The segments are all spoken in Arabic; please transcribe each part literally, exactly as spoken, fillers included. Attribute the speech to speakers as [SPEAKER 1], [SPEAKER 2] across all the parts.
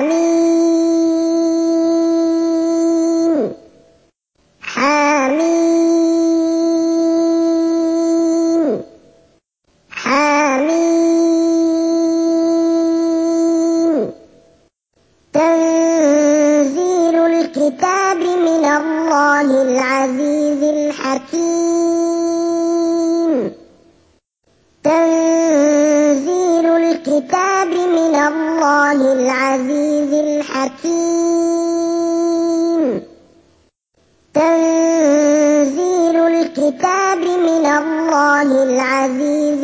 [SPEAKER 1] حميم حميم حميم تنزيل الكتاب من الله العزيز الحكيم تنزيل الكتاب من الله العزيز الحكيم تنزيل الكتاب من الله العزيز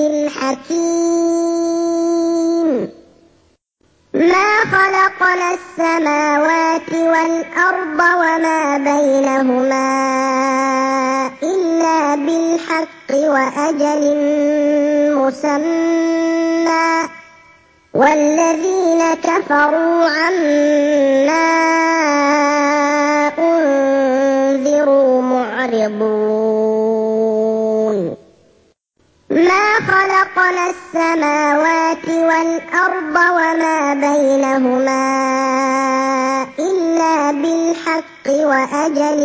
[SPEAKER 1] الحكيم ما خلقنا السماوات والأرض وما بينهما إلا بالحق وأجل مسمى والذين كفروا عما أنذروا معرضون ما خلقنا السماوات والأرض وما بينهما إلا بالحق وأجل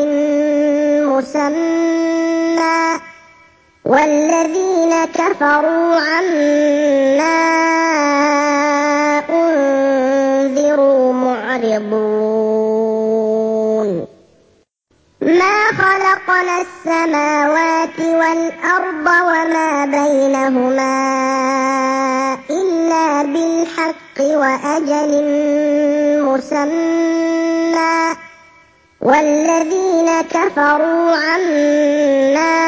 [SPEAKER 1] مسمى والذين كفروا عما أنذروا معرضون ما خلقنا السماوات والأرض وما بينهما إلا بالحق وأجل مسمى والذين كفروا عما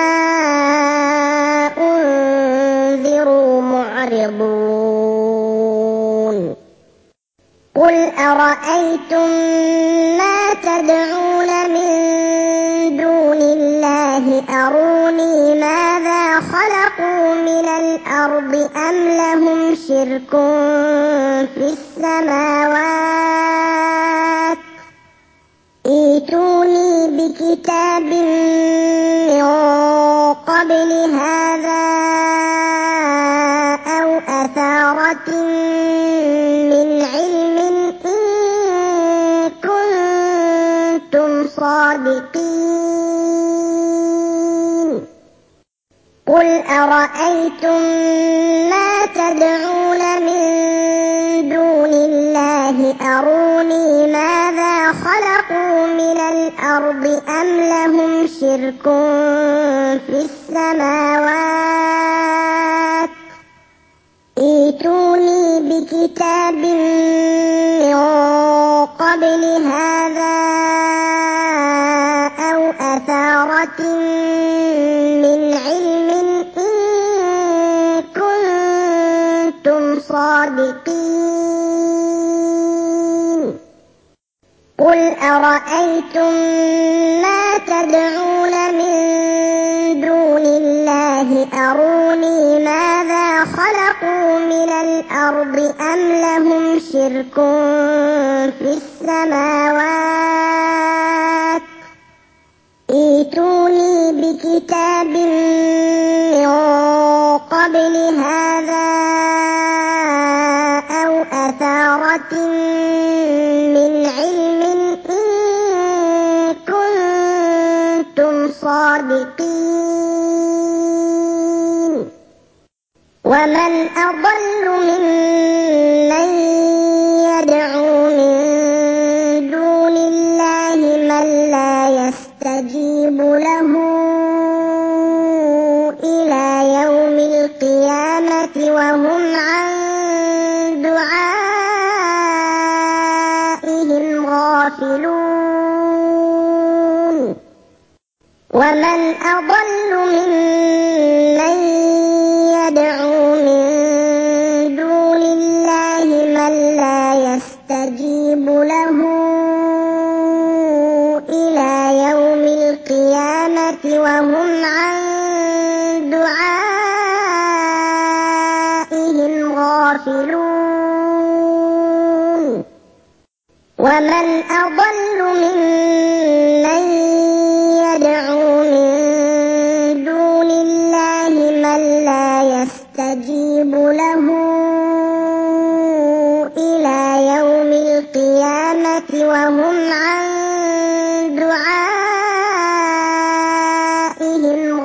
[SPEAKER 1] أنذروا معرضون قل أرأيتم ما تدعون من دون الله أروني ماذا خلقوا من الأرض أم لهم شرك في السماوات ائتوني بكتاب من قبل هذا أو أثارة من علم إن كنتم صادقين قل أرأيتم ما تدعون من دون الله أروني ماذا خلقوا من الأرض أم لهم شرك في السماوات ائتوني بكتاب من قبل هذا أو أثارة من علم إن كنتم صادقين قل أرأيتم ما تدعون من دون الله أروني ماذا خلقوا من الأرض أم لهم شرك في السماوات ائتوني بكتاب من قبل هذا أو أثارة من علم إن كنتم صادقين ومن أضل ممن يدعو من دون الله من لا يستجيب له إلى يوم القيامة وهم عن دعائهم غافلون ومن أضل ممن يدعو من دون الله من لا يستجيب له إلى يوم القيامة وهم عن دعائهم غافلون ومن أضل ممن يدعو من دون الله من لا يستجيب له إلى يوم القيامة الأموات وهم عن دعائهم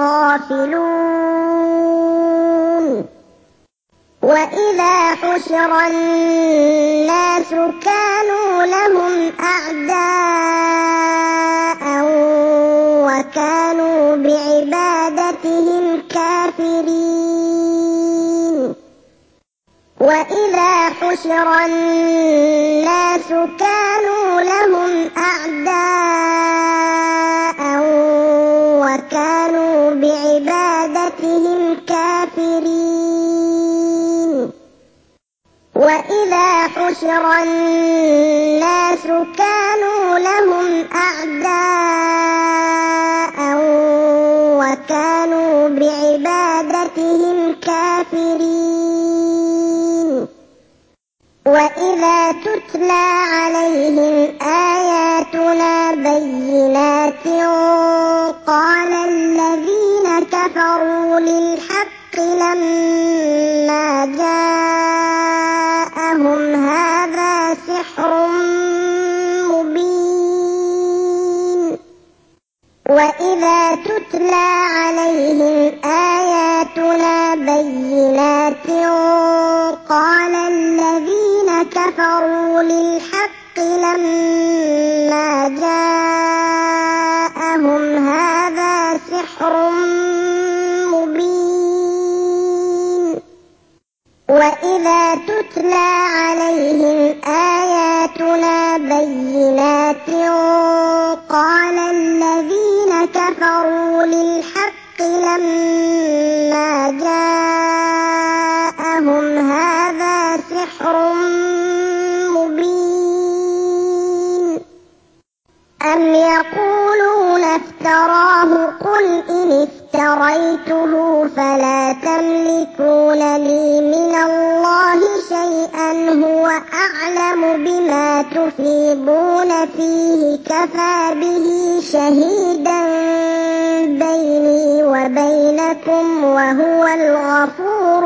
[SPEAKER 1] غافلون وإذا حشر الناس كانوا لهم أعداء وكانوا بعبادتهم كافرين وإذا حشر الناس كانوا لهم أعداء وكانوا بعبادتهم كافرين وإذا حشر الناس كانوا لهم أعداء وكانوا بعبادتهم كافرين وإذا تتلى عليهم آياتنا بينات قال الذين كفروا للحق لما جاءهم هذا سحر مبين وإذا تتلى عليهم آياتنا بينات قال الذين كفروا للحق لما جاءهم هذا سحر مبين وإذا تتلى عليهم آياتنا بينات قال الذين كفروا للحق لما جاءهم هذا سحر مبين أم يقولون افتراه قل إن افتريته فلا تملكون لي من الله شيئا هو أعلم بما تفيضون فيه كفى به شهيدا بيني وبينكم وهو الغفور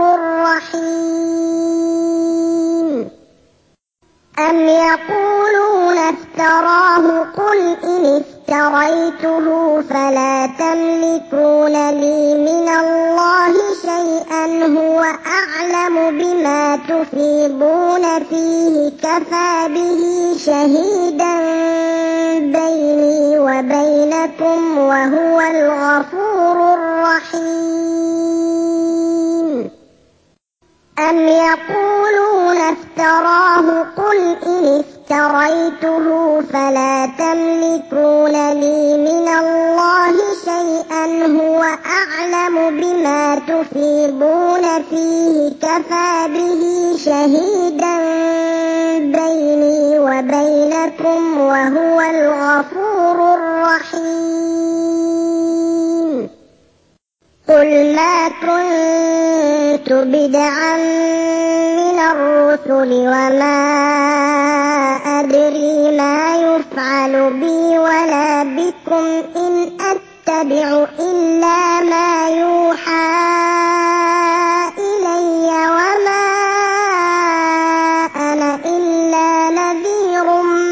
[SPEAKER 1] الرحيم أم يقولون افتراه قل إن افتريته فلا تملكون لي من الله شيئا هو أعلم بما تفيضون فيه كفى به شهيدا بيني وبينكم وهو الغفور الرحيم أم يقولون افتراه قل إن افتريته فلا تملكون لي من الله شيئا هو أعلم بما تفيضون فيه كفى به شهيدا بيني وبينكم وهو الغفور الرحيم قل ما كنت بدعا من الرسل وما أدري ما يفعل بي ولا بكم إن أتبع إلا ما يوحى إلي وما أنا إلا نذير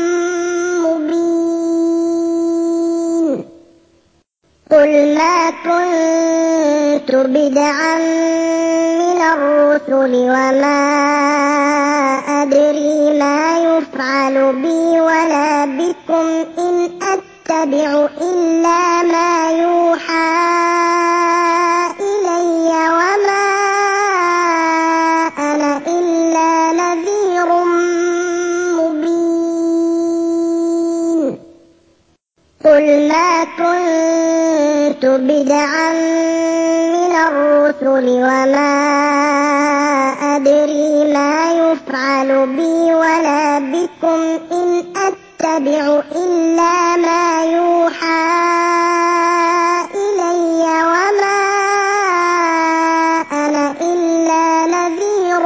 [SPEAKER 1] مبين قل ما كنت بدعا من الرسل وما أدري ما يفعل بي ولا بكم إن أتبع إلا ما يوحى إلي وما أنا إلا نذير مبين قل ما كنت بدعا من الرسل وما أدري ما يفعل بي ولا بكم إن أتبع إلا ما يوحى إلي وما أنا إلا نذير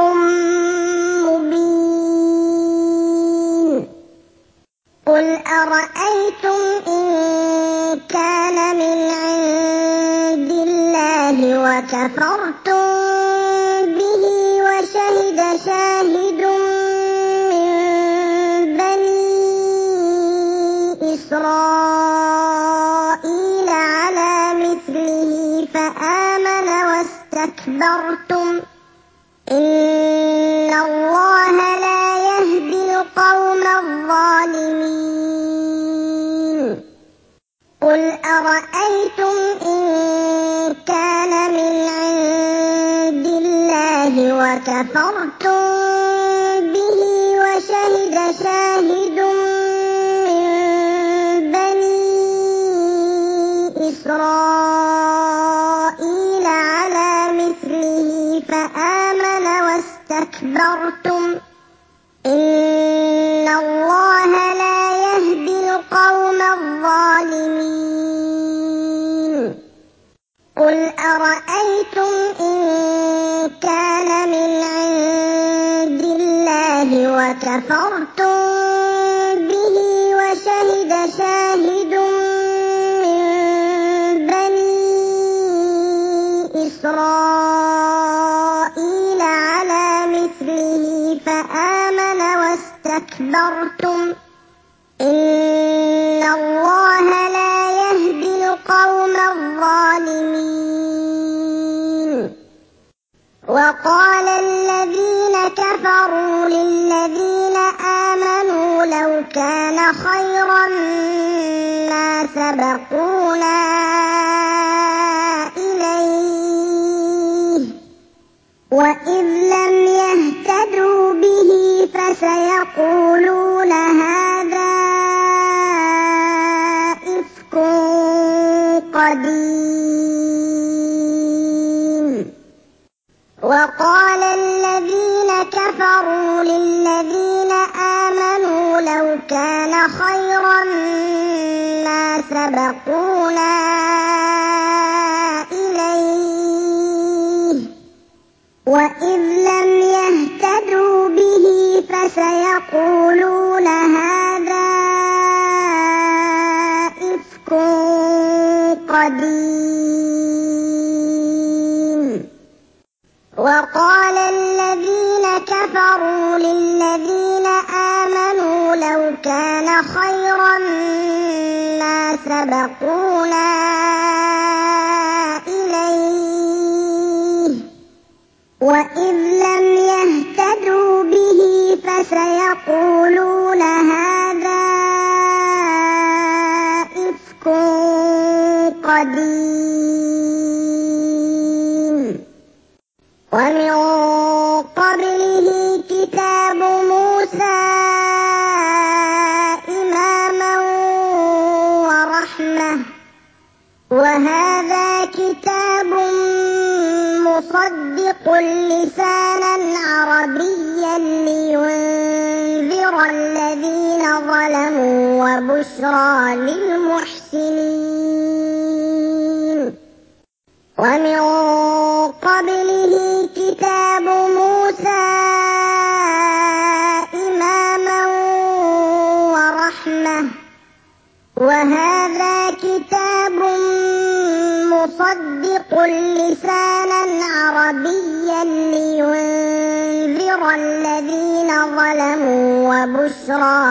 [SPEAKER 1] مبين قل أرأيتم إن كان من عند الله وكفرتم به وشهد شاهد من بني إسرائيل على مثله فآمن واستكبرتم إن الله لا يهدي القوم الظالمين قل أرأيتم إن كان من عند الله وكفرتم به وشهد شاهد من بني إسرائيل على مثله فآمن واستكبرتم إن الله لا يهدي القوم الظالمين قل أرأيتم إن كان من عند الله وكفرتم به وشهد شاهد من بني إسرائيل على مثله فآمن واستكبرتم إن الله لا يهدي القوم الظالمين وقال الذين كفروا للذين آمنوا لو كان خيرا ما سبقونا إليه وإذ لم يهتدوا به فسيقولون هذا إفك قديم وقال الذين كفروا للذين آمنوا لو كان خيرا ما سبقونا إليه وإذ لم يهتدوا به فسيقولون هذا إفك قديم وقال الذين كفروا للذين آمنوا لو كان خيرا ما سبقونا إليه وإذ لم يهتدوا به فسيقولون هذا إفك قديم ومن قبله كتاب موسى إماما ورحمة وهذا كتاب مصدق لسانا عربيا لينذر الذين ظلموا وبشرى للمحسنين ومن قبله كتاب موسى إماما ورحمة وهذا كتاب مصدق لسانا عربيا لينذر الذين ظلموا وبشرى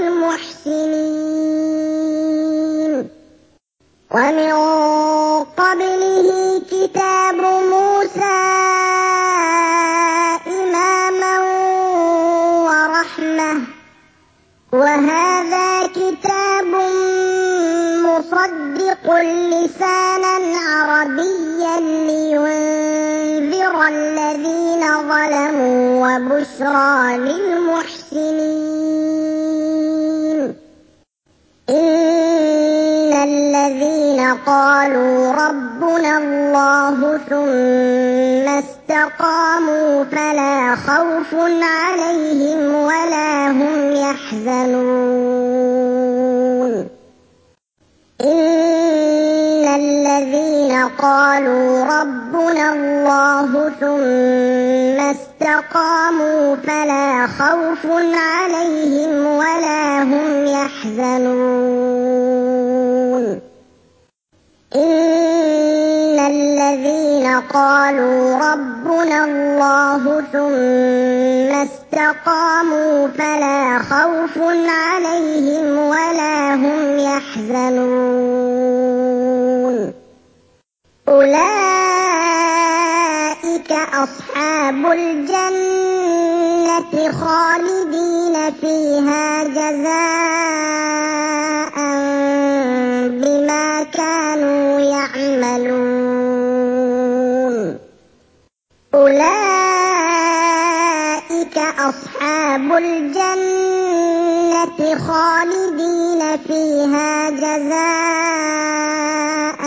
[SPEAKER 1] للمحسنين ومن قبله كتاب موسى إماما ورحمة وهذا كتاب مصدق لسانا عربيا لينذر الذين ظلموا وبشرى للمحسنين إن الذين قالوا ربنا الله ثم استقاموا فلا خوف عليهم ولا هم يحزنون إن الذين قالوا ربنا الله ثم استقاموا فلا خوف عليهم ولا هم يحزنون إن الذين قالوا ربنا الله ثم استقاموا فلا خوف عليهم ولا هم يحزنون أولئك أصحاب الجنة خالدين فيها جزاء بما كانوا يعملون أولئك أصحاب الجنة خالدين فيها جزاء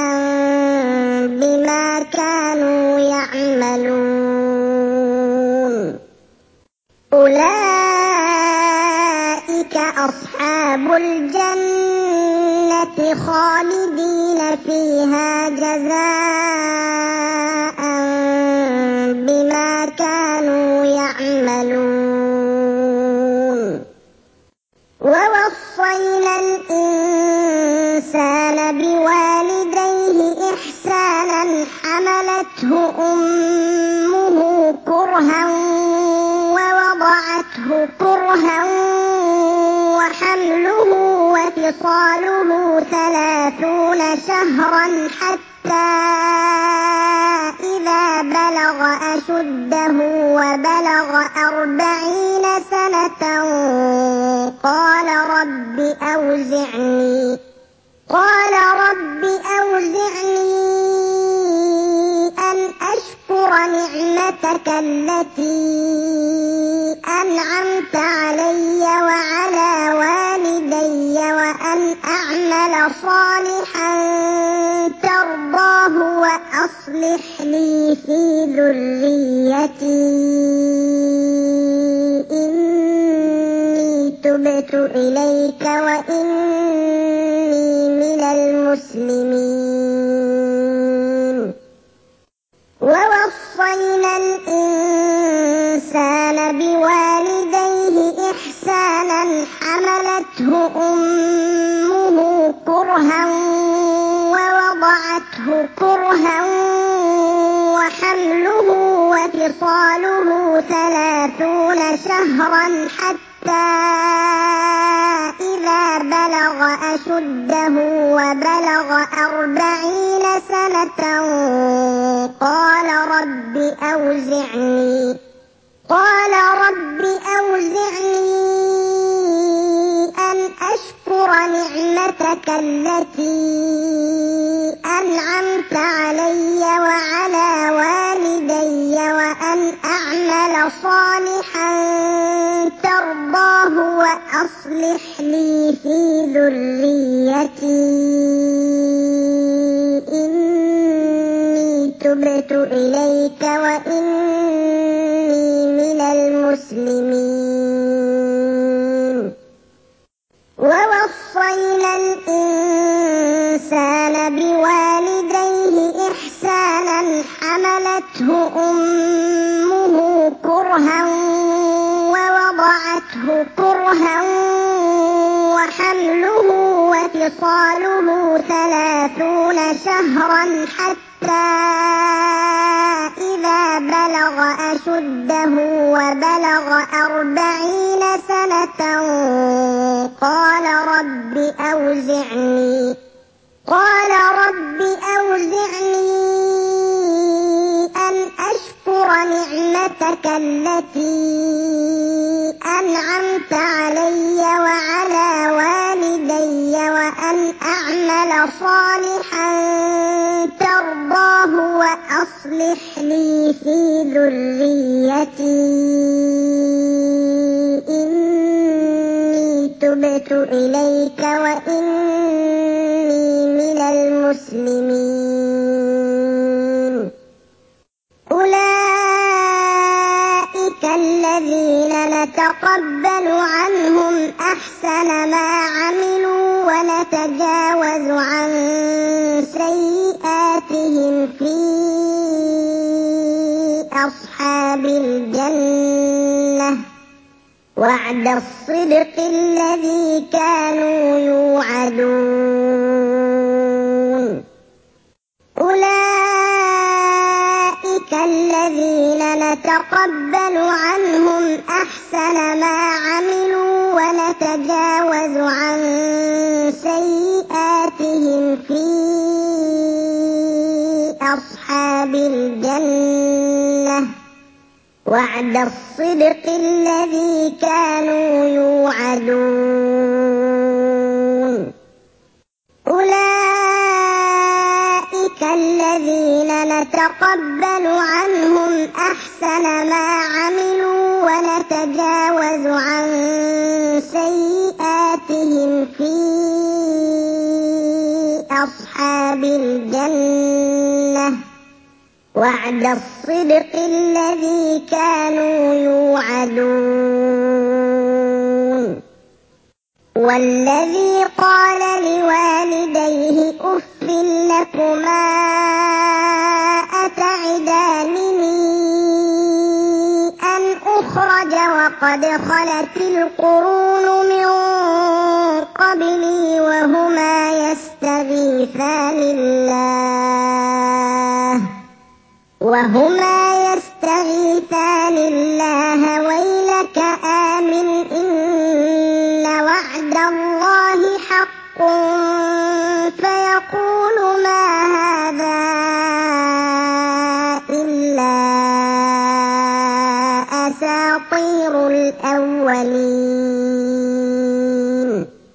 [SPEAKER 1] بما كانوا يعملون أولئك أصحاب الجنة خالدين فيها جزاء بما كانوا يعملون ووصينا الإنسان بوالديه إحسانا حملته أمه كرها ووضعته كرها وحمله وفصاله ثلاثون شهرا حتى إذا بلغ أشده وبلغ أربعين سنة قال رب أوزعني قال رب أوزعني أن أشكر نعمتك التي أنعمت علي وعلى والدي وأن أعمل صالحا ترضاه وأصلح لي في ذريتي إني تبت إليك وإني من المسلمين ووصينا الإنسان بوالديه إحسانا حملته أمه كرها ووضعته كرها وحمله وفصاله ثلاثون شهرا حتى إذا بلغ أشده وبلغ أربعين سنة قال رب أوزعني قال رب أوزعني أن أشكر نعمتك التي أنعمت علي وعلى والدي وأن أعمل صالحا ترضاه وأصلح لي في ذريتي إني تبت إليك وإني من المسلمين ووصينا الإنسان بوالديه إحسانا حملته أمه كرها ووضعته كرها وحمله وفصاله ثلاثون شهرا حتى إذا بلغ أشده وبلغ أربعين سنة قال رب أوزعني قال رب أوزعني أن أشكر نعمتك التي أنعمت علي وعلى والدي وأن أعمل صالحا ترضاه وأصلح لي في ذريتي إني تبت إليك وإني من المسلمين أولئك الذين نتقبل عنهم أحسن ما عملوا ونتجاوز عن سيئاتهم في أصحاب الجنة وعد الصدق الذي كانوا يوعدون أولئك الذين نتقبل عنهم أحسن ما عملوا ونتجاوز عن سيئاتهم في أصحاب الجنة وعد الصدق الذي كانوا يوعدون أولئك الذين نتقبل عنهم أحسن ما عملوا ونتجاوز عن سيئاتهم في أصحاب الجنة وعد الصدق الذي كانوا يوعدون والذي قال لوالديه أف لكما أتعدانني أن أخرج وقد خلت القرون من قبلي وهما يستغيثان الله وهما يستغيثان الله ويلك آمن إن وعد الله حق فيقول ما هذا إلا أساطير الأولين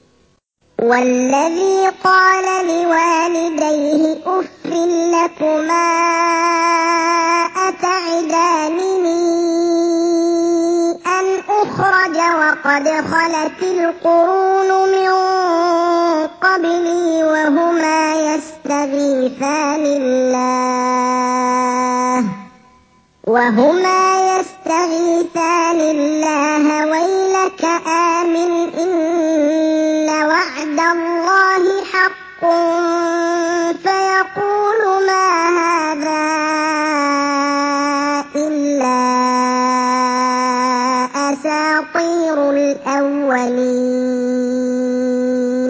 [SPEAKER 1] والذي قال لوالديه أف لكما أتعدانني أن أخرج وقد خلت القرون من قبلي وهما يستغيثان الله وهما يستغيثان الله ويلك آمن إن وعد الله حق فيقول ما هذا إلا أساطير الأولين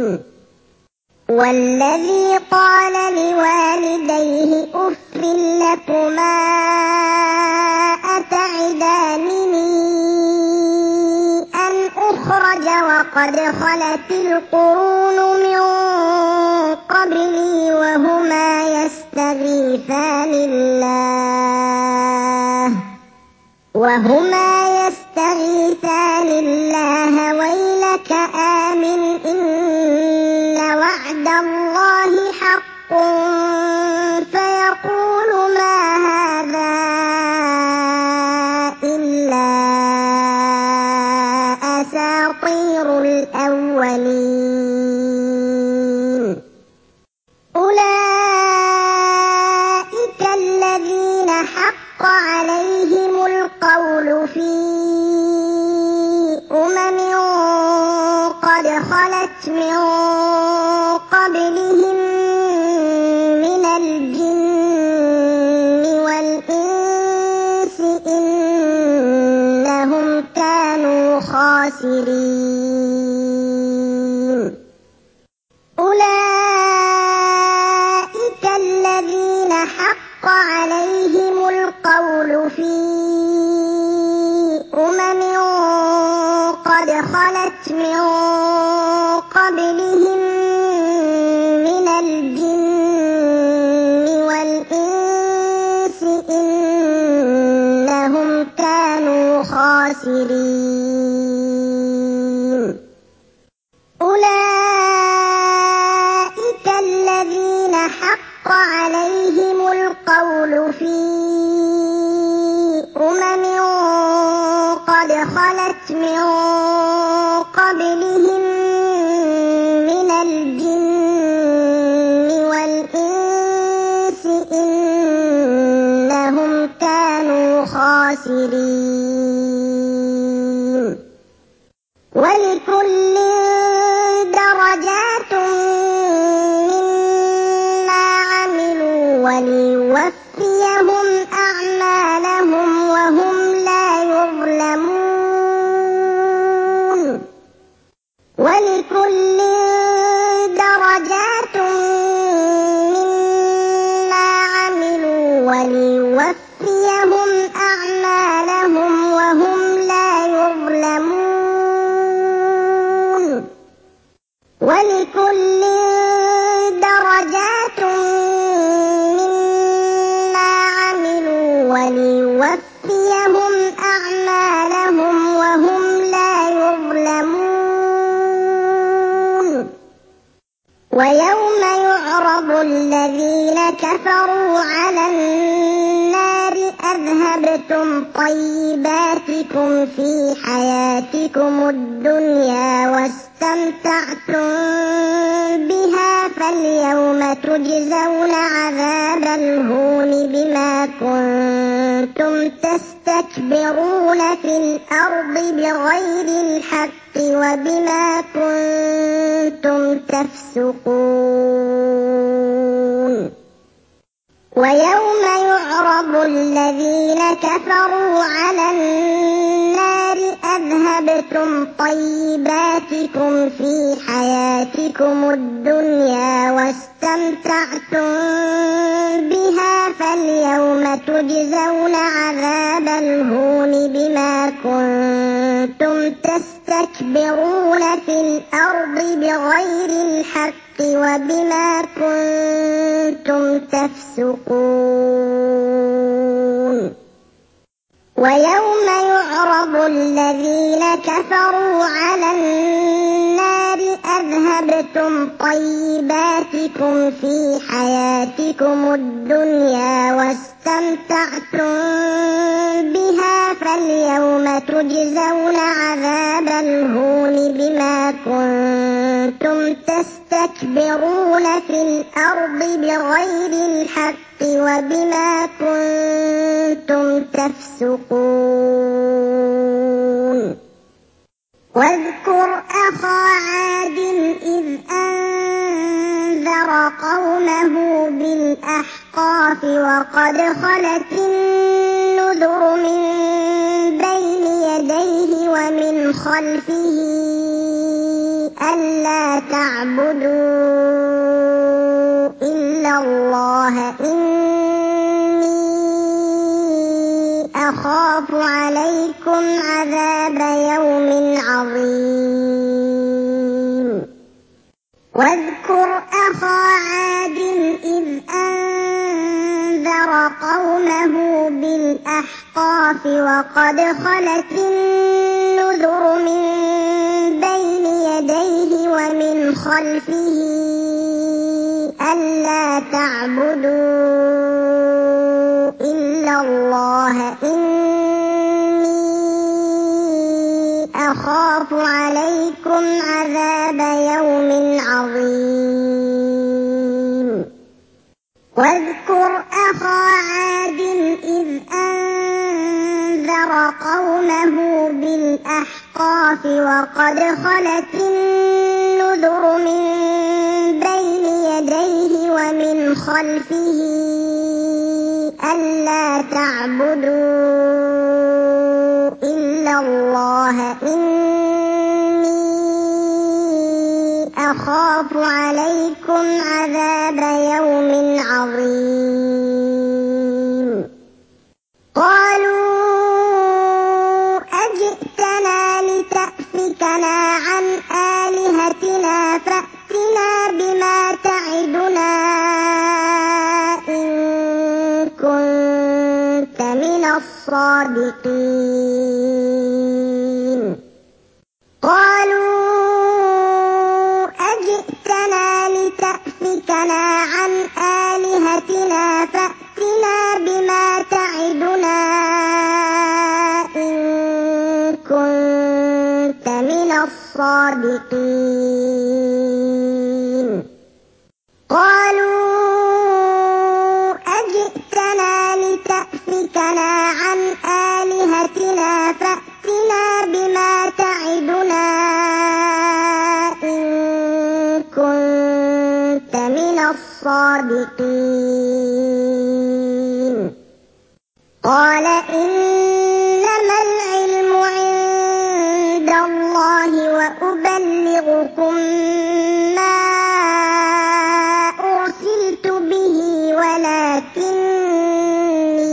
[SPEAKER 1] والذي قال لوالديه أف لكما أتعدانني أن أخرج وقد خلت القرون من قبلي وهما يستغيثان الله وهما يستغيثان الله ويلك آمن إن وعد الله حق فيقول ما هذا إلا أساطير الأولين أولئك الذين حق عليهم القول في أمم قد خلت من قبلهم من الجن والإنس إنهم كانوا خاسرين أولئك الذين حق عليهم القول في أمم قد خلت من قبلهم من الجن والإنس إنهم كانوا خاسرين أولئك الذين حق عليهم القول في أمم قد خلت من قبلهم من الجن والإنس إنهم كانوا خاسرين ولكل درجات مما عملوا وليوفيهم أعمالهم وهم لا يظلمون ولكل درجات مما عملوا وليوفيهم ويوم يعرض الذين كفروا على النار أذهبتم طيباتكم في حياتكم الدنيا واستمتعتم بها فاليوم تجزون عذاب الهون بما كنتم تستكبرون في الأرض بغير الحق وبما كنتم تفسقون ويوم يعرض الذين كفروا على النار أذهبتم طيباتكم في حياتكم الدنيا واستمتعتم بها فاليوم تجزون عذاب الهون بما كنتم تستكبرون في الأرض بغير الحق وبما كنتم تفسقون ويوم يعرض الذين كفروا على النار أذهبتم طيباتكم في حياتكم الدنيا واستمتعتم بها فاليوم تجزون عذاب الهون بما كنتم تستكبرون في الأرض بغير الحق وبما كنتم تفسقون واذكر أخا عاد إذ أنذر قومه بالأحقاف وقد خلت النذر من بين يديه ومن خلفه ألا تعبدوا إلا الله إني أخاف عليكم عذاب يوم عظيم واذكر أخا عاد إذ أنذر قومه بالأحقاف وقد خلت النذر من بين يديه ومن خلفه ألا تعبدوا إلا الله إني أخاف عليكم عذاب يوم عظيم واذكر أخا عاد إذ أنذر قومه بالأحقاف وقد خلت النذر من بين يديه ومن خلفه ألا تعبدوا إلا الله إني أخاف عليكم عذاب يوم عظيم قالوا أجئتنا لتأفكنا عن آلهتنا فأتنا بما تعدنا إن كنت من الصادقين قالوا أجئتنا لتأفكنا عن آلهتنا فأتنا بما تعدنا إن كنت من الصادقين قالوا أجئتنا لتأفكنا عن آلهتنا فأتنا بما تعدنا إن كنت من الصادقين قال إنما العلم عند الله وأبلغكم ما أرسلت به ولكني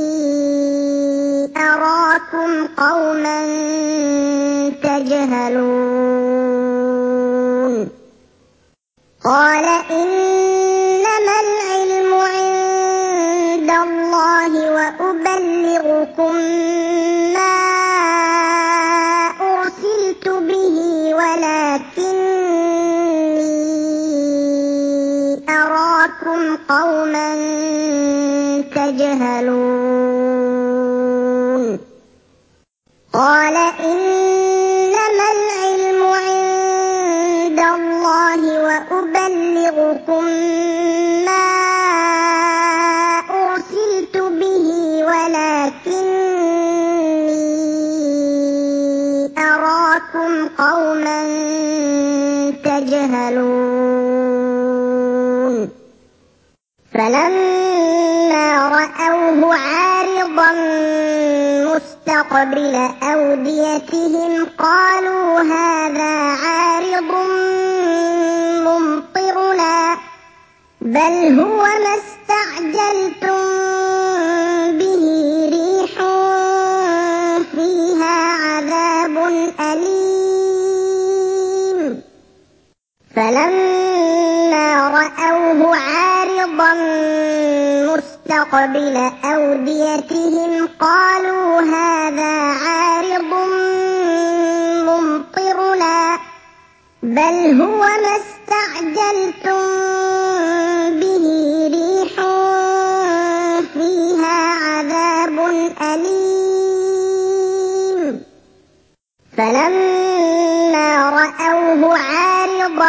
[SPEAKER 1] أراكم قوما تجهلون قال إنما العلم عند الله وأبلغكم ما أرسلت به ولكني أراكم قوما تجهلون قال إنما العلم عند الله وأبلغكم ما أرسلت به ولكني أراكم قوما تجهلون فلما رأوه عارضا مستقبل أوديتهم قالوا هذا عارض ممطرنا بل هو ما استعجلتم به ريح فيها عذاب أليم فلما رأوه عارضا مستقبل أوديتهم قالوا هذا عارض ممطرنا بل هو ما استعجلتم به ريح فيها عذاب أليم فلما رأوه عارضا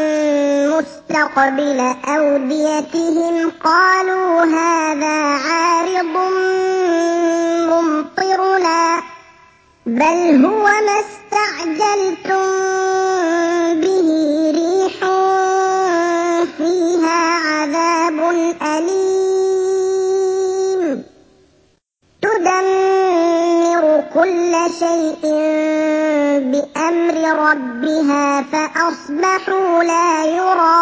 [SPEAKER 1] مستقبل أوديتهم قالوا هذا عارض ممطرنا بل هو ما استعجلتم به ريح فيها عذاب أليم تدمر كل شيء بأمر ربها فأصبحوا لا يرى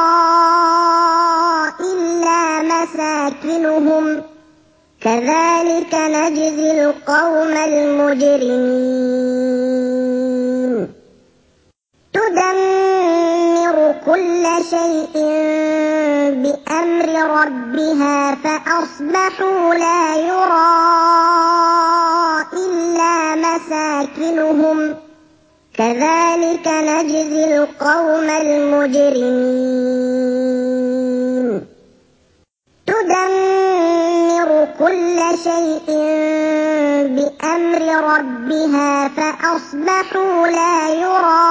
[SPEAKER 1] إلا مساكنهم كذلك نجزي القوم المجرمين تدمر كل شيء بأمر ربها فأصبحوا لا يرى إلا مساكنهم كذلك نجزي القوم المجرمين تدمر كل شيء بأمر ربها فأصبحوا لا يرى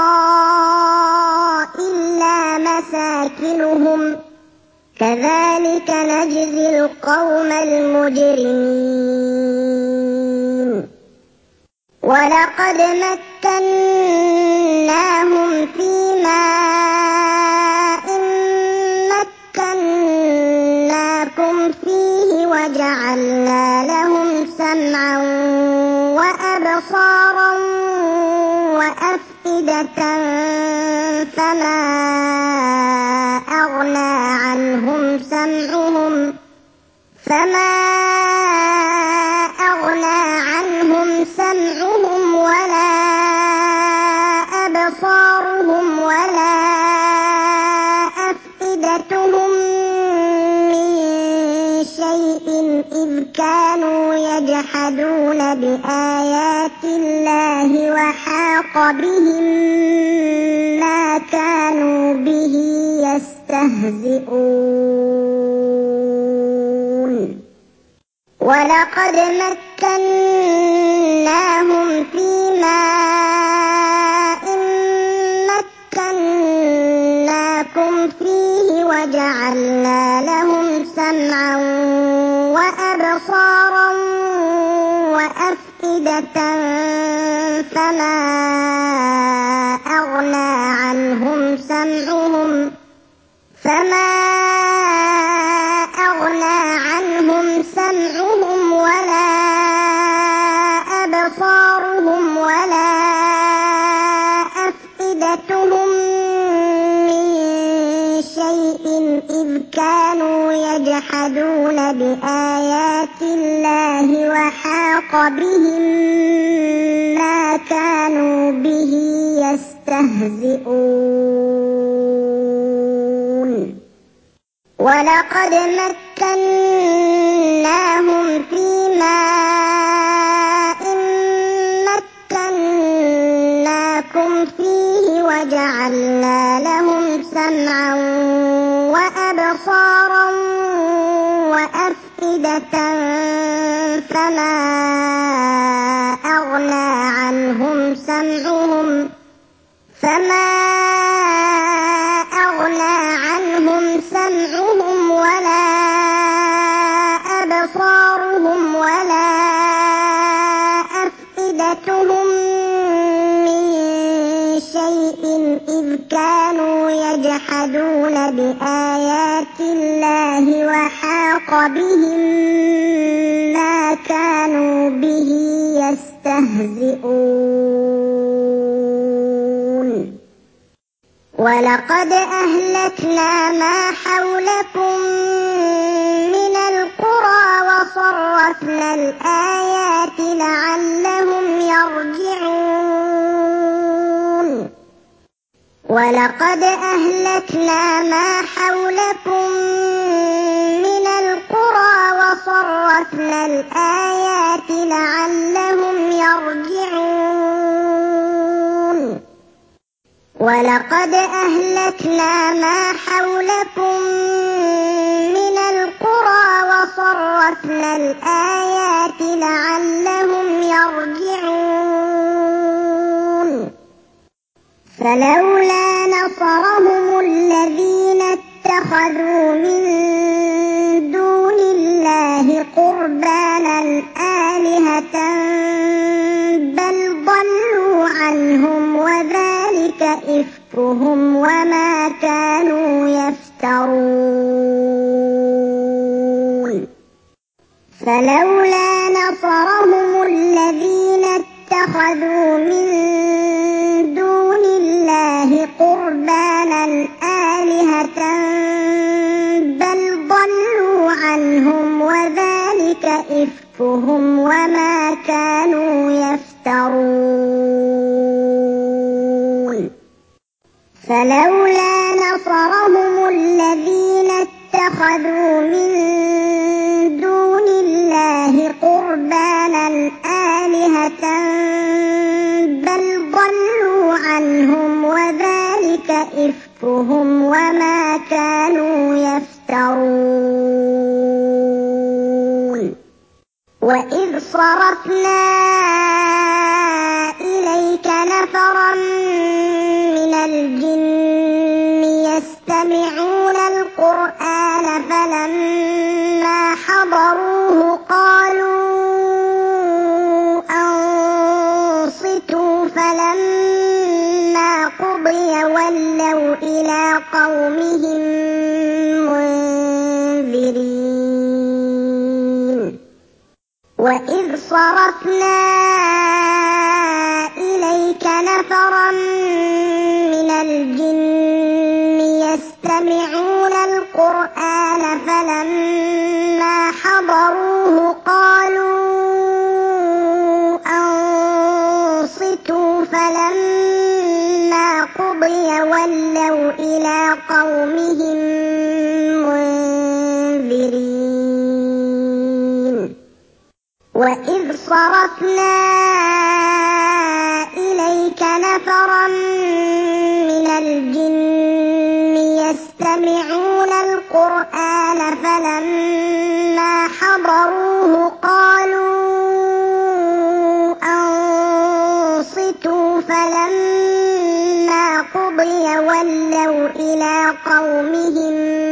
[SPEAKER 1] إلا مساكنهم كذلك نجزي القوم المجرمين ولقد مكناهم في ماء مكناكم فيه وجعلنا لهم سمعا وأبصارا وأفئدة فما أغنى عنهم سمعهم فما أغنى عنهم سمعهم ولا أبصارهم ولا أفئدتهم من شيء إذ كانوا يجحدون بآيات الله وحاق بهم ما كانوا به يستهزئون ولقد مكناهم في ماء مكناكم فيه وجعلنا لهم سمعا وأبصارا وأفئدة فما أغنى عنهم سمعهم فما أغنى عنهم سمعهم ولا أبصارهم ولا أفئدتهم من شيء إذ كانوا يجحدون بآيات الله وحاق بهم ما كانوا به يستهزئون ولقد مكناهم في ماء مكناكم فيه وجعلنا لهم سمعا وأبصارا وأفئدة فما أغنى عنهم سمعهم فما أغنى عنهم سمعهم ولا أبصارهم ولا أفئدتهم من شيء إذ كانوا يجحدون بآيات الله وحاق بهم ما كانوا به يستهزئون ولقد أهلكنا ما حولكم من القرى وصرفنا الآيات لعلهم يرجعون ولقد أهلكنا ما حولكم من القرى وصرفنا الآيات لعلهم يرجعون ولقد أهلكنا ما حولكم من القرى وصرفنا الآيات لعلهم يرجعون فلولا نصرهم الذين اتخذوا من دون الله قربانا آلهة بل ضلوا عنهم وذلك إفكهم وما كانوا يفترون فلولا نصرهم الذين اتخذوا من دون الله قربانا آلهة بل ضلوا عنهم وذلك إفكهم وما كانوا يفترون فلولا نصرهم الذين اتخذوا من دون الله قربانا آلهة بل ضلوا عنهم وذلك إفكهم وما كانوا يفترون وإذ صرفنا إليك نفرا من الجن يستمعون القرآن فلما حضروه قالوا أنصتوا فلما قضي ولوا إلى قومهم منذرين وإذ صرفنا إليك نفرا من الجن يستمعون القرآن فلما حضروه قالوا أنصتوا فلما قضي ولوا إلى قومهم منذرين وإذ صرفنا إليك نفرا من الجن يستمعون القرآن فلما حضروه قالوا أنصتوا فلما قضي ولوا إلى قومهم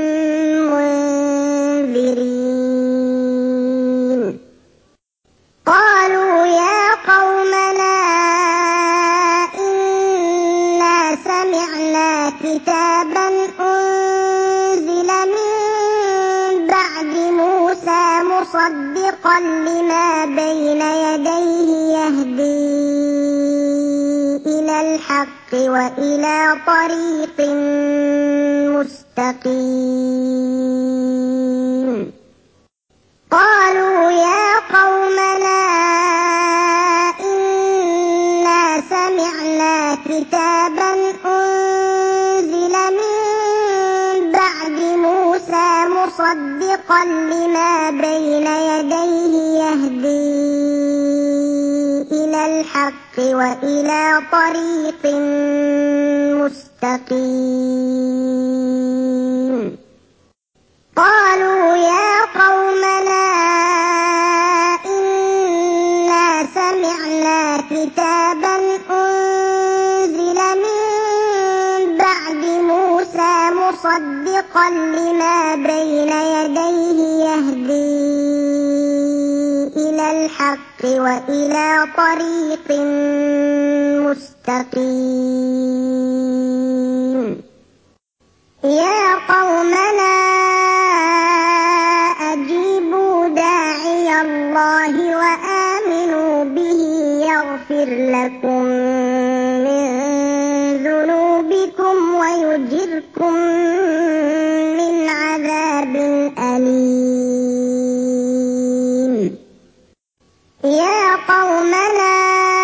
[SPEAKER 1] منذرين قالوا يا قومنا إنا سمعنا كتابا أنزل من بعد موسى مصدقا لما بين يديه يهدي إلى الحق وإلى طريق مستقيم قالوا يا قومنا إنا سمعنا كتابا أنزل من بعد موسى مصدقا لما بين يديه يهدي إلى الحق وإلى طريق مستقيم. قالوا يا قومنا إنا سمعنا كتابا أنزل من بعد موسى مصدقا لما بين يديه يهدي إلى الحق وإلى طريق مستقيم. يا قومنا أجيبوا داعي الله وآمنوا به يغفر لكم من ذنوبكم ويجركم من عذاب أليم. يا قومنا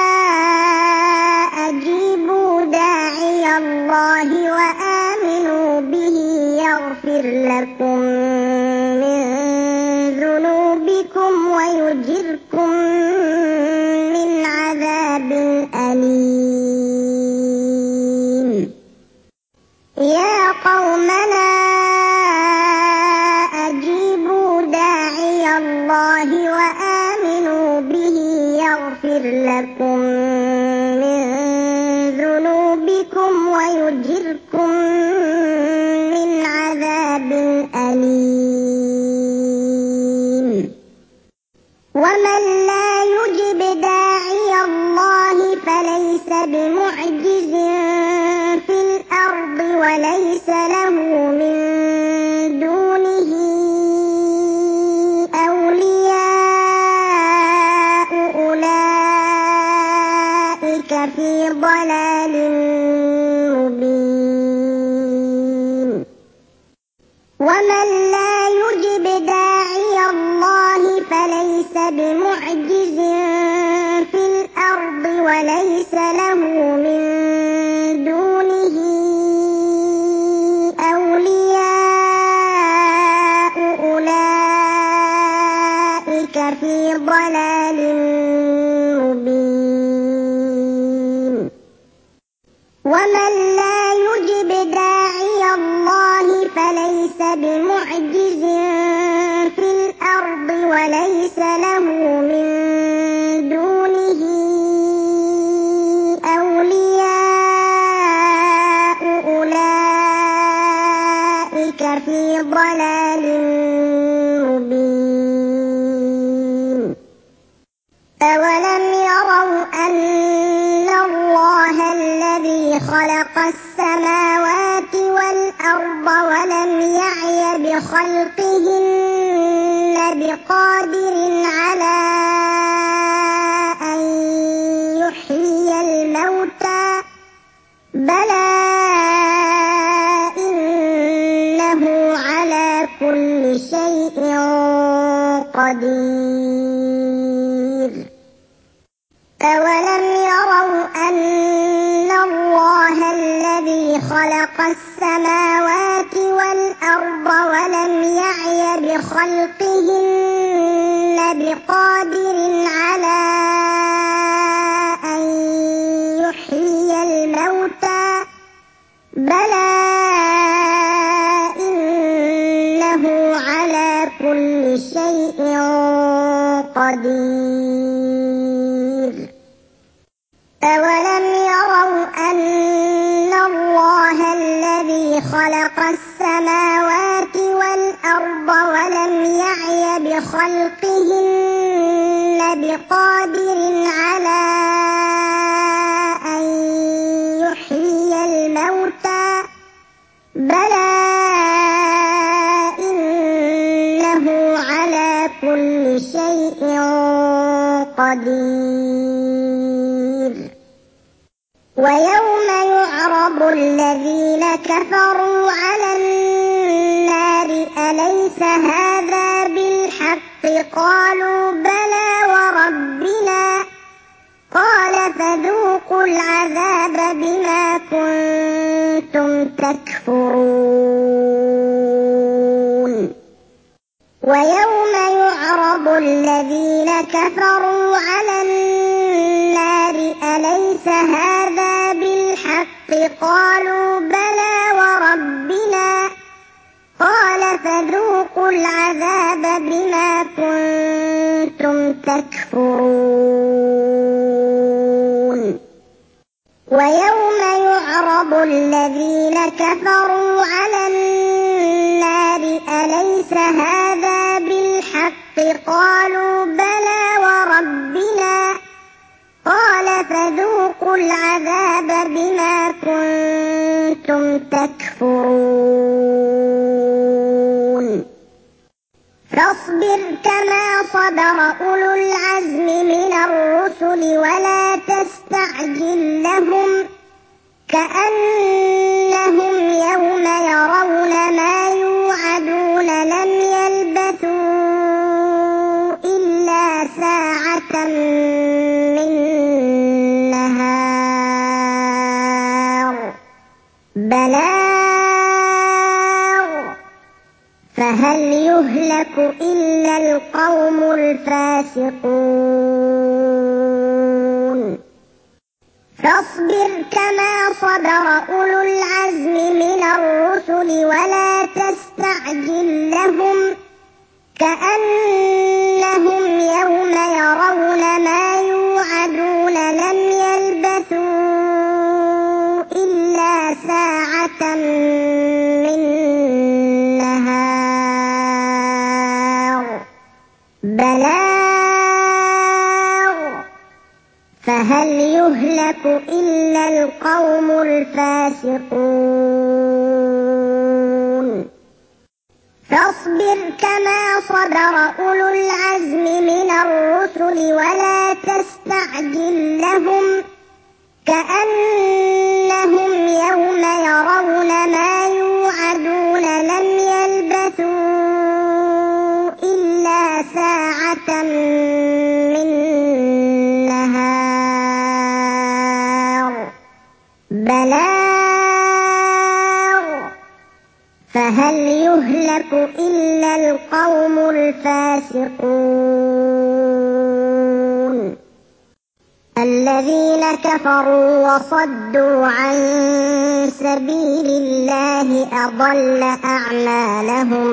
[SPEAKER 1] أجيبوا داعي الله وآمنوا به يغفر لكم من ذنوبكم ويجركم من عذاب أليم. يا قومنا أجيبوا داعي الله وآمنوا به يغفر لكم من ذنوبكم ويجركم من عذاب أليم. ومن لا يجب داعي الله فليس بمعجز في الأرض وليس له من دونه أولياء أولئك في ضلال مبين. ومن لا يجب داعي الله فليس بمعجز في الأرض وليس له من دونه أولياء أولئك في ضلال مبين. ومن لا يجب داعي الله فليس بمعجز في الأرض وليس له من دونه أولياء أولئك في ضلال مبين. أولم يروا أن الله الذي خلق السماوات والأرض ولم يعي بخلقهن بقادر على أن يحيي الموتى بلى إنه على كل شيء قدير. أولم يروا أن الله الذي خلق السماوات والأرض ولم يعي بخلقهن بقادر على أن يحيي الموتى بلى إنه على كل شيء قدير. أولم يروا أن الله الذي خلق السماوات والأرض ولم يعي بخلقهن بقادر على أن يحيي الموتى بلى إنه على كل شيء قدير. ويوم يعرض الذين كفروا على النار أليس هذا بالحق قالوا بلى وربنا قال فذوقوا العذاب بما كنتم تكفرون. ويوم يعرض الذين كفروا على النار النَّارِ أَلَيْسَ هَٰذَا بِالْحَقِّ ۖ قَالُوا بَلَىٰ وَرَبِّنَا ۚ قَالَ فَذُوقُوا الْعَذَابَ بِمَا كُنتُمْ تَكْفُرُونَ وَيَوْمَ يُعْرَضُ الَّذِينَ كَفَرُوا عَلَى النَّارِ أَلَيْسَ هَٰذَا بِالْحَقِّ ۖ قَالُوا بَلَىٰ وَرَبِّنَا ۚ قَالَ فَذُوقُوا الْعَذَابَ بِمَا كُنتُمْ تَكْفُرُونَ فاصبر كما صبر أولو العزم من الرسل ولا تستعجل لهم كأنهم يوم يرون ما يوعدون لم يلبثوا إلا ساعة من نهار بلاغ فهل يهلك إلا القوم الفاسقون فاصبر كما صبر أولو العزم من الرسل ولا تستعجل لهم كأنهم يوم يرون ما يوعدون لم يلبثوا إلا ساعة من نهار بلاغ فهل يهلك إلا القوم الفاسقون فاصبر كما صبر أولو العزم من الرسل ولا تستعجل لهم كأنهم يوم يرون ما يوعدون لم يلبثوا إلا ساعة من نهار بلاغ فهل يهلك إلا القوم الفاسقون الذين كفروا وصدوا عن سبيل الله أضل أعمالهم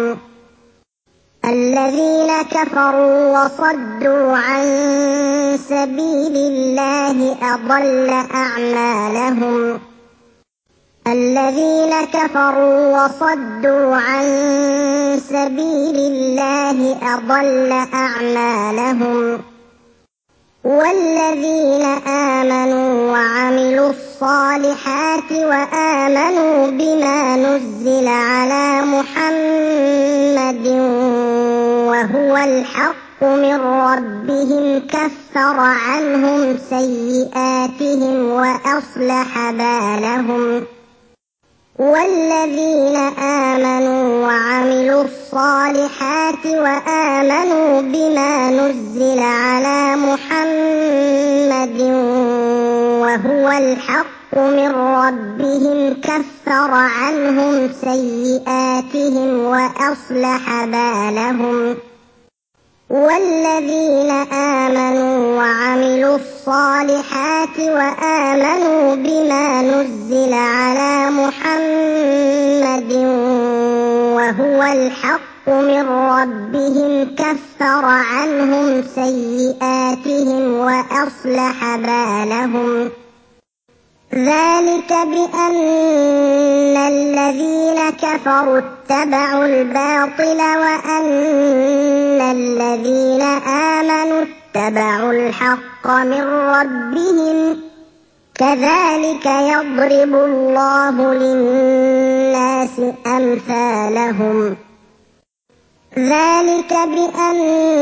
[SPEAKER 1] الذين كفروا وصدوا عن سبيل الله أضل أعمالهم الذين كفروا وصدوا عن سبيل الله أضل أعمالهم والذين آمنوا وعملوا الصالحات وآمنوا بما نزل على محمد وهو الحق من ربهم كفر عنهم سيئاتهم وأصلح بالهم والذين آمنوا وعملوا الصالحات وآمنوا بما نزل على محمد وهو الحق من ربهم كفر عنهم سيئاتهم وأصلح بالهم والذين آمنوا وعملوا الصالحات وآمنوا بما نزل على محمد وهو الحق من ربهم كفر عنهم سيئاتهم وأصلح بالهم ذلك بأن الذين كفروا اتبعوا الباطل وأن الذين آمنوا اتبعوا الحق من ربهم كذلك يضرب الله للناس أمثالهم ذلك بأن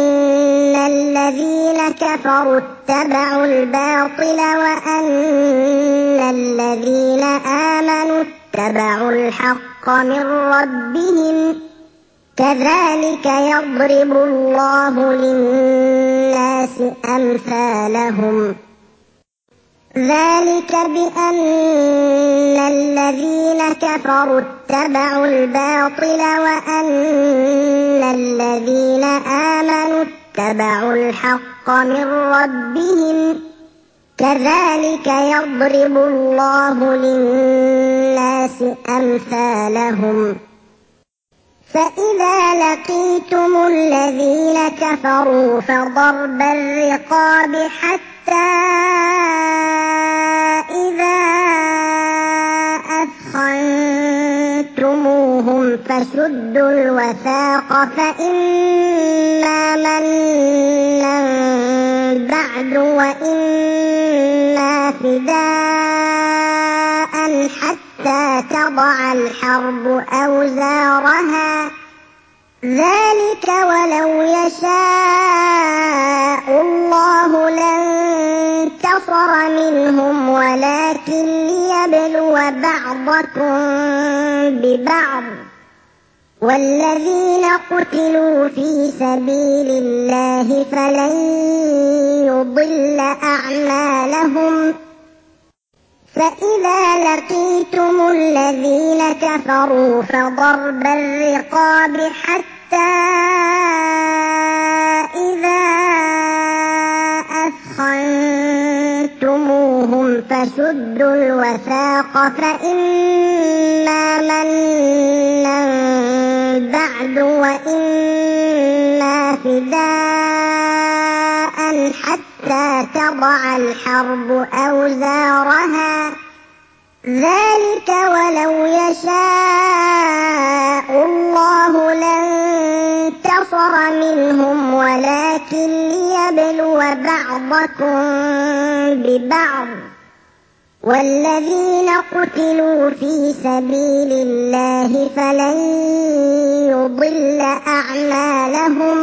[SPEAKER 1] الذين كفروا اتبعوا الباطل وأن الذين آمنوا اتبعوا الحق من ربهم كذلك يضرب الله للناس أمثالهم ذلك بأن الذين كفروا اتبعوا الباطل وأن الذين آمنوا اتبعوا الحق من ربهم كذلك يضرب الله للناس أمثالهم فإذا لقيتم الذين كفروا فضرب الرقاب حتى إذا أثخنتموهم فشدوا الوثاق فإما منا بعد وإما فداء حتى تضع الحرب أوزارها ذلك ولو يشاء الله لانتصر منهم ولكن ليبلو بعضكم ببعض والذين قتلوا في سبيل الله فلن يضل أعمالهم فإذا لقيتم الذين كفروا فضرب الرقاب حتى إذا أثخنتموهم فشدوا الوثاق فإما منا بعد وإما فداء حتى تضع الحرب أوزارها ذلك ولو يشاء الله لانتصر منهم ولكن ليبلو بعضكم ببعض والذين قتلوا في سبيل الله فلن يضل أعمالهم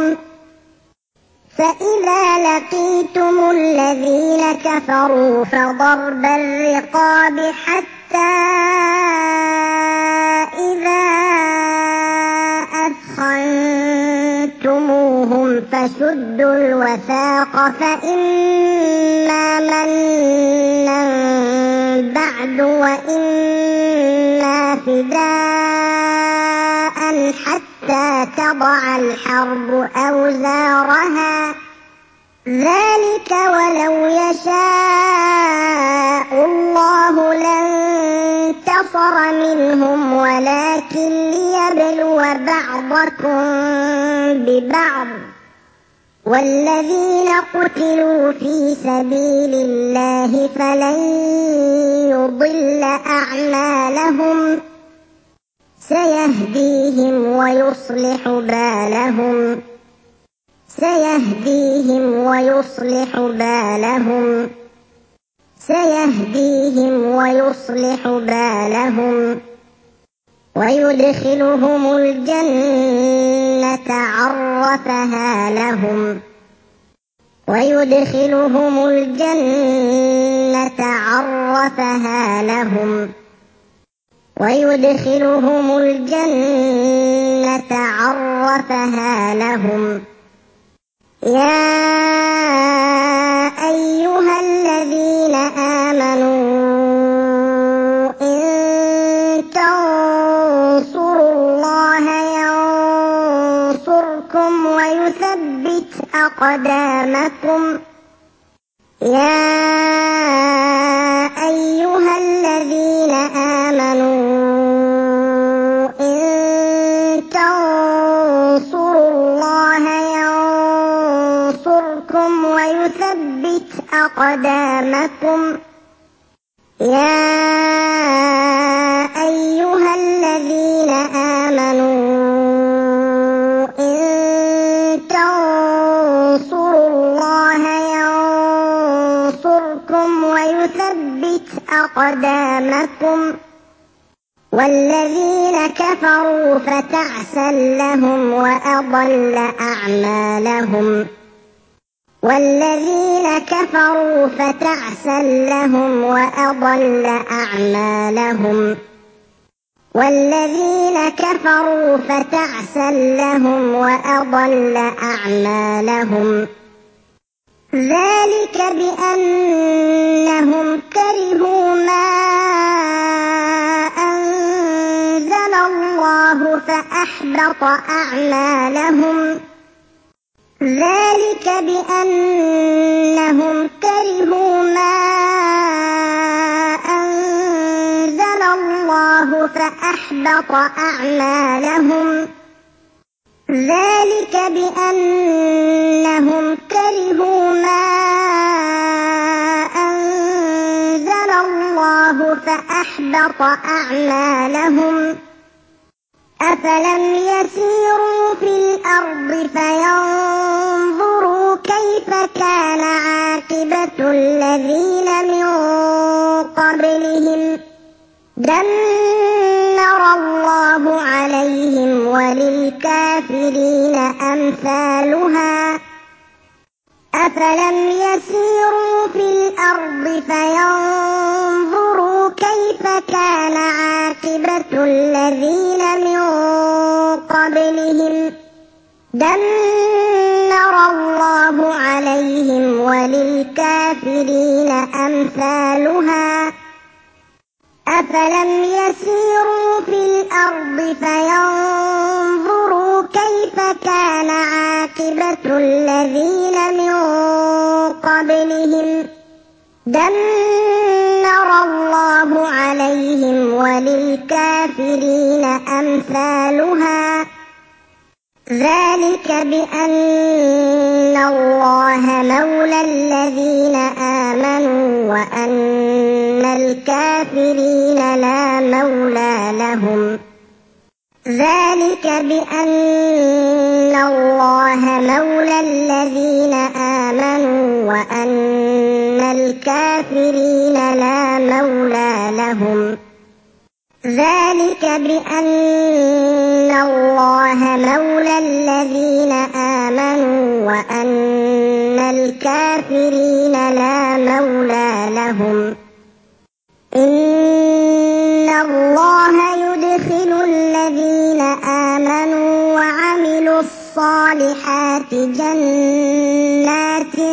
[SPEAKER 1] فإذا لقيتم الذين كفروا فضرب الرقاب حتى إذا أثخنتموهم فشدوا الوثاق فإما منا بعد وإما فداء حتى تضع الحرب أوزارها ذلك ولو يشاء الله لانتصر منهم ولكن ليبلو بعضكم ببعض والذين قتلوا في سبيل الله فلن يضل أعمالهم سيهديهم ويصلح بالهم سيهديهم ويصلح بالهم سيهديهم ويصلح بالهم ويدخلهم الجنة عرفها لهم ويدخلهم الجنة عرفها لهم ويدخلهم الجنة عرفها لهم يا أيها الذين آمنوا إن تنصروا الله ينصركم ويثبت أقدامكم يا أيها الذين آمنوا إن تنصروا الله ينصركم ويثبت أقدامكم يا أيها الذين آمنوا إن تنصروا الله ينصركم ويثبت أقدامكم والذين كفروا فتعسا لهم وأضل أعمالهم والذين كفروا فتعسا لهم وأضل أعمالهم والذين كفروا فتعسا لهم وأضل أعمالهم ذلك بأنهم كرهوا ما أنزل الله فأحبط أعمالهم ذلك بأنهم كرهوا ما أنزل الله فأحبط أعمالهم ذلك بأنهم كرهوا ما أنزل الله فأحبط أعمالهم أفلم يسيروا في الأرض فينظروا كيف كان عاقبة الذين من قبلهم دمر الله عليهم وللكافرين أمثالها أفلم يسيروا في الأرض فينظروا كيف كان عاقبة الذين من قبلهم دمر الله عليهم وللكافرين أمثالها أفلم يسيروا في الأرض فينظروا كيف كان عاقبة الذين من قبلهم دمر الله عليهم وللكافرين أمثالها ذلك بأن الله مولى الذين آمنوا وأن الكافرين لا مولى لهم ذلك بأن الله مولى الذين آمنوا وأن الكافرين لا مولى لهم ذلك بأن الله مولى الذين آمنوا وأن الكافرين لا مولى لهم إن الله يدخل الذين آمنوا وعملوا الصالحات جنات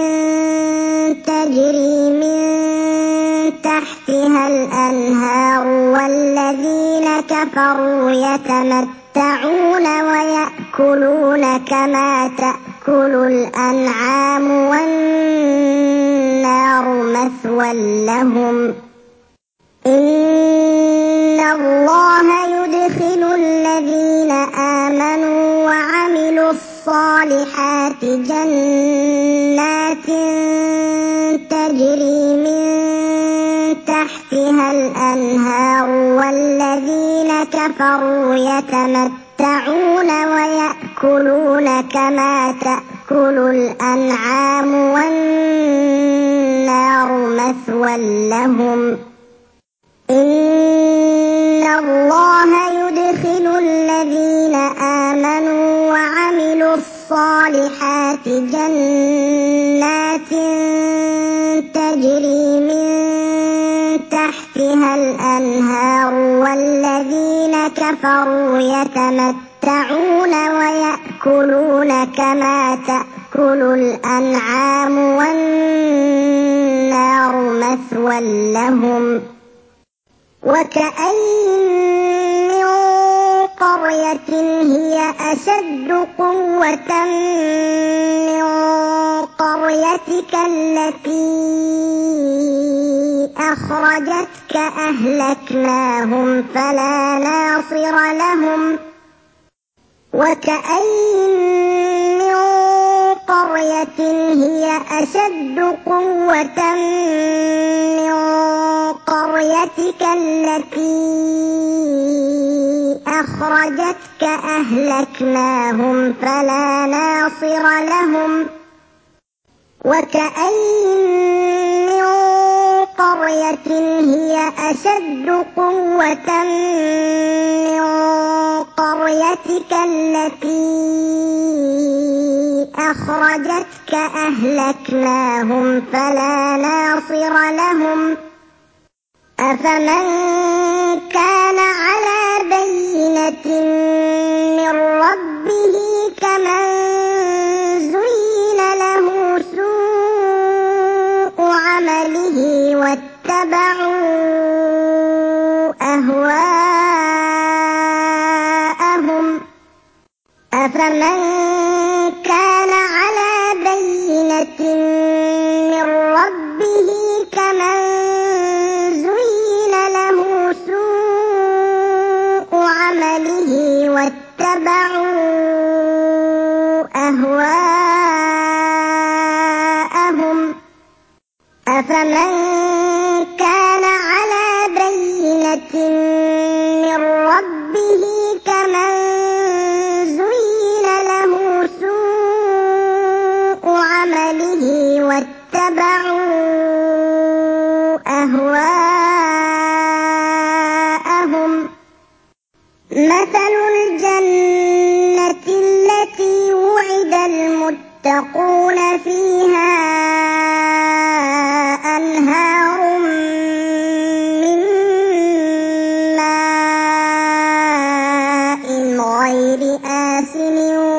[SPEAKER 1] تجري من تحتها الأنهار والذين كفروا يتمتعون ويأكلون كما تأكل الأنعام والنار مثوى لهم إن الله يدخل الذين آمنوا وعملوا الصالحات جنات تجري من تحتها الأنهار والذين كفروا يتمتعون ويأكلون كما تأكل الأنعام والنار مثوى لهم إن الله يدخل الذين آمنوا وعملوا الصالحات جنات تجري من تحتها الأنهار والذين كفروا يتمتعون ويأكلون كما تأكل الأنعام والنار مثوى لهم وكأين من قرية هي أشد قوة من قريتك التي أخرجتك أهلكناهم فلا ناصر لهم وكأين من قرية هي أشد قوة من قريتك التي أخرجتك أهلكناهم فلا ناصر لهم وكأين من قرية هي أشد قوة من قريتك التي أخرجتك أهلكناهم فلا ناصر لهم أفمن كان على بينة من ربه كمن زين له سوء عمله واتبعوا أهواءهم أفمن كان على بينة من ربه كمن زين له سوء عمله واتبعوا أهواءهم أفمن كان على بينة من ربه كمن زين له سوء عمله واتبعوا أهواءهم مثل الجنة التي وعد المتقون فيها أنهار من ماء غير آسن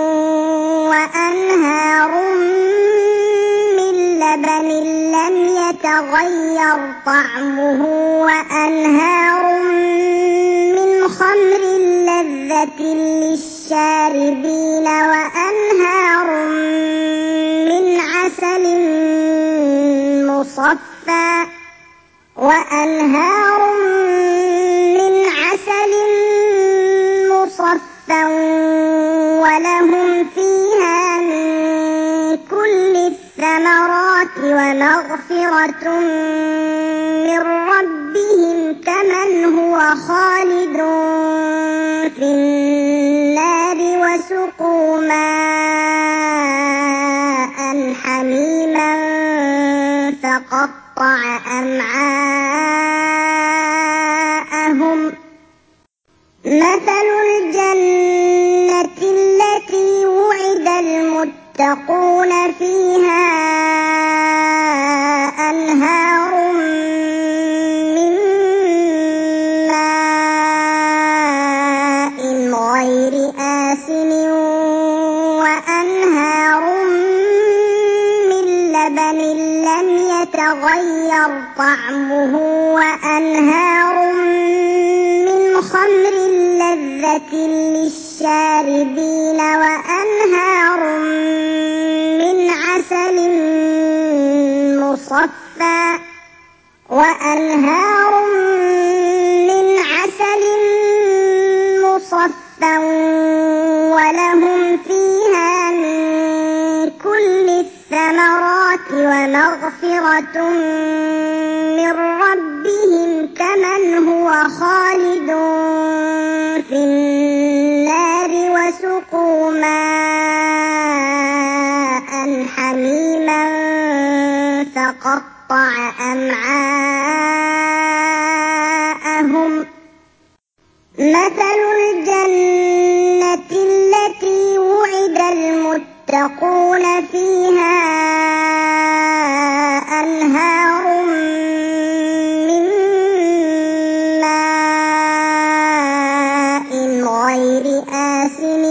[SPEAKER 1] وأنهار من لبن لم يتغير طعمه وأنهار من خمر لذة للشاربين وأنهار من عسل مصفى وأنهار من عسل مصفى ولهم فيها من كل الثمرات ومغفرة من ربهم كمن هو خالد في النار وسقوا ماء حميما فقطع أمعاءهم مثل الجنة التي وعد المتقون فيها أنهار من ماء غير آسن وأنهار من لبن لم يتغير طعمه وأنهار من خمر لذة للشاربين وأنهار من عسل مصفى وأنهار من عسل مصفى ولهم فيها من كل الثمرات ومغفرة من ربهم كمن هو خالد في النار وسقوا ماء حميما فقطع أمعاءهم مثل الجنة التي وعد المتقون فيها أنهار من ماء غير آسن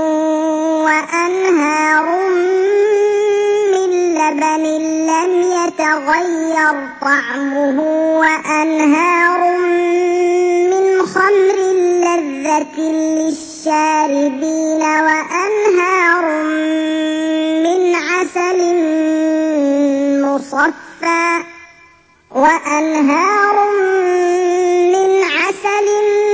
[SPEAKER 1] وأنهار من لبن لم يتغير طعمه وأنهار من خمر لذة للشاربين وأنهار من عسل مصفى وأنهار من عسل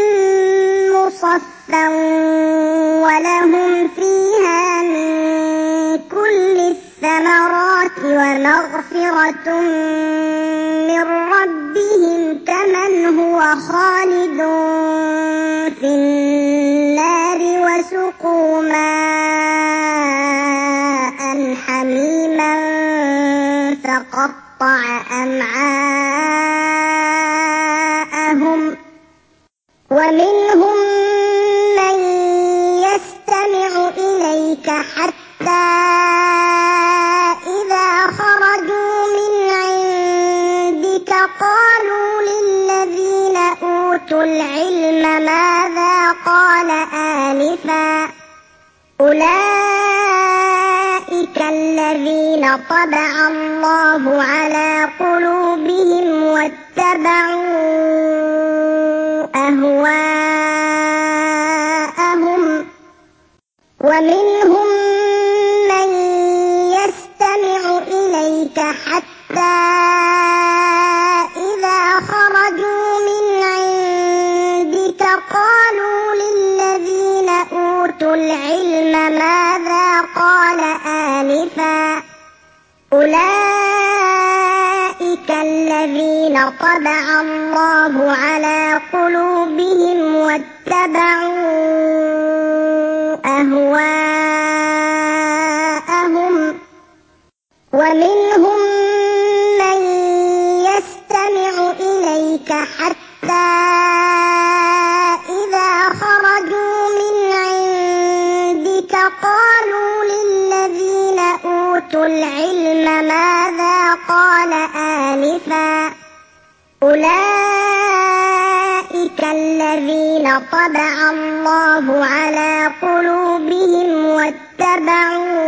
[SPEAKER 1] مصفى ولهم فيها من كل الثمرات ومغفرة من ربهم كمن هو خالد في النار وسقوا ماء حميما فقطع أمعاءهم ومنهم من يستمع إليك حتى إذا خرجوا من عندك قالوا للذين أوتوا العلم ماذا قال آنفا أولئك الذين طبع الله على قلوبهم واتبعوا أهواءهم ومنهم من يستمع أُوتُوا الْعِلْمَ ماذا قال آنفا أولئك الذين طبع الله على قلوبهم واتبعوا أهواءهم ومنهم من يستمع إليك حتى إذا خرجوا من عندك قالوا للذين أوتوا العلم ماذا قال آنفا أولئك الذين طبع الله على قلوبهم واتبعوا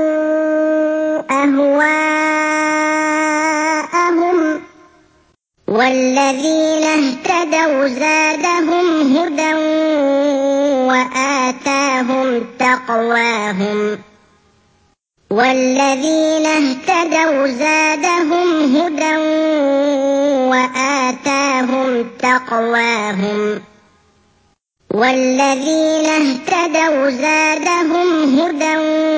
[SPEAKER 1] أهواءهم والذين اهتدوا زادهم هدى وآتاهم تقواهم والذين اهتدوا زادهم هدى وآتاهم تقواهم والذين اهتدوا زادهم هدى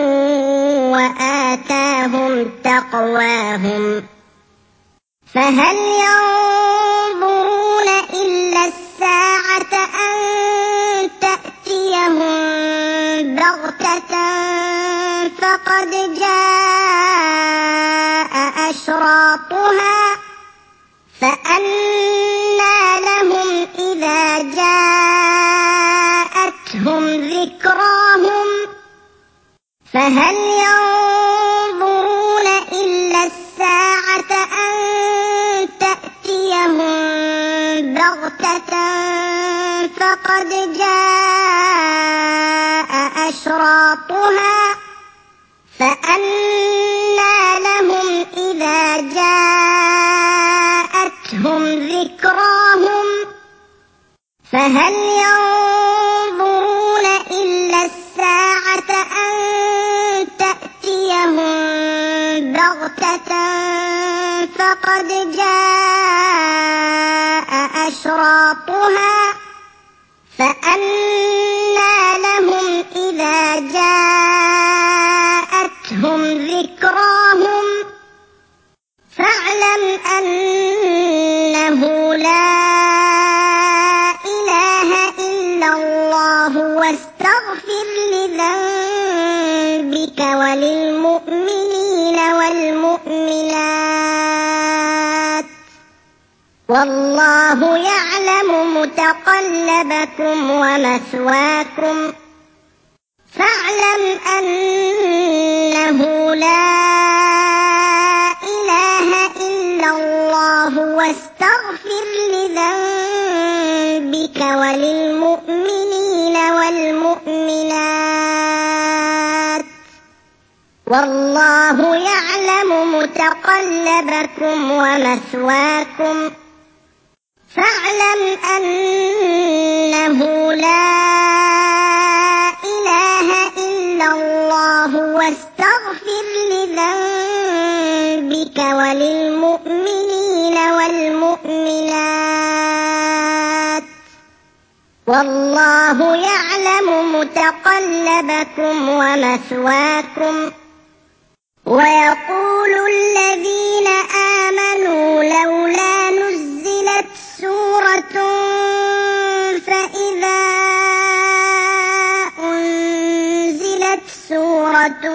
[SPEAKER 1] وآتاهم تقواهم فهل ينظرون إلا الساعة أن تأتيهم بغتة فقد جاء أشراطها فأنى لهم إذا جاءتهم ذكراهم فهل ينظرون إلا الساعة أن تأتيهم بغتة فقد جاء أشراطها فأنى لهم إذا جاءتهم ذكراهم فهل ينظرون إلا الساعة أن تأتيهم بغتة فقد جاء أشراطها فأنى لهم إذا جاءتهم ذكراهم فاعلم أنه لا إله إلا الله واستغفر لذنبك وللمؤمنين والمؤمنات والله يعلم متقلبكم ومثواكم فاعلم أنه لا إله إلا الله واستغفر لذنبك وللمؤمنين والمؤمنات والله يعلم متقلبكم ومثواكم فاعلم أنه لا إله إلا الله واستغفر لذنبك وللمؤمنين والمؤمنات والله يعلم متقلبكم ومثواكم ويقول الذين آمنوا لولا نزلت سورة فإذا أنزلت سورة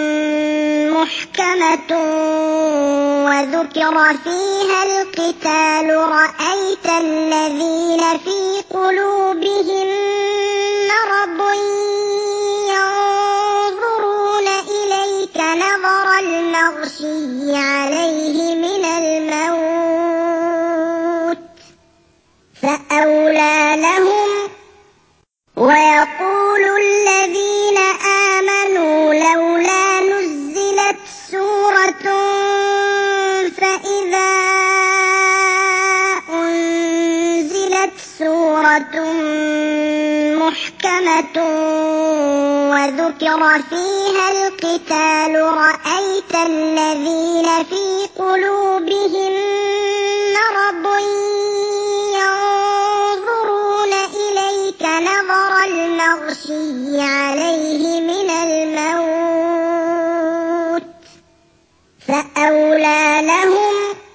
[SPEAKER 1] محكمة وذكر فيها القتال رأيت الذين في قلوبهم مرض ينظرون إليك نظر المغشي عليه من الموت فأولى لهم ويقول الذين آمنوا لولا نزلت سورة فإذا أنزلت سورة محكمة وذكر فيها القتال رأيت الذين في قلوبهم مرض ينظرون إليك نظر المغشي المغشي عليه من الموت فأولى لهم.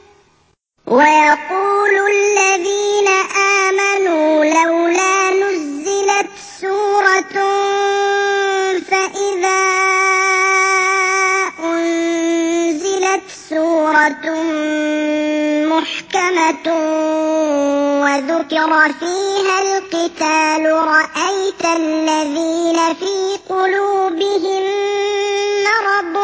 [SPEAKER 1] ويقول الذين آمنوا لولا نزلت سورة فإذا أنزلت سورة محكمة وذكر فيها القتال رأيت الذين في قلوبهم مرض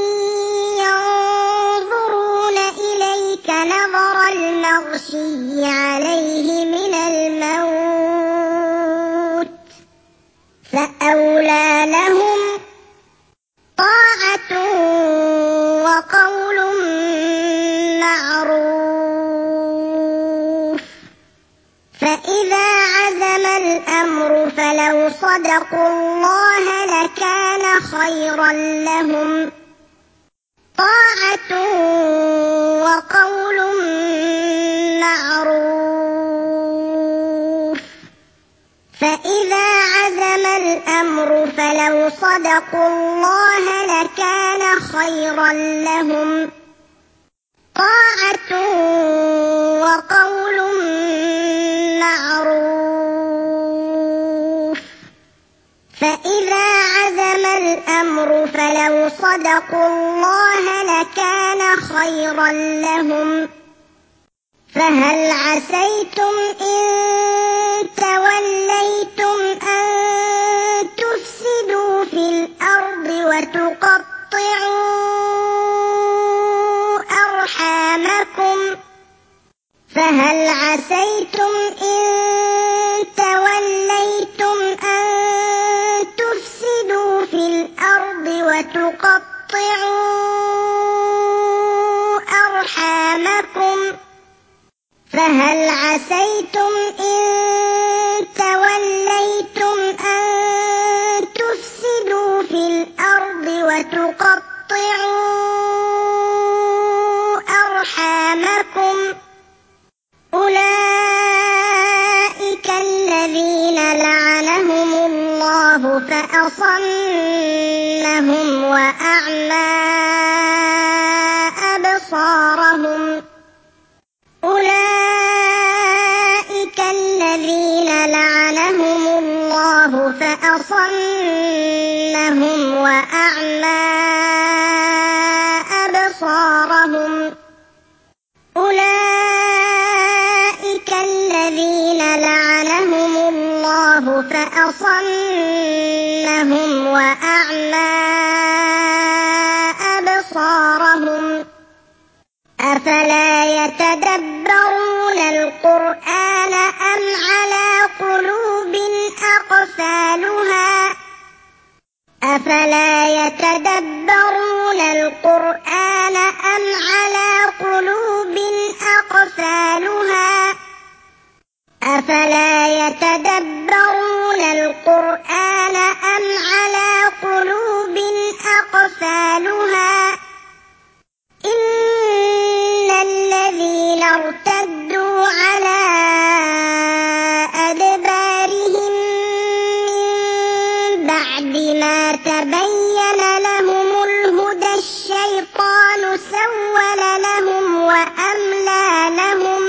[SPEAKER 1] ينظرون إليك نظر المغشي عليه من الموت فأولى لهم طاعة وقول معروف. فإذا عزم الأمر فلو صدقوا الله لكان خيرا لهم طاعة وقول معروف. فإذا عزم الأمر فلو صدقوا الله لكان خيرا لهم طاعة وقول معروف. فإذا عزم الأمر فلو صدقوا الله لكان خيرا لهم. فهل عسيتم إن توليتم أن تفسدوا في الأرض وتقطعوا أرحامكم فهل عسيتم إن توليتم أن تفسدوا في الأرض وتقطعوا أرحامكم فهل عسيتم إن توليتم أن تفسدوا في الأرض وتقطعوا أرحامكم أولئك الذين لعنهم الله فأصمهم وأعمى أبصارهم أولئك الذين لعنهم الله فأصمهم وأعمى أبصارهم أولئك الذين لعنهم الله فأصمهم وأعمى أبصارهم أفلا يتدبرون القرآن أم على قلوب أقفالها أفلا يتدبرون القرآن أم على قلوب أقفالها أفلا يتدبرون القرآن أم على قلوب أقفالها إن الذين ارتدوا على أدبارهم من بعد ما تبين لهم الهدى الشيطان سول لهم وأملى لهم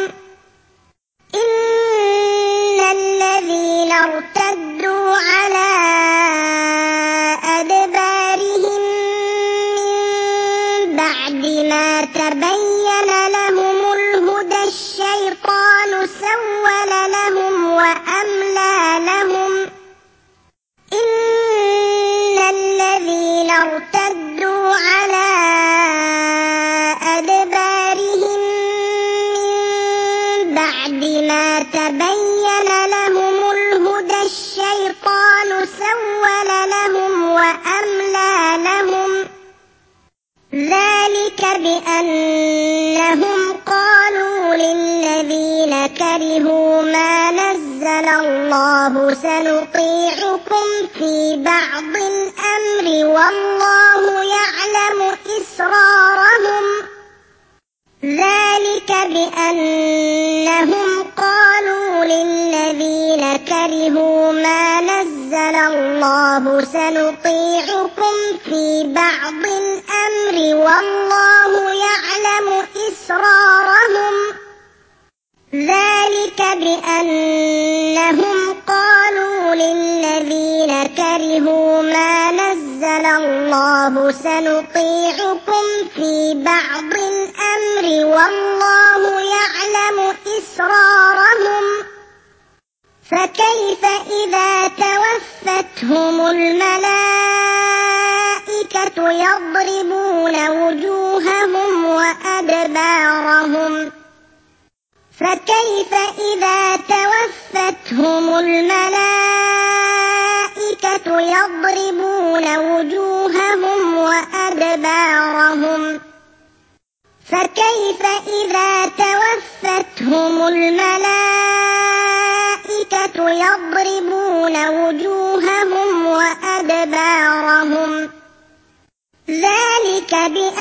[SPEAKER 1] إن الذين ارتدوا على أدبارهم من بعد ما تبين لهم الهدى الشيطان سول لهم وأملى لهم إن الذين ارتدوا على أدبارهم من بعد ما تبين لهم الهدى الشيطان سول لهم وأملى لهم ذلك بأن أنهم قالوا للذين كرهوا ما نزل الله سنطيعكم في بعض الأمر والله يعلم إسرارهم ذلك بأنهم قالوا للذين كرهوا ما نزل نزل الله سنطيعكم في بعض الأمر والله يعلم إسرارهم ذلك بأنهم قالوا للذين كرهوا ما نزل الله سنطيعكم في بعض الأمر والله يعلم إسرارهم فكيف إذا توفتهم الملائكة يضربون وجوههم وأدبارهم فكيف إذا توفتهم الملائكة يضربون وجوههم وأدبارهم فكيف إذا توفتهم الملائكة يضربون وجوههم وأدبارهم ذلك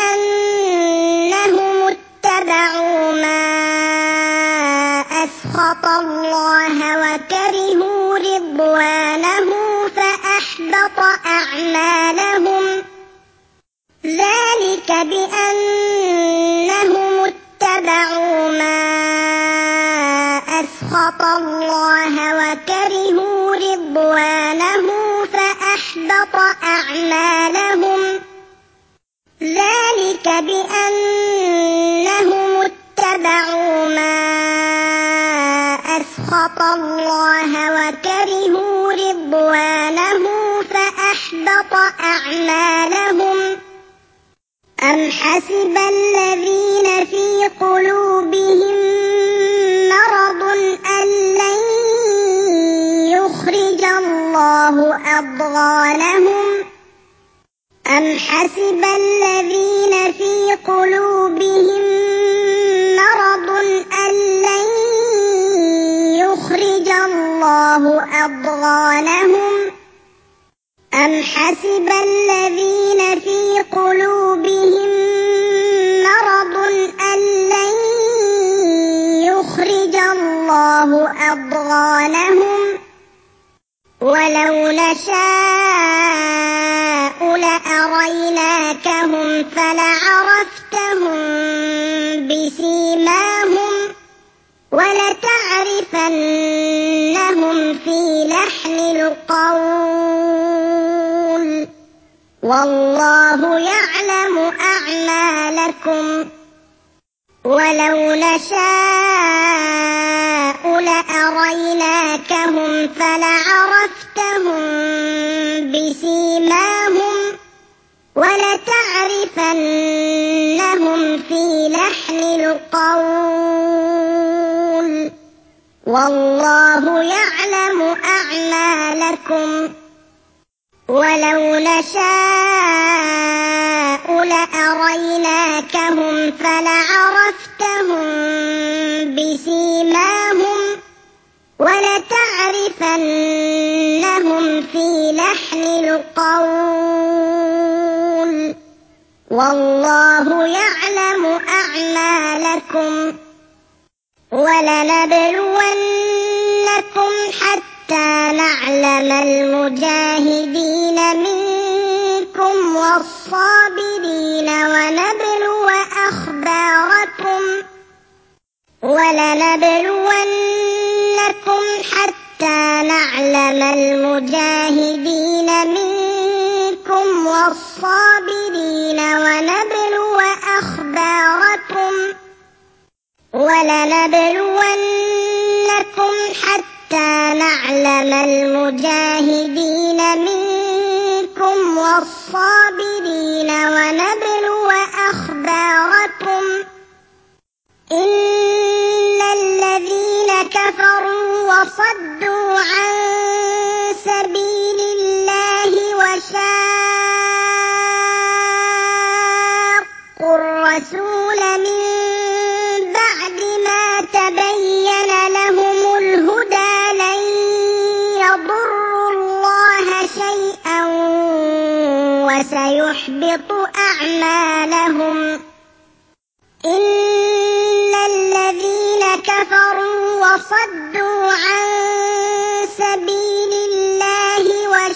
[SPEAKER 1] بأنهم اتبعوا ما أسخط الله وكرهوا رضوانه فأحبط أعمالهم ذلك بأنهم اتبعوا ما أسخط الله وكرهوا رضوانه فأحبط أعمالهم ذلك بأنهم اتبعوا ما أسخط الله وكرهوا رضوانه فأحبط أعمالهم أم حسب الذين في قلوبهم مرض أن لن يخرج الله أضغانهم أم حسب الذين في قلوبهم مرض أن لن يخرج الله أضغانهم أم حسب الذين في قلوبهم مرض أن لن يخرج الله أضغانهم ولو نشاء لأريناكهم فلعرفتهم بسيماهم ولتعرفنهم في لحن القول والله يعلم أعمالكم ولو نشاء لأريناكهم فلعرفتهم بسيماهم ولتعرفنهم في لحن القول والله يعلم أعمالكم ولو نشاء لأريناكهم فلعرفتهم بسيماهم ولتعرفنهم في لحن القول والله يعلم أعمالكم ولنبلونكم حتى نعلم المجاهدين منكم والصابرين ونبلو أخباركم ولنبلونكم حتى نعلم المجاهدين منكم والصابرين ونبلو أخباركم ولنبلونكم حتى نعلم المجاهدين منكم والصابرين ونبلو أخباركم إن الذين كفروا وصدوا عن سبيل الله وشاقوا الرسول من بعد ما تبين لهم الهدى لن يضروا الله شيئا وسيحبط أعمالهم إن الذين كفروا وصدوا عن سبيل الله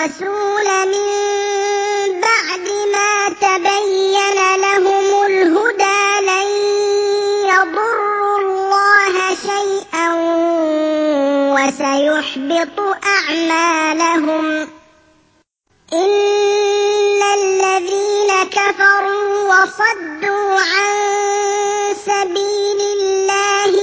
[SPEAKER 1] الرسول من بعد ما تبين لهم الهدى لن يضروا الله شيئا وسيحبط أعمالهم. إن الذين كفروا وصدوا عن سبيل الله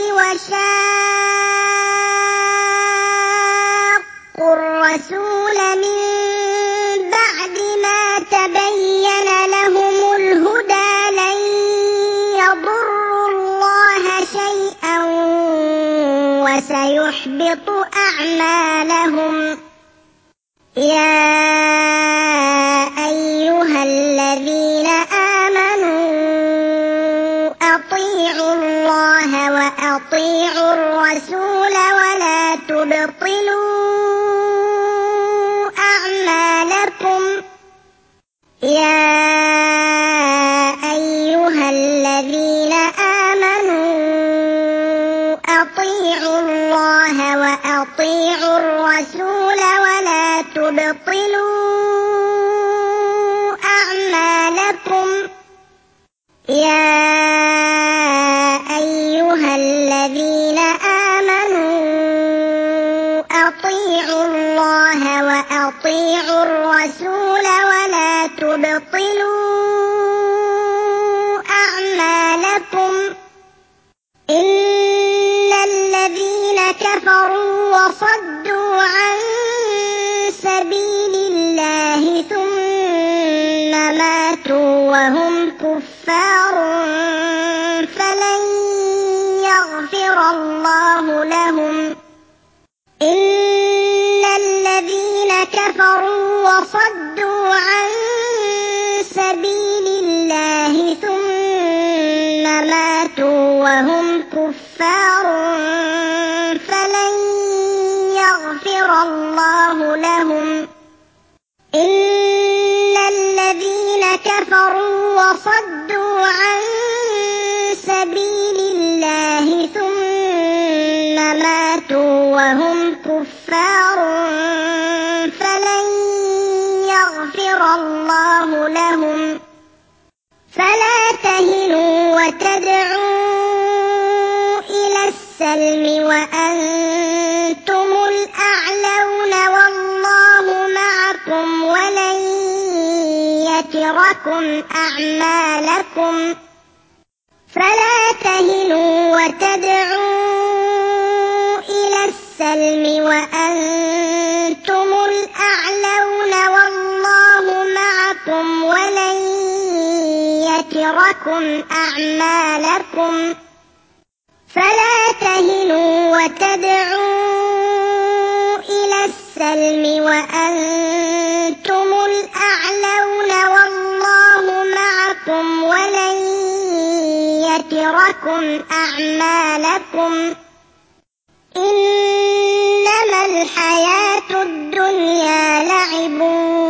[SPEAKER 1] وشاقوا الرسول من بعد ما تبين لهم الهدى لن يضروا الله شيئا وسيحبط أعمالهم. يا أيها الذين آمنوا أطيعوا الله وأطيعوا الرسول ولا تبطلوا أعمالكم. يا أيها الذين آمنوا أطيعوا الله وأطيعوا الرسول ولا تبطلوا أعمالكم. يا أيها الذين آمنوا أطيعوا الله وأطيعوا الرسول ولا تبطلوا أعمالكم. إن الذين كفروا وصدوا عن سبيل الله ثم ماتوا وهم كفار فلن يغفر الله لهم. إن الذين كفروا وصدوا عن سبيل الله ثم ماتوا وهم كفار فلن يغفر الله لهم. إن الذين كفروا وصدوا عن سبيل الله ثم ماتوا وهم كفار فلن يغفر الله لهم. فلا تهنوا وتدعوا إلى السلم وأنتم الأعلون والله معكم ولن يتركم أعمالكم. فلا تهنوا وتدعوا إلى السلم وأنتم الأعلون والله معكم ولن يتركم أعمالكم. فلا تهنوا وتدعوا إلى السلم وأنتم الأعلون والله معكم ولن يتركم أعمالكم. إنما الحياة الدنيا لعب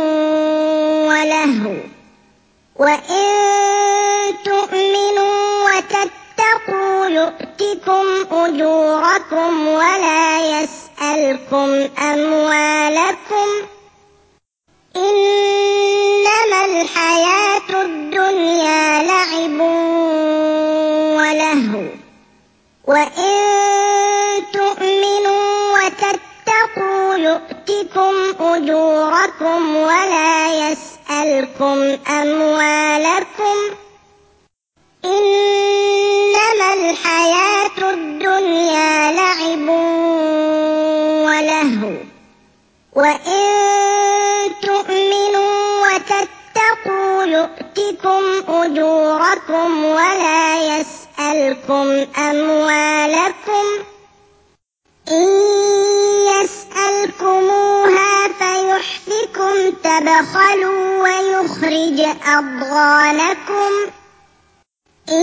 [SPEAKER 1] ولهو وإن تؤمنوا وتتقوا يؤتكم أجوركم ولا يسألكم أموالكم. إنما الحياة الدنيا لعب ولهو وإن تؤمنوا وتتقوا يؤتكم أجوركم ولا يسألكم أموالكم. إنما الحياة الدنيا لعب ولهو وإن تؤمنوا وتتقوا يؤتكم أجوركم ولا يسألكم أموالكم. إن يسألكموها فيحفكم تبخلوا ويخرج أضغانكم. إن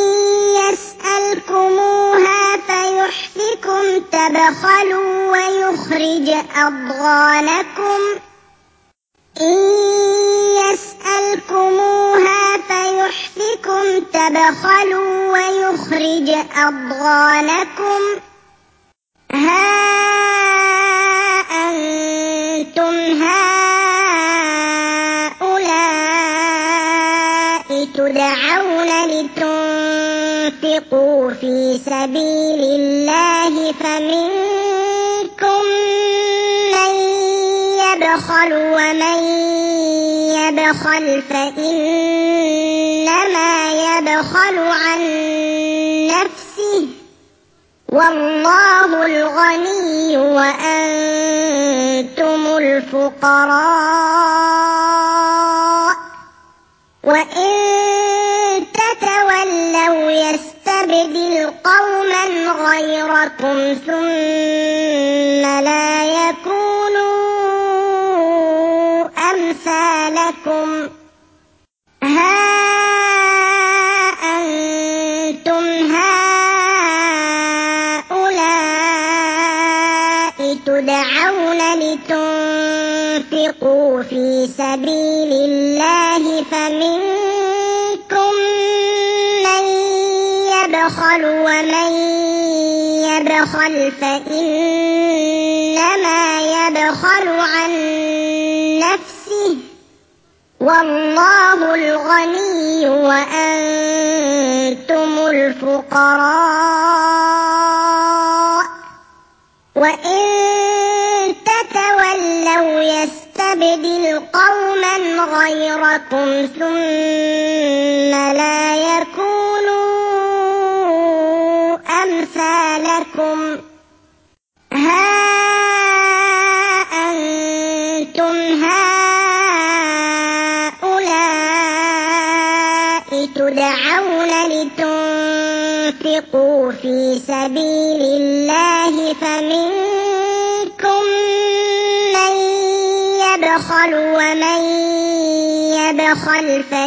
[SPEAKER 1] يسألكموها فيحفكم تبخلوا ويخرج أضغانكم. إن يسألكموها فيحفكم تبخلوا ويخرج أضغانكم. ها أنتم هؤلاء في سبيل الله فمنكم من يبخل ومن يبخل فإنما يبخل عن نفسه والله الغني وأنتم الفقراء وإن تتولوا يستبدل قوما غيركم ثم لا يكونوا أمثالكم ها أنتم هؤلاء تدعون لتنفقوا في سبيل الله فمنكم من يبخل ومن يبخل فإنما يبخل عن نفسه والله الغني وأنتم الفقراء وإن تتولوا يستبدل قوما غيركم ثم لا يكونوا أمثالكم ها أنتم هؤلاء تدعون لتنفقوا في سبيل الله فمنكم من يبخل ومن يبخل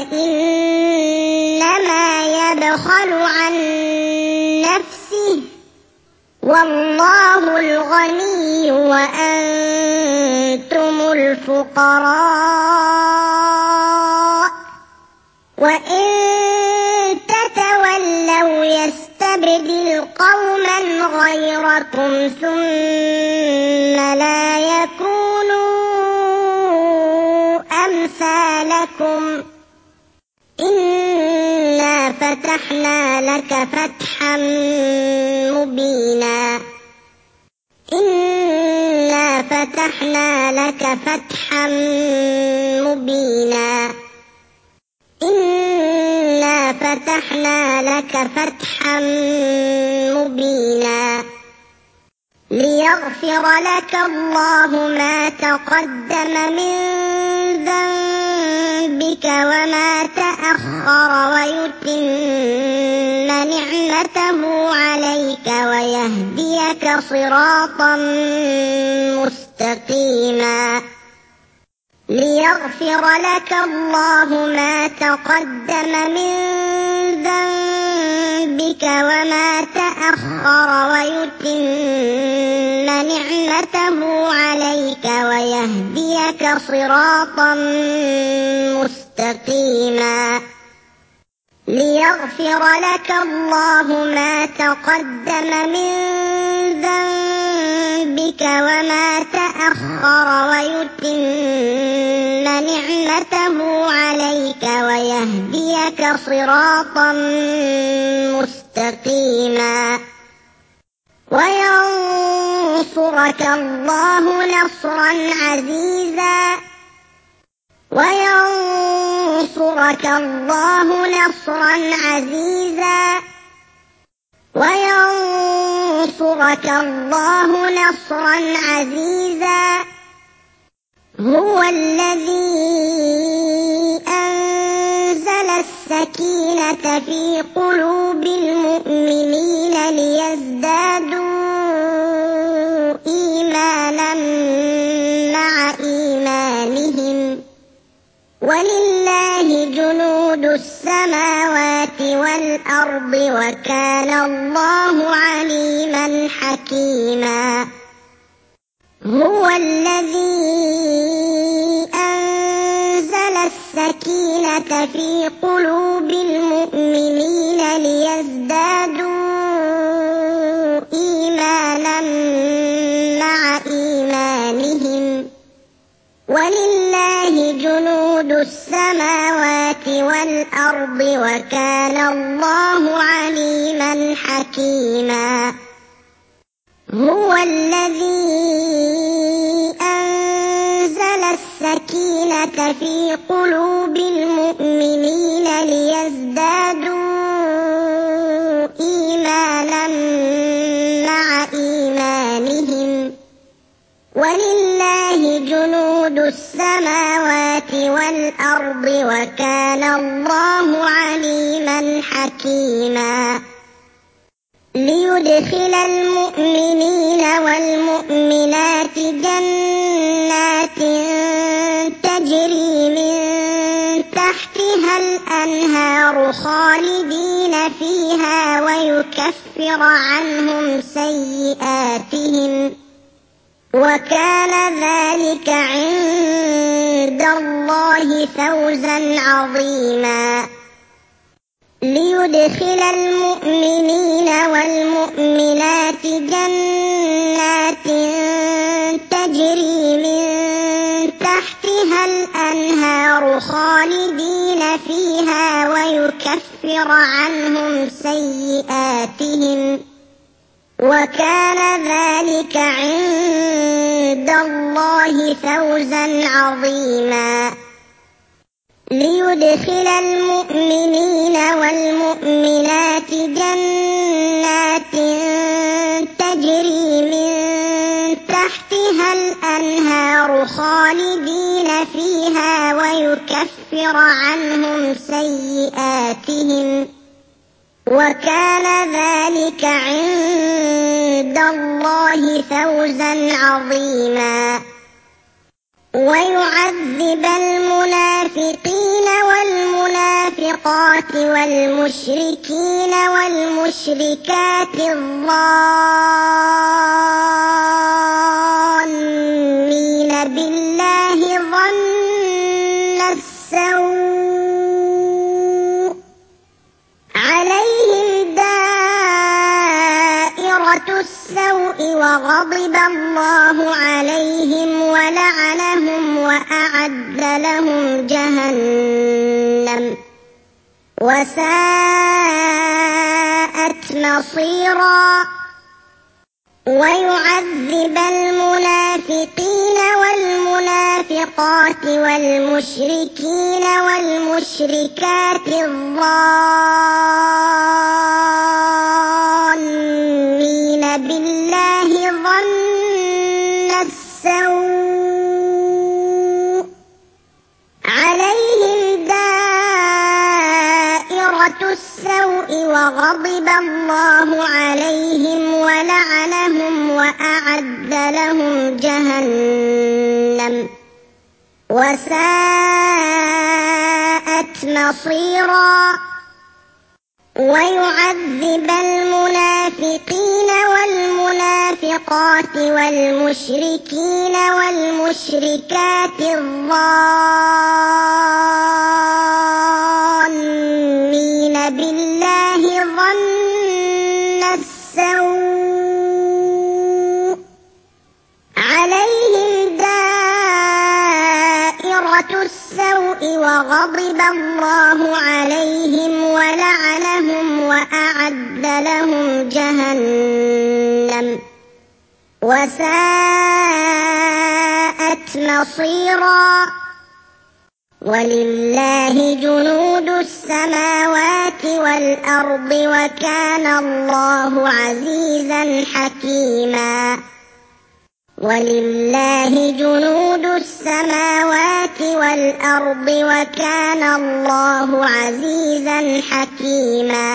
[SPEAKER 1] فإنما يبخل عن نفسه والله الغني وأنتم الفقراء وإن تتولوا يستبدل قوما غيركم ثم لا يكونوا أمثالكم إنا فتحنا لك فتحا مبينا إنا فتحنا لك فتحا مبينا إنا فتحنا لك فتحا مبينا ليغفر لك الله ما تقدم من ذنبك وما تأخر ويتم نعمته عليك ويهديك صراطا مستقيما ليغفر لك الله ما تقدم من ذنبك وما تأخر ويتم نعمته عليك ويهديك صراطا مستقيما ليغفر لك الله ما تقدم من ذنبك وما تأخر ويتم نعمته عليك ويهديك صراطا مستقيما وينصرك الله نصرا عزيزا وينصرك الله نصرا عزيزا وينصرك الله نصرا عزيزا هو الذي أنزل السكينة في قلوب المؤمنين ليزدادوا إيمانا مع إيمانهم ولله جنود السماوات والأرض وكان الله عليما حكيما هو الذي أنزل السكينة في قلوب المؤمنين ليزدادوا إيمانا مع إيمانهم ولله جنود السماوات وَالْأَرْضِ وَكَانَ اللَّهُ عَلِيمًا حَكِيمًا هُوَ الَّذِي أَنزَلَ السَّكِينَةَ فِي قُلُوبِ الْمُؤْمِنِينَ لِيَزْدَادُوا إِيمَانًا مَّعَ إِيمَانِهِمْ وَلِلَّهِ جُنُودُ السَّمَاوَاتِ وَالْأَرْضِ وَكَانَ اللَّهُ عَلِيمًا حَكِيمًا لِيُدْخِلَ الْمُؤْمِنِينَ وَالْمُؤْمِنَاتِ جَنَّاتٍ تَجْرِي مِن تَحْتِهَا الْأَنْهَارُ خَالِدِينَ فِيهَا وَيُكَفِّرَ عَنْهُمْ سَيِّئَاتِهِمْ وَكَانَ ذَلِكَ عِندَ اللَّهِ فَوْزًا عَظِيمًا لِيُدْخِلَ الْمُؤْمِنِينَ وَالْمُؤْمِنَاتِ جَنَّاتٍ تَجْرِي مِن تَحْتِهَا الْأَنْهَارُ خَالِدِينَ فِيهَا وَيُكَفِّرَ عَنْهُمْ سَيِّئَاتِهِمْ وَكَانَ ذَلِكَ عِندَ اللَّهِ فَوْزًا عَظِيمًا لِيُدْخِلَ الْمُؤْمِنِينَ وَالْمُؤْمِنَاتِ جَنَّاتٍ تَجْرِي مِن تَحْتِهَا الْأَنْهَارُ خَالِدِينَ فِيهَا وَيُكَفِّرَ عَنْهُمْ سَيِّئَاتِهِمْ وَكَانَ ذَلِكَ عِندَ اللَّهِ فَوْزًا عَظِيمًا وَيُعَذِّبَ الْمُنَافِقِينَ وَالْمُنَافِقَاتِ وَالْمُشْرِكِينَ وَالْمُشْرِكَاتِ الظَّانِّينَ بِاللَّهِ ظَنَّ السَّوْءِ عَلَيْهِمْ دَائِرَةُ السَّوْءِ وَغَضِبَ اللَّهُ عَلَيْهِمْ وَلَعَنَهُمْ وَأَعَدَّ لَهُمْ جَهَنَّمَ وَسَاءَتْ مَصِيرًا وَيُعَذِّبَ الْمُنَافِقِينَ وَالْمُنَافِقَاتِ وَالْمُشْرِكِينَ وَالْمُشْرِكَاتِ الظَّانِّينَ بِاللَّهِ ظَنَّ السَّوْءِ عَلَيْهِمْ دَائِرَةُ السَّوْءِ وَغَضِبَ اللَّهُ عَلَيْهِمْ وَلَعَنَهُمْ وَأَعَدَّ لَهُمْ جَهَنَّمَ وَسَاءَتْ مَصِيرًا وَيُعَذِّبَ الْمُنَافِقِينَ وَالْمُنَافِقَاتِ وَالْمُشْرِكِينَ وَالْمُشْرِكَاتِ الظَّانِّينَ بِاللَّهِ ظَنَّ السَّوْءِ عَلَيْهِمْ دَائِرَةُ السَّوْءِ وَغَضِبَ اللَّهُ عَلَيْهِمْ وَلَعَنَهُمْ وَأَعَدَّ لَهُمْ جَهَنَّمَ وَسَاءَتْ مَصِيرًا وَلِلَّهِ جُنُودُ السَّمَاوَاتِ وَالْأَرْضِ وَكَانَ اللَّهُ عَزِيزًا حَكِيمًا وَلِلَّهِ جُنُودُ السَّمَاوَاتِ وَالْأَرْضِ وَكَانَ اللَّهُ عَزِيزًا حَكِيمًا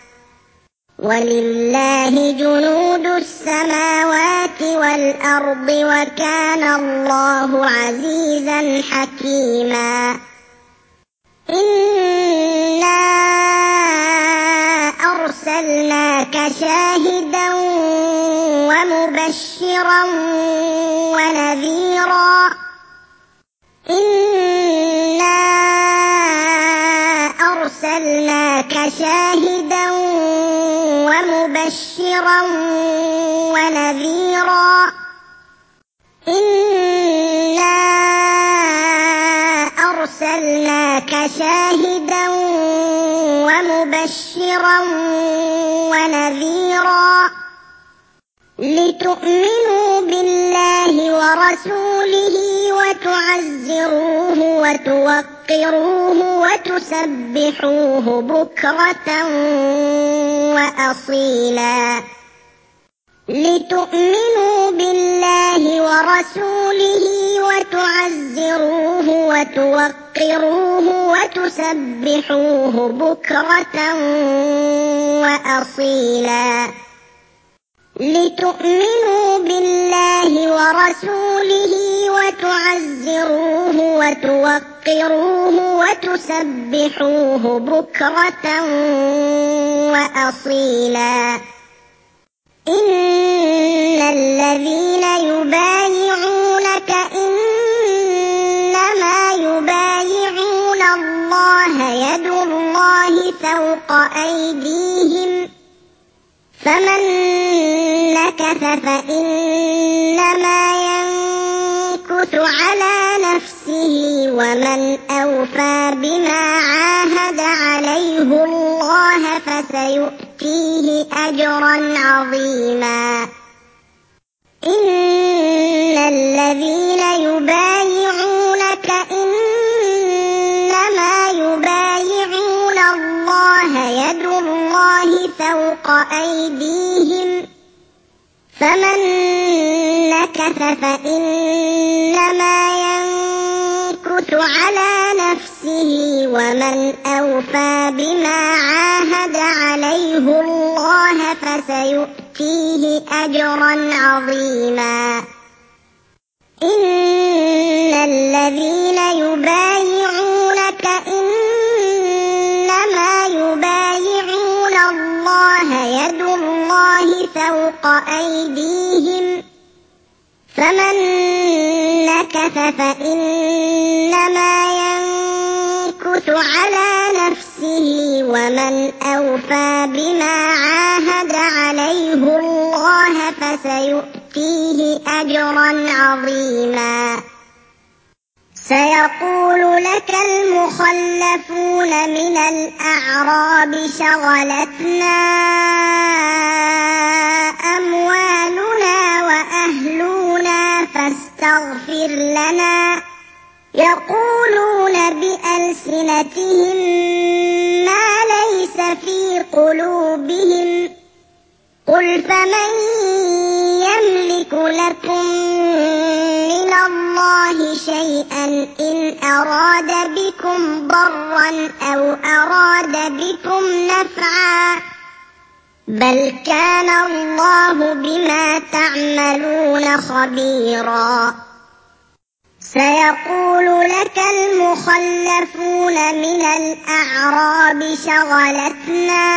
[SPEAKER 1] وَلِلَّهِ جُنُودُ السَّمَاوَاتِ وَالْأَرْضِ وَكَانَ اللَّهُ عَزِيزًا حَكِيمًا إِنَّا أَرْسَلْنَاكَ شَاهِدًا وَمُبَشِّرًا وَنَذِيرًا إِنَّا أَرْسَلْنَاكَ شَاهِدًا وَمُبَشِّرًا وَنَذِيرًا إِنَّا أرسلناك شاهدا ومبشرا ونذيرا لتؤمنوا بالله ورسوله وتعزروه وتوقروه وتسبحوه بكرة وأصيلا لتؤمنوا بالله ورسوله وتعزروه وتوقروه وتسبحوه بكرة وأصيلا لتؤمنوا بالله ورسوله وتعزروه وتوقروه وتسبحوه بكرة وأصيلا إن الذين يبايعونك إنما يبايعون الله يد الله فوق أيديهم فمن نكث فإنما ينكث على نفسه ومن أوفى بما عاهد عليه الله فسيؤتيه أجرا عظيما إن الذين يبايعونك إنما يبايعون الله يد الله فوق أيديهم فمن نكث فإنما ينكث على نفسه ومن أوفى بما عاهد عليه الله فسيؤتيه أجرا عظيما إن الذين يبايعونك إنما يبايعون الله يد الله فوق أيديهم فمن نكث فإنما ينكث على نفسه ومن أوفى بما عاهد عليه الله فسيؤتيه أجرا عظيما سيقول لك المخلفون من الأعراب شغلتنا أموالنا وأهلنا فاستغفر لنا يقولون بألسنتهم ما ليس في قلوبهم قل فمن يملك لكم من الله شيئا إن أراد بكم ضرا أو أراد بكم نفعا بل كان الله بما تعملون خبيرا سيقول لك المخلفون من الأعراب شغلتنا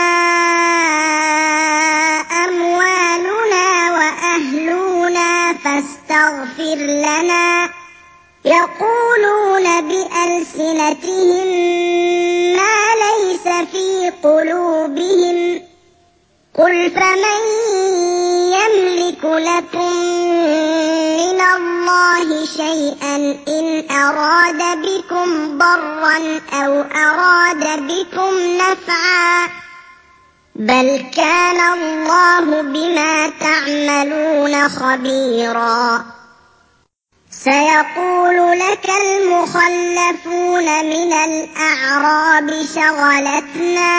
[SPEAKER 1] أموالنا وأهلنا فاستغفر لنا يقولون بألسنتهم ما ليس في قلوبهم قل فمن يملك لكم من الله شيئا إن أراد بكم ضرا أو أراد بكم نفعا بل كان الله بما تعملون خبيرا سيقول لك المخلفون من الأعراب شغلتنا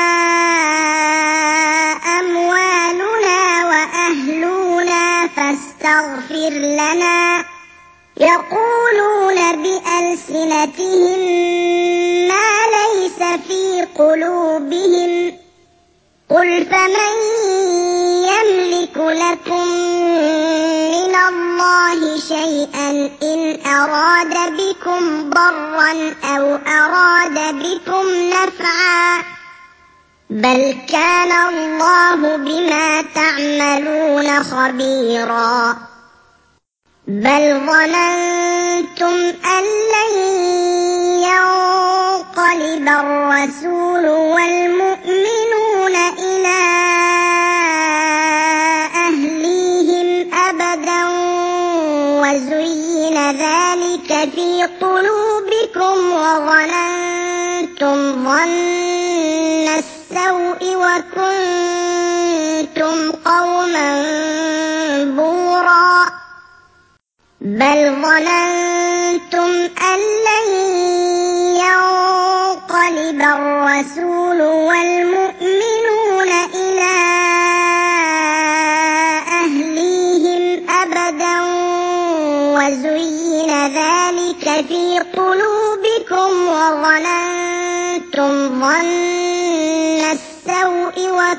[SPEAKER 1] أموالنا وأهلنا فاستغفر لنا يقولون بألسنتهم ما ليس في قلوبهم قل فمن يملك لكم من الله شيئا إن أراد بكم ضرا أو أراد بكم نفعا بل كان الله بما تعملون خبيرا بل ظننتم أن لن ينقلب الرسول والمؤمنون إلى أهليهم أبدا وزين ذلك في قلوبكم وظننتم ظن السوء وكنتم قوما بورا بل ظننتم أن لن ينقلب الرسول والمؤمنون إلى أهليهم أبدا وزين ذلك في قلوبكم وظننتم ظن السوء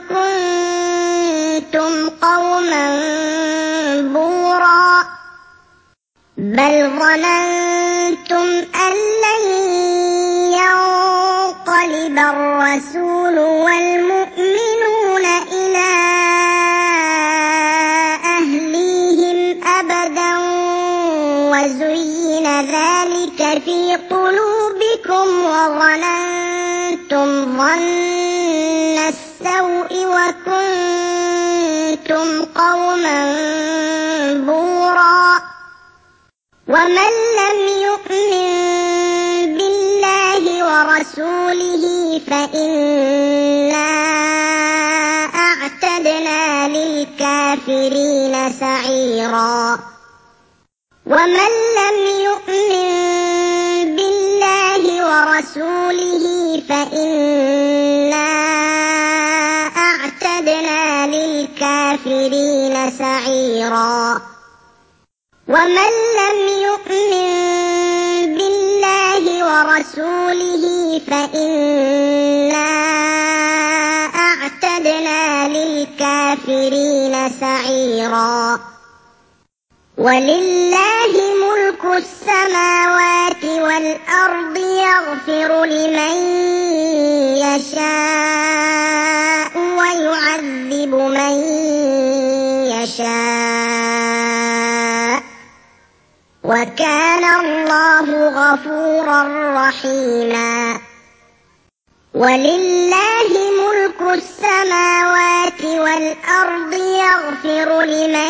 [SPEAKER 1] وكنتم قوما بورا بل ظننتم أن لن ينقلب الرسول والمؤمنون إلى أهليهم أبدا وزين ذلك في قلوبكم وظننتم ظن السوء وكنتم قوما بورا ومن لم يؤمن بالله ورسوله فإنا أعتدنا للكافرين سعيرا ومن لم يؤمن بالله ورسوله فإنا أعتدنا للكافرين سعيرا ومن لم يؤمن بالله ورسوله فإنا أعتدنا للكافرين سعيرا ولله ملك السماوات والأرض يغفر لمن يشاء ويعذب من يشاء وكان الله غفورا رحيما ولله ملك السماوات والأرض يغفر لمن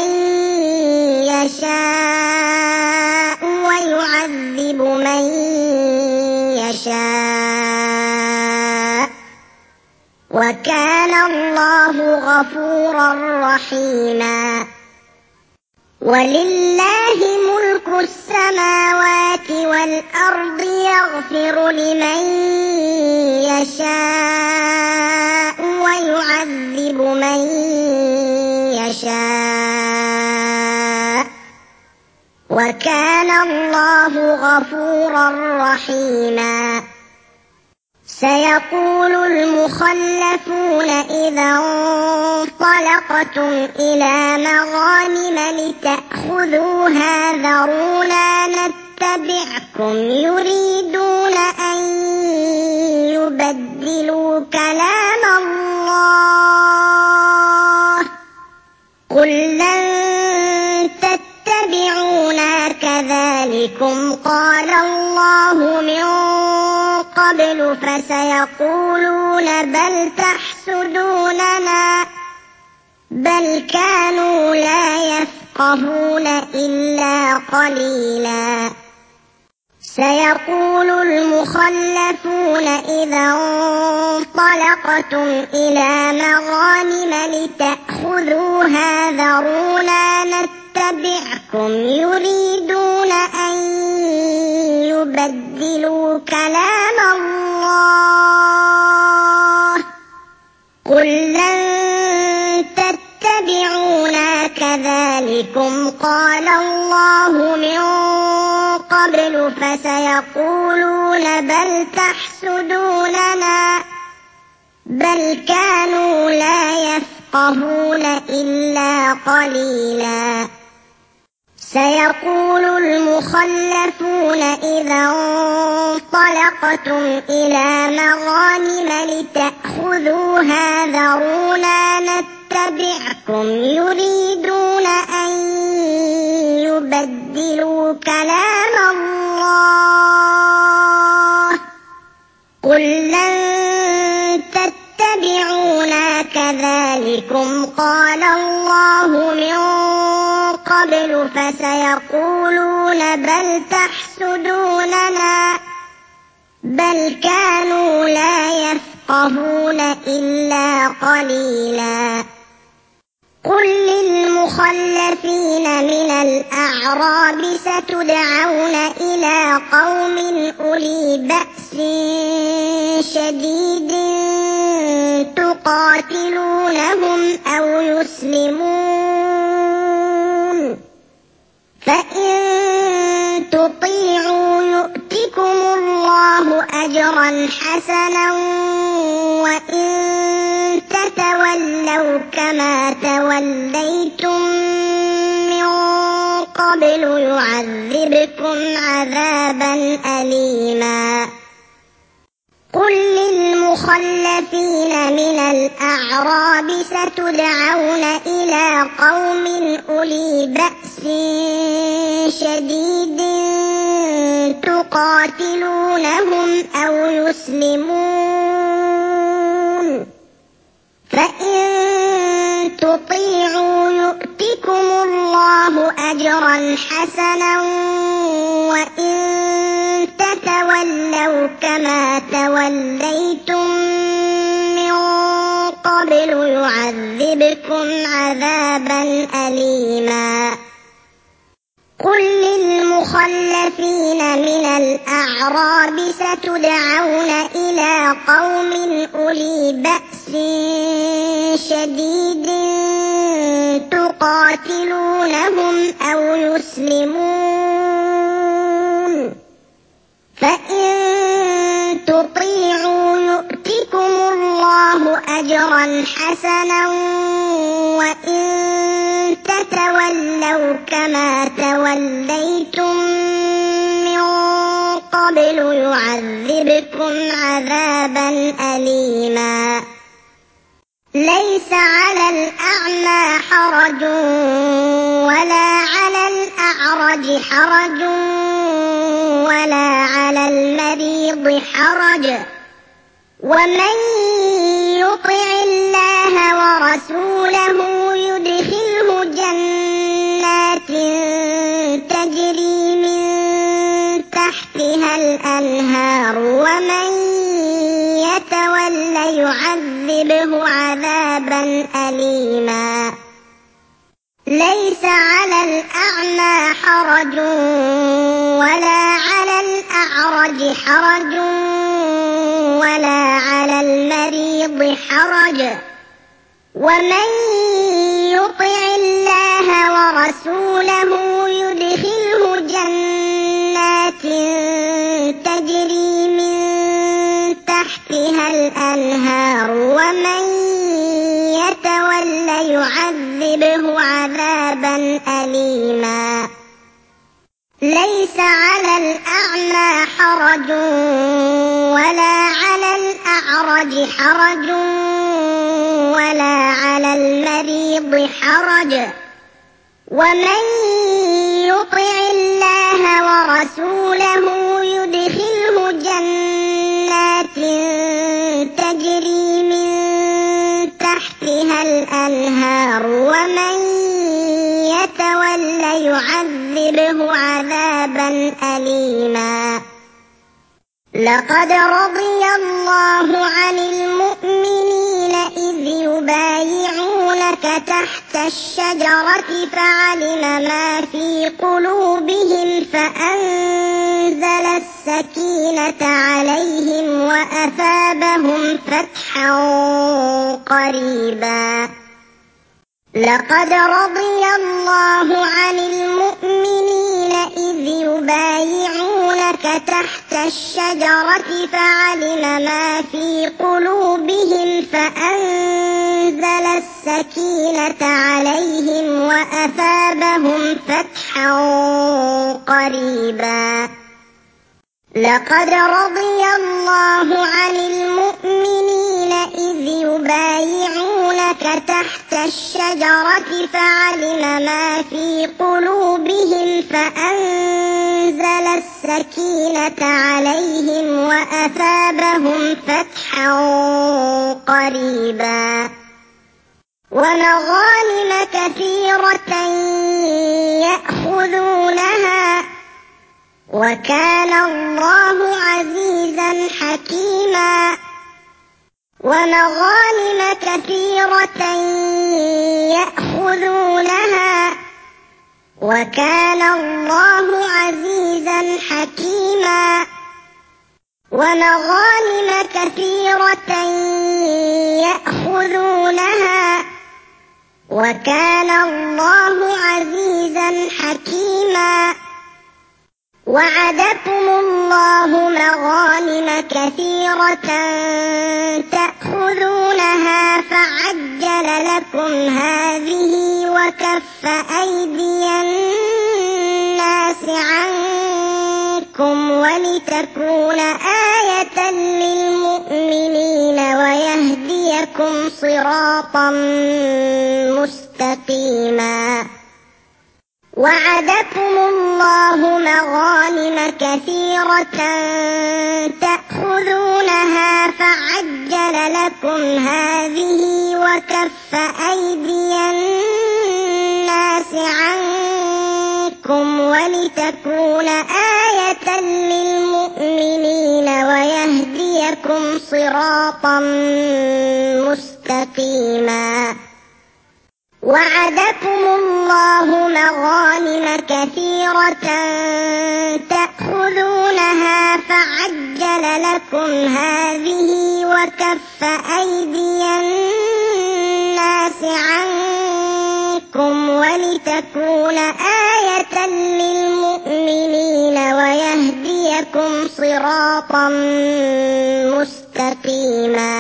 [SPEAKER 1] يشاء ويعذب من يشاء وكان الله غفورا رحيما ولله ملك السماوات والأرض يغفر لمن يشاء ويعذب من يشاء وكان الله غفورا رحيما سيقول المخلفون إذا انطلقتم إلى مغانم لتأخذوها ذرونا نتبعكم يريدون أن يبدلوا كلام الله قل لن تتبعونا كذلكم قال الله من قبل فسيقولون بل تحسدوننا بل كانوا لا يفقهون إلا قليلا سيقول المخلفون إذا انطلقتم إلى مغانم لتأخذوها ذرونا نتبعكم يريدون أن يبدلوا كلام الله قل لن تتبعونا كذلكم قال الله من قبل فسيقولون بل تحسدوننا بل كانوا لا يفقهون إلا قليلا سيقول المخلفون إذا انطلقتم إلى مغانم لتأخذوها ذرونا نتبعكم يريدون أن يبدلوا كلام الله قل لن تتبعونا كذلكم قال الله من قبل فسيقولون بل تحسدوننا بل كانوا لا يفقهون إلا قليلا. قل للمخلفين من الأعراب ستدعون إلى قوم أولي بأس شديد تقاتلونهم أو يسلمون فإن تطيعوا يؤتكم الله أجرا حسنا وإن تتولوا كما توليتم من قبل يعذبكم عذابا أليما. قل للمخلفين من الأعراب ستدعون إلى قوم أولي بأس شديد تقاتلونهم أو يسلمون فإن تطيعوا يؤتكم الله أجرا حسنا وإن تتولوا كما توليتم من قبل يعذبكم عذابا أليما. قل للمخلفين من الأعراب ستدعون إلى قوم أولي بأس شديد تقاتلونهم أو يسلمون فإن تطيعوا يؤتكم الله أجرا حسنا وإن تتولوا كما توليتم من قبل يعذبكم عذابا أليما. ليس على الأعمى حرج ولا على الأعرج حرج ولا على المريض حرج ومن يطع الله ورسوله يدخله جنات تجري من تحتها الأنهار ومن يتولى يعذبه عذابا أليما. ليس على الأعمى حرج ولا على الأعرج حرج ولا على المريض حرج ومن يطع الله ورسوله يدخله جنات تجري من تحتها الأنهار ومن يتولى يعذبه عذابا أليما. ليس على الأعمى حرج ولا على الأعرج حرج ولا على المريض حرج ومن يطع الله ورسوله يدخله جنات تجري من تحتها الأنهار ومن يتولى يعذبه عذابا أليما. لقد رضي الله عن المؤمنين إذ يبايعونك تحت الشجرة فعلم ما في قلوبهم فأنزل السكينة عليهم وأثابهم فتحا قريبا. لقد رضي الله عن المؤمنين إذ يبايعونك تحت الشجرة فعلم ما في قلوبهم فأنزل السكينة عليهم وأثابهم فتحا قريبا. لقد رضي الله عن المؤمنين إذ يبايعونك تحت الشجرة فعلم ما في قلوبهم فأنزل السكينة عليهم وأثابهم فتحا قريبا. ومغانم كثيرة وكان الله عزيزا حكيما. ومغانم كثيرة يأخذونها وكان الله عزيزا حكيما. ومغانم كثيرة يأخذونها وكان الله عزيزا حكيما. وعدكم الله مغانم كثيرة تأخذونها فعجل لكم هذه وكف أيدي الناس عنكم ولتكون آية للمؤمنين ويهديكم صراطا مستقيما. وعدكم الله مغانم كثيرة تأخذونها فعجل لكم هذه وكف أيدي الناس عنكم ولتكون آية للمؤمنين ويهديكم صراطا مستقيما. وعدكم الله مغانم كثيرة تأخذونها فعجل لكم هذه وكف أيدي الناس عنكم ولتكون آية للمؤمنين ويهديكم صراطا مستقيما.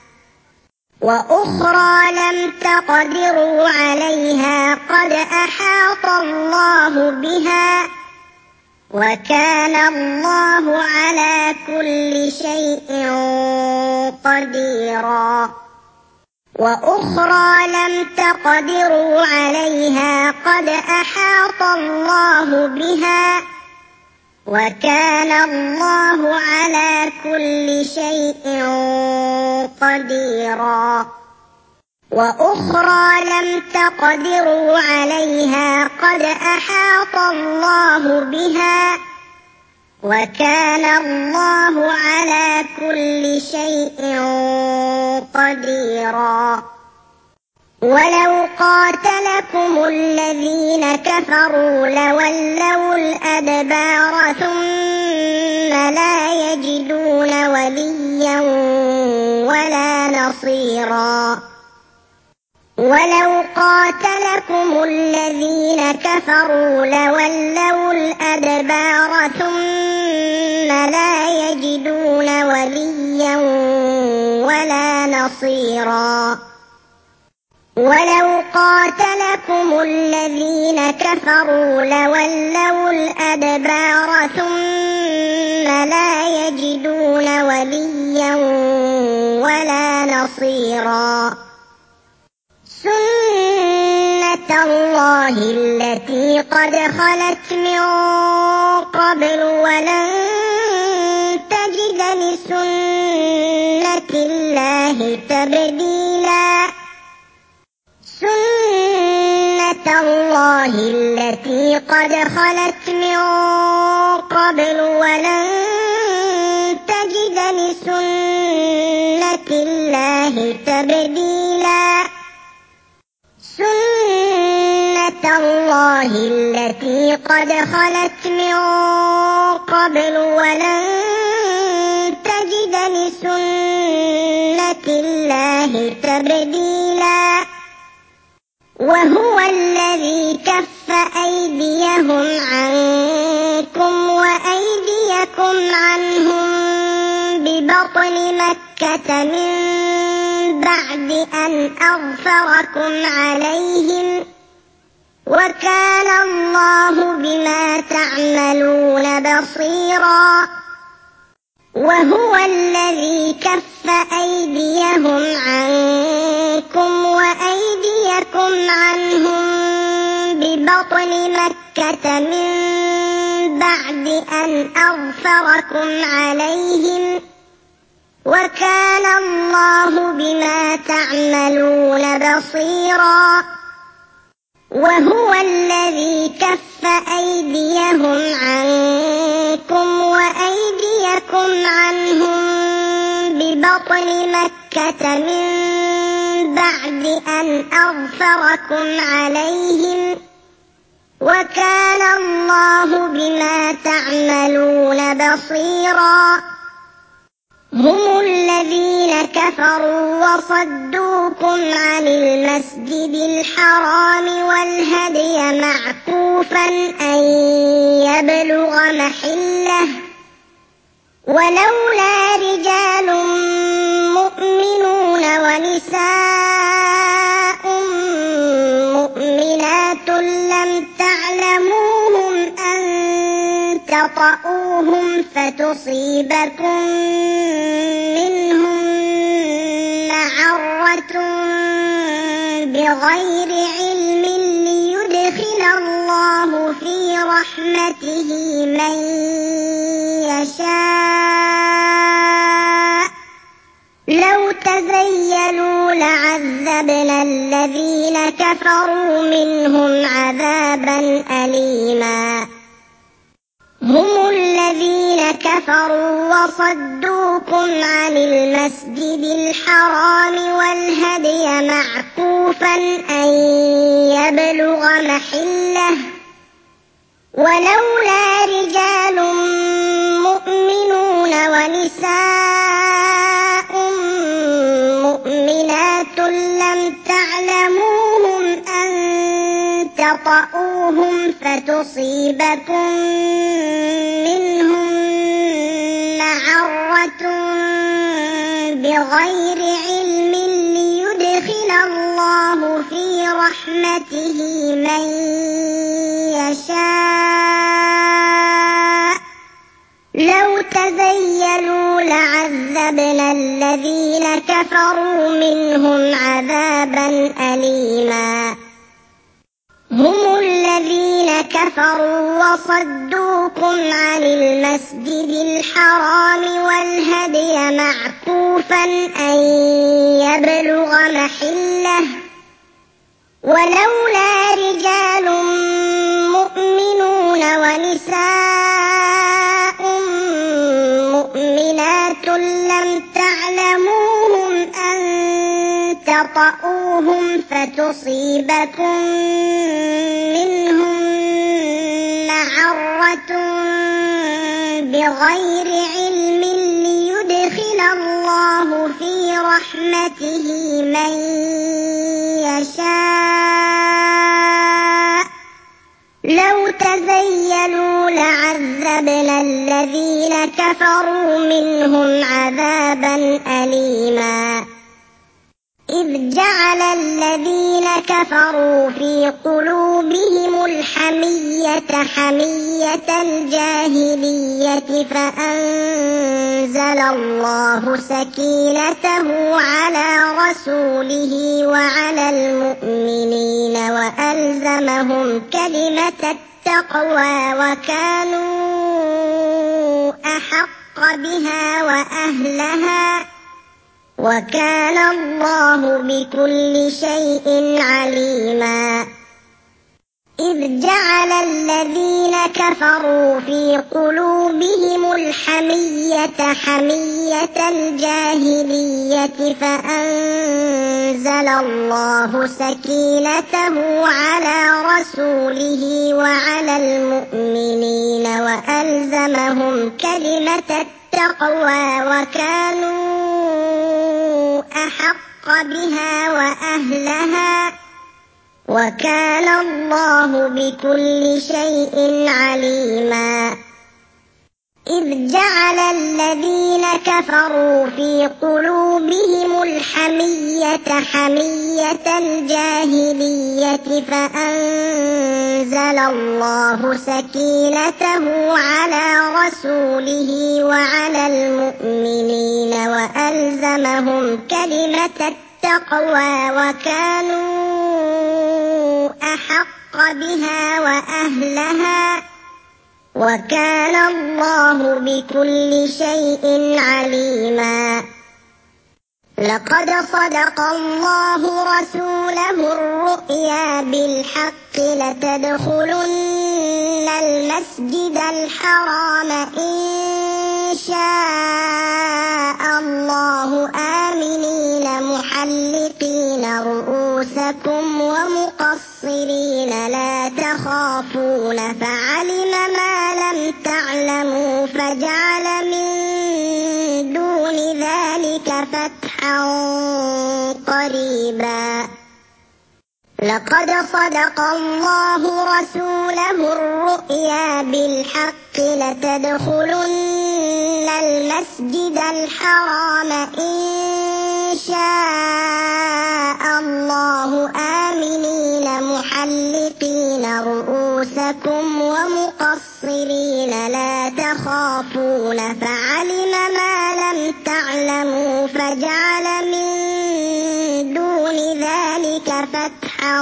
[SPEAKER 1] وأخرى لم تقدروا عليها قد أحاط الله بها وكان الله على كل شيء قديرا. وأخرى لم تقدروا عليها قد أحاط الله بها وكان الله على كل شيء قديرا. وأخرى لم تقدروا عليها قد أحاط الله بها وكان الله على كل شيء قديرا. ولو قاتلكم الذين كفروا لولوا الأدبار ثم لا يجدون وليا ولا نصيرا. ولو قاتلكم الذين كفروا لولوا الأدبار ثم لا يجدون وليا ولا نصيرا. ولو قاتلكم الذين كفروا لولوا الأدبار ثم لا يجدون وليا ولا نصيرا. سنة الله التي قد خلت من قبل ولن تجد لسنة الله تبديلا. سنة الله التي قد خلت من قبل ولن تجد لسنة الله تبديلا. سنة الله التي قد خلت من قبل ولن تجد لسنة الله تبديلا. وهو الذي كف أيديهم عنكم وأيديكم عنهم ببطن مكة من بعد أن أظفركم عليهم وكان الله بما تعملون بصيرا. وهو الذي كف أيديهم عنكم وأيديكم عنهم ببطن مكة من بعد أن أظفركم عليهم وكان الله بما تعملون بصيرا. وهو الذي كف أيديهم عنكم أهل مكة من بعد أن أظفركم عليهم وكان الله بما تعملون بصيرا هم الذين كفروا وصدوكم عن المسجد الحرام والهدي معكوفا أن يبلغ محله ولولا رجال مؤمنون ونساء مؤمنات لم تعلموهم أن تطؤوهم فتصيبكم منهم معرة بغير علم ليدخل الله في رحمته من يشاء لو تزيلوا لعذبنا الذين كفروا منهم عذابا أليما هم الذين كفروا وصدوكم عن المسجد الحرام والهدي معكوفا أن يبلغ محله ولولا رجال مؤمنون ونساء مؤمنات لم تعلموهم أن تطؤوهم فتصيبكم منهم معرة بغير علم ليدخل الله في رحمته من يشاء لو تزيلوا لعذبنا الذين كفروا منهم عذابا أليما هم الذين كفروا وصدوكم عن المسجد الحرام والهدي معكوفا أن يبلغ محله ولولا رجال مؤمنون ونساء مؤمنات لم تعلموهم أن تطؤوهم فتصيبكم منهم معرة بغير علم ليدخل الله في رحمته من يشاء لو تزيلوا لعذبنا الذين كفروا منهم عذابا أليما إذ جعل الذين كفروا في قلوبهم الحمية حمية الجاهلية فأنزل الله سكينته على رسوله وعلى المؤمنين وألزمهم كلمة التقوى وكانوا أحق بها وأهلها وكان الله بكل شيء عليما إذ جعل الذين كفروا في قلوبهم الحمية حمية الجاهلية فأنزل الله سكينته على رسوله وعلى المؤمنين وألزمهم كلمة التقوى وكانوا أحق بها وأهلها وكان الله بكل شيء عليما إذ جعل الذين كفروا في قلوبهم الحمية حمية الجاهلية فأنزل الله سكينته على رسوله وعلى المؤمنين وألزمهم كلمة التقوى وكانوا أحق بها وأهلها وكان الله بكل شيء عليما لقد صدق الله رسوله الرؤيا بالحق لتدخلن المسجد الحرام إن شاء الله آمنين محلقين رؤوسكم ومقصرين لا تخافون فعلم ما لم تعلموا فجعل من دون ذلك فتحا قريبا لقد صدق الله رسوله الرؤيا بالحق لتدخلن المسجد الحرام إن شاء الله آمنين محلقين رؤوسكم ومقصرين لا تخافون فعلم ما لم تعلموا فجعل من دون ذلك فتحا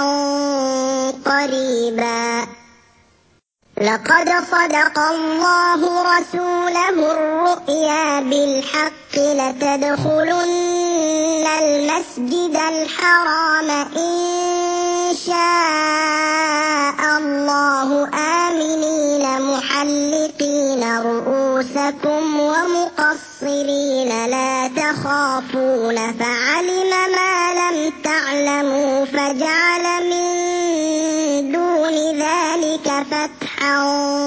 [SPEAKER 1] قريبا لقد صدق الله رسوله الرؤيا بالحق لتدخلن المسجد الحرام إن شاء الله آمنين محلقين رؤوسكم ومقصرين لا تخافون فعلم ما لم تعلموا فجعل من دون ذلك فتحا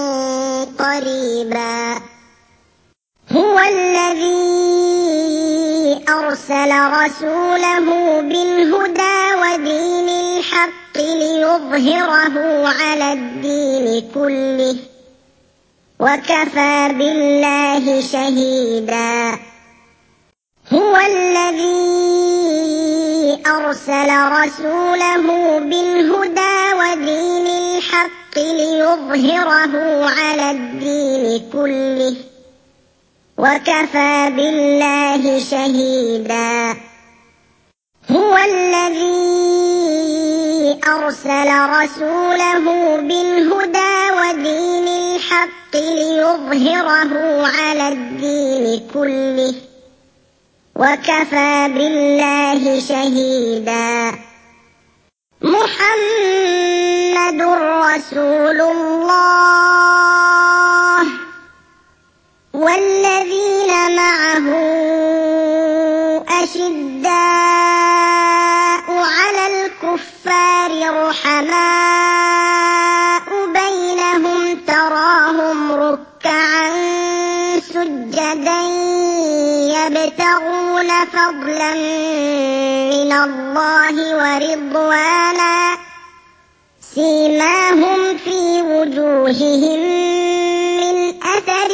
[SPEAKER 1] قريبا هو الذي أرسل رسوله بالهدى ودين الحق ليظهره على الدين كله وكفى بالله شهيدا هو الذي أرسل رسوله بالهدى ودين الحق ليظهره على الدين كله وكفى بالله شهيدا هو الذي أرسل رسوله بالهدى ودين الحق ليظهره على الدين كله وكفى بالله شهيدا محمد رسول الله والذين معه أشداء على الكفار رحماء بينهم تراهم ركعا سجدا يبتغون فضلا من الله ورضوانا سيماهم في وجوههم من أثر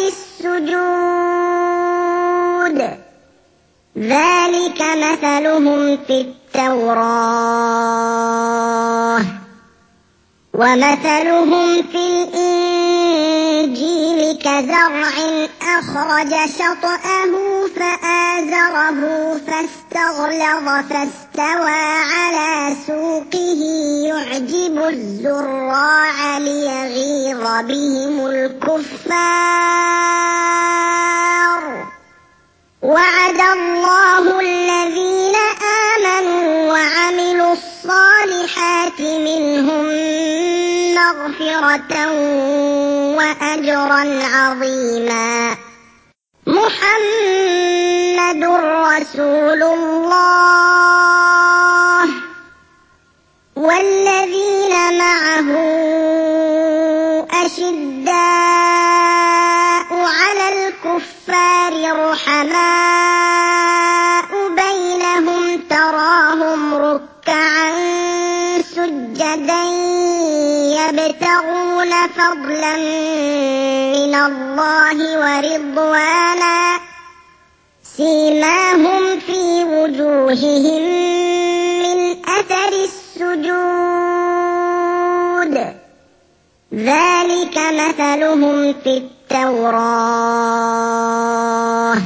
[SPEAKER 1] السجود ذلك مثلهم في التوراة ومثلهم في الإنجيل كزرع أخرج شطأه فآزره فاستغلظ فاستوى على سوقه يعجب الزراع ليغيظ بهم الكفار وعد الله الذين آمنوا وعملوا الصالحات منهم مغفرة وأجرا عظيما محمد رسول الله والذين معه أشداء على الكفار رحماء بينهم تراهم ركعا سجدا يبتغون فضلا من الله ورضوانا سيماهم في وجوههم من أثر السجود ذلك مثلهم في التوراة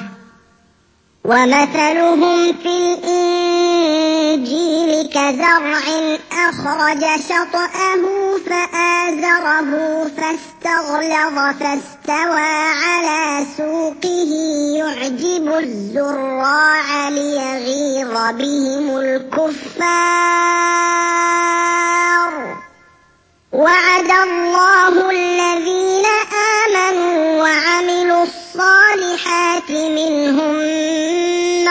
[SPEAKER 1] ومثلهم في الإنجيل كزرع أخرج شطأه فآزره فاستغلظ فاستوى على سوقه يعجب الزراع ليغيظ بهم الكفار وعد الله الذين آمنوا وعملوا الصالحات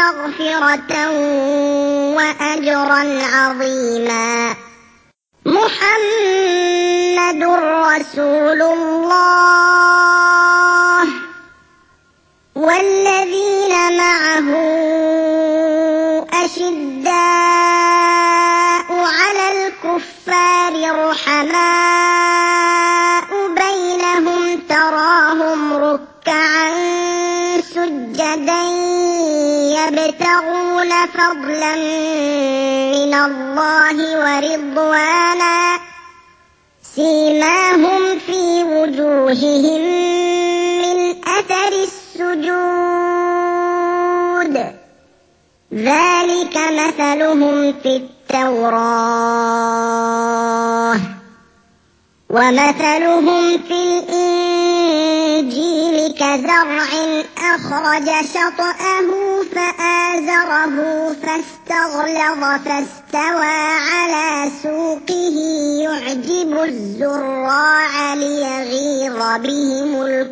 [SPEAKER 1] مغفرة وأجرا عظيما. محمد رسول الله والذين معه أشداء على الكفار رحماء بينهم تراهم ركعا سجدا يبتغون فضلا من الله ورضوانا سيماهم في وجوههم من أثر السجود ذلك مثلهم في التوراة ومثلهم في الإنجيل كزرع أخرج شطأه فآزره فاستغلظ فاستوى على سوقه يعجب الزراع ليغيظ بهم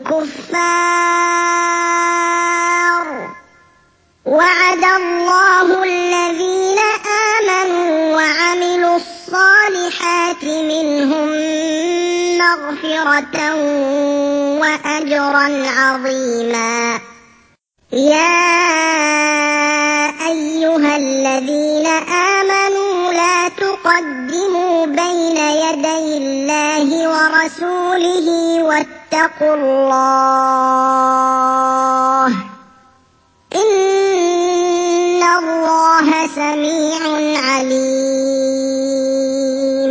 [SPEAKER 1] الكفار. وعد الله الذين آمنوا وعملوا الصالحات منهم مغفرة وأجرا عظيما. يا أيها الذين آمنوا لا تقدموا بين يدي الله ورسوله واتقوا الله إن الله سميع عليم.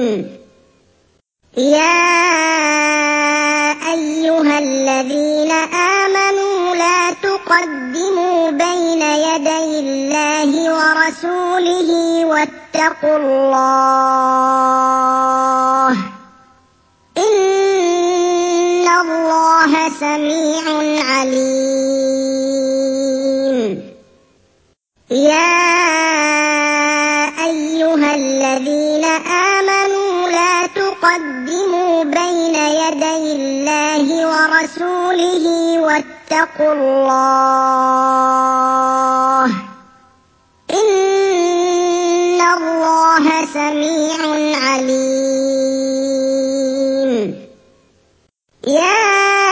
[SPEAKER 1] يا أيها الذين آمنوا لا تقدموا بين يدي الله ورسوله واتقوا الله إن الله سميع عليم. يا أيها الذين آمنوا لا تقدموا بين يدي الله ورسوله واتقوا الله إن الله سميع عليم. يا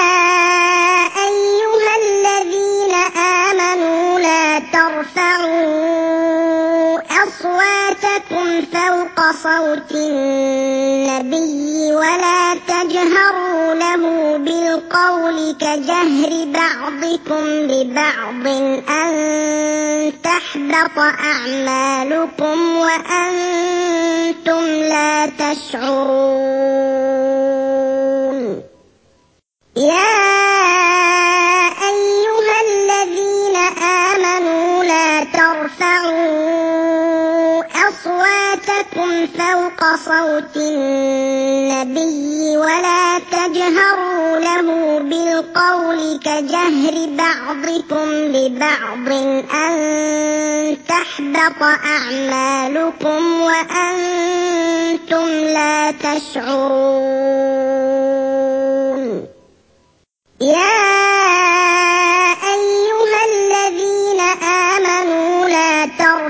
[SPEAKER 1] أيها الذين آمنوا لا ترفعوا أصواتكم فوق صوت النبي ولا تجهروا له بالقول كجهر بعضكم لبعض أن تحبط أعمالكم وأنتم لا تشعرون. يا أيها الذين آمنوا لا ترفعوا أصواتكم فوق صوت النبي ولا تجهروا له بالقول كجهر بعضكم لبعض أن تحبط أعمالكم وأنتم لا تشعرون. يا أيها الذين آمنوا لا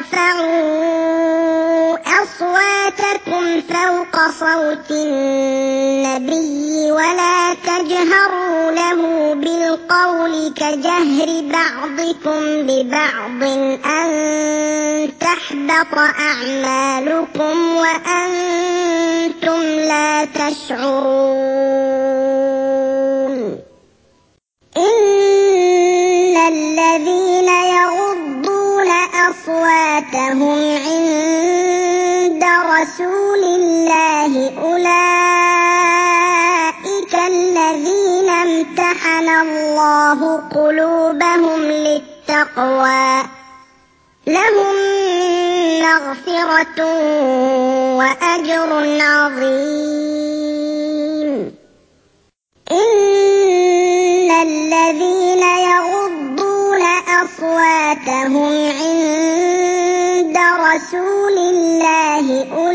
[SPEAKER 1] ترفعوا أصواتكم فوق صوت النبي ولا تجهروا له بالقول كجهر بعضكم لبعض أن تحبط أعمالكم وأنتم لا تشعرون. إن الذين يغضون أصواتهم عند رسول الله أولئك الذين امتحن الله قلوبهم للتقوى لهم مغفرة وأجر عظيم. إن الذين يغضون أصواتهم عند رسول الله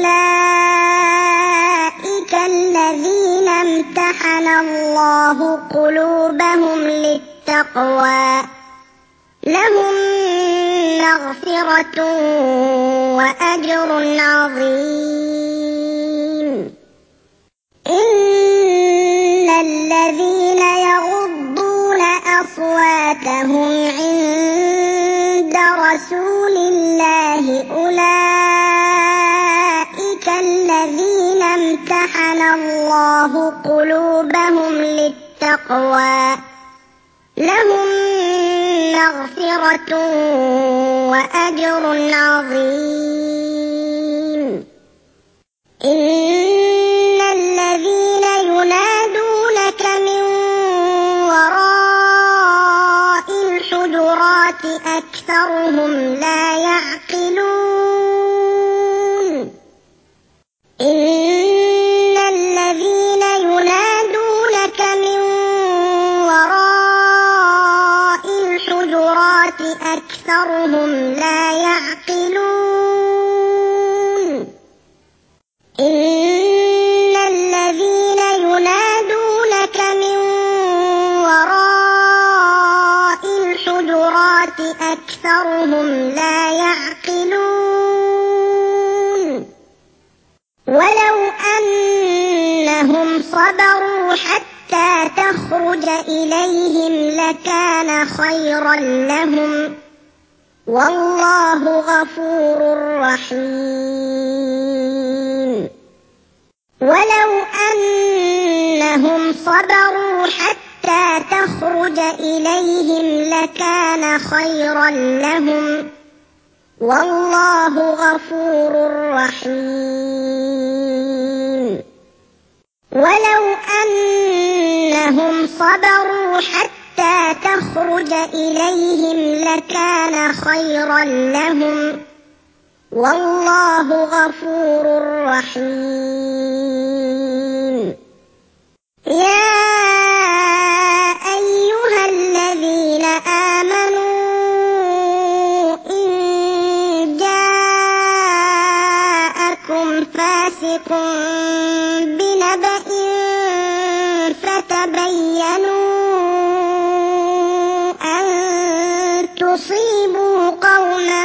[SPEAKER 1] أولئك الذين امتحن الله قلوبهم للتقوى لهم مغفرة وأجر عظيم. إن الذين يغضون أصواتهم عند رسول الله أولئك الذين امتحن الله قلوبهم للتقوى لهم مغفرة وأجر عظيم. إن الذين ينادونك من وراء الحجرات أكثرهم لا يعقلون. إن الذين ينادونك من وراء الحجرات أكثرهم لا يعقلون. إن الذين ينادونك من وراء الحجرات أكثرهم لا يعقلون. ولو أنهم صبروا حتى تخرج إليهم لكان خيرا لهم والله غفور رحيم. ولو أنهم صبروا حتى تخرج إليهم لكان خيرا لهم والله غفور رحيم. ولو أنهم صبروا حتى تخرج إليهم لكان خيرا لهم والله غفور رحيم. يا أيها الذين آمنوا إن جاءكم فاسق بنبأ فتبينوا أن تصيبوا قوما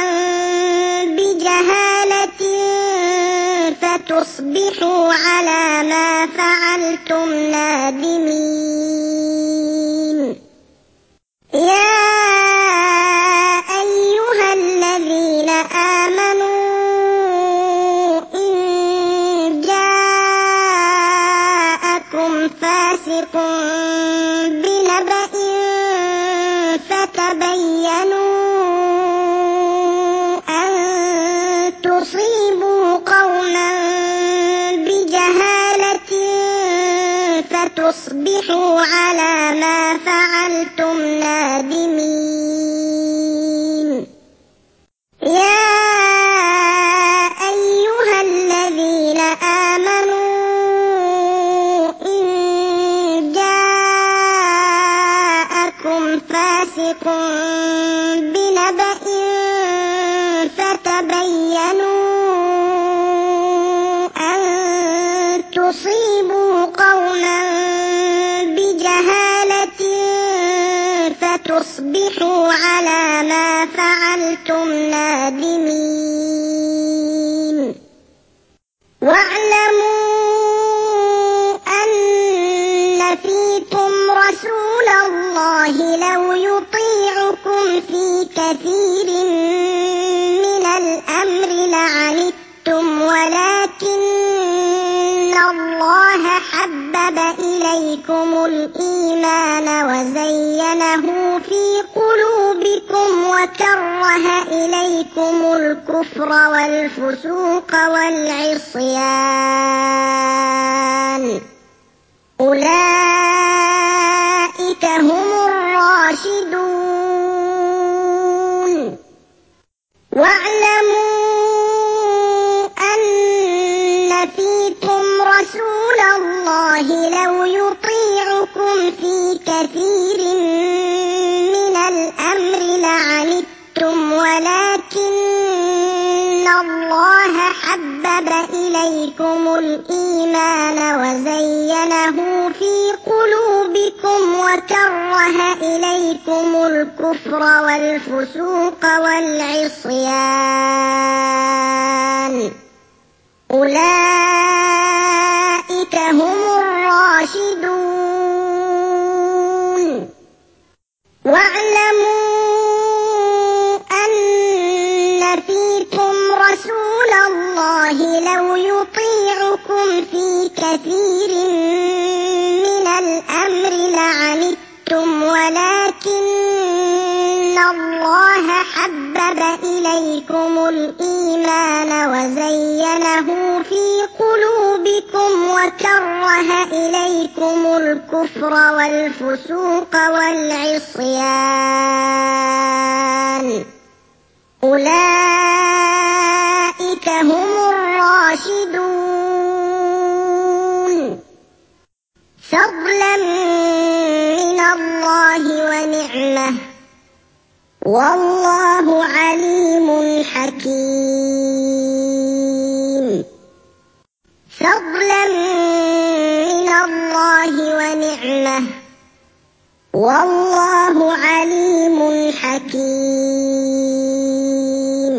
[SPEAKER 1] بجهالة فتصبحوا على ما فعلتم نادمين. يا أيها الذين آمنوا إن جاءكم فاسق بنبأ فتبينوا أن تصيبوا قوما بجهالة فتصبحوا على ما فعلتم نادمين. يا أيها الذين آمنوا إن جاءكم فاسق بنبأ فتبينوا أن تصيبوا قوما بجهالة فتصبحوا على ما فعلتم نادمين. واعلموا أن فيكم رسول الله لو يطيعكم في كثير من الأمر لعنتم ولكن الله حبب إليكم الإيمان وزينه في قلوبكم وكره إليكم الكفر والفسوق والعصيان أولئك هم الراشدون. واعلموا أن فيكم رسول الله لو يطيعكم في كثير من الأمر لعنتم ولكن الله حبب إليكم الإيمان وزينه في قلوبكم قلوبكم وكره إليكم الكفر والفسوق والعصيان أولئك هم الراشدون واعلموا أن فيكم رسول الله لو يطيعكم في كثير من الأمر لعنتم ولكن الله حبب إليكم الإيمان وزينه في قلوبكم وكره إليكم الكفر والفسوق والعصيان أولئك هم الراشدون فضلا من الله ونعمة والله عليم حكيم فضلا من الله ونعمة والله عليم حكيم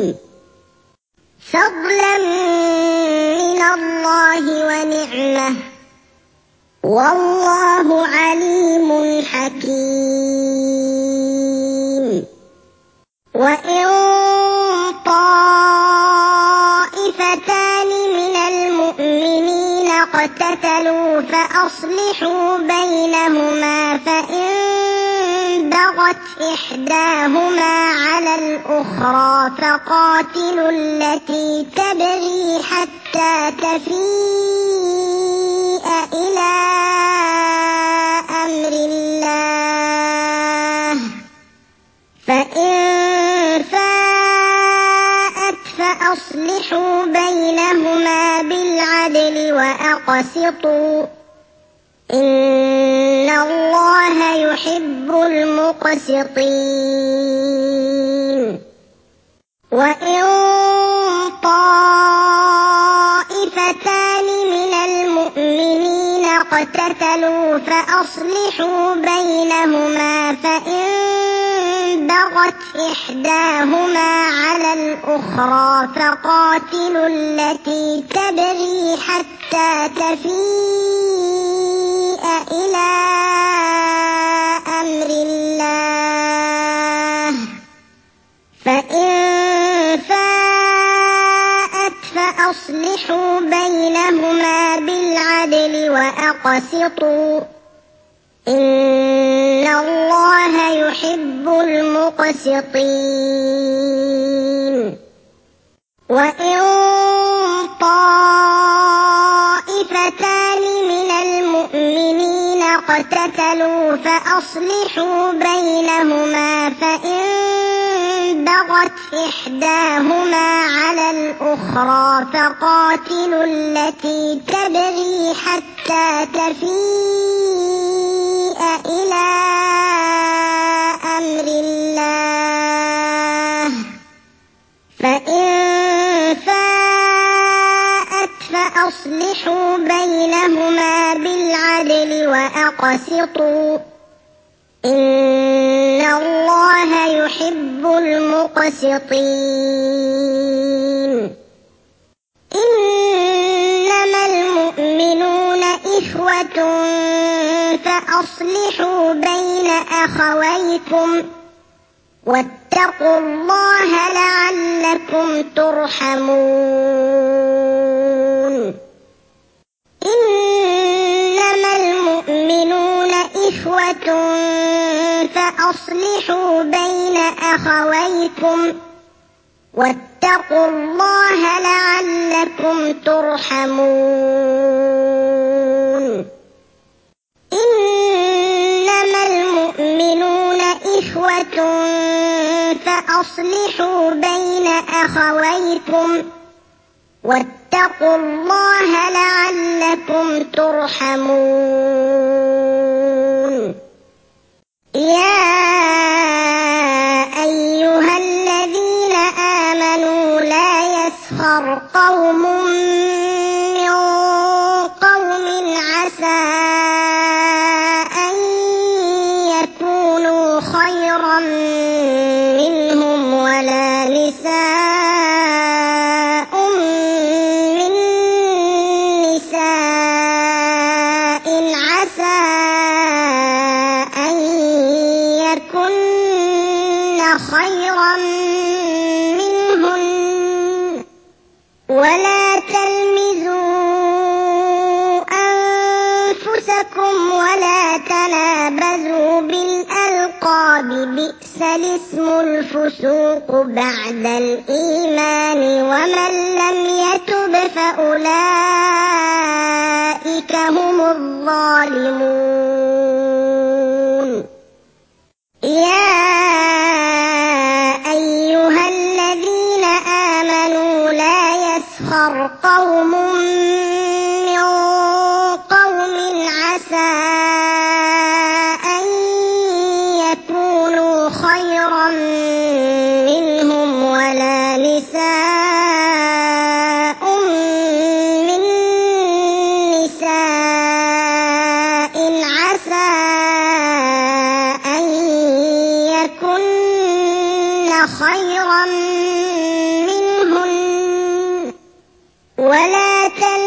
[SPEAKER 1] فضلا من الله ونعمة والله عليم حكيم وإن طائفتان من المؤمنين اقتتلوا فأصلحوا بينهما فإن بغت إحداهما على الأخرى فقاتلوا التي تبغي حتى تفيء إلى أمر الله فإن فاءت فأصلحوا بينهما بالعدل وأقسطوا إن الله يحب المقسطين وإن طائفتان من المؤمنين اقتتلوا فأصلحوا بينهما فإن بغت إحداهما على الأخرى فقاتلوا التي تبغي حتى تفيء إلى أمر الله فإن فاءت فأصلحوا بينهما بالعدل وأقسطوا إن الله يحب المقسطين وإن طائفتان من المؤمنين اقتتلوا فأصلحوا بينهما فإن بغت إحداهما على الأخرى فقاتلوا التي تبغي حتى تفيء إلى أمر الله فإن فاءت فأصلحوا بينهما بالعدل وأقسطوا إن الله يحب المقسطين إنما المؤمنون إخوة فأصلحوا بين أخويكم واتقوا الله لعلكم ترحمون إنما المؤمنون إخوة فأصلحوا بين أخويكم واتقوا الله لعلكم ترحمون إنما المؤمنون إخوة فأصلحوا بين أخويكم واتقوا الله لعلكم ترحمون يا أيها الذين آمنوا لا يسخر قوم من قوم عسى أن خيرا منهم ولا نساء من نساء عسى أن يكن خيرا منهن ولا تلمزوا أنفسكم ولا تنابزوا بالألقاب بئس الاسم الفسوق بعد الإيمان ومن لم يتب فأولئك هم الظالمون. يا أيها الذين آمنوا لا يسخر قوم من قوم عسى أن يكونوا خيرا منهم ولا نساء من نساء عسى أن يكن خيرا منهن ولا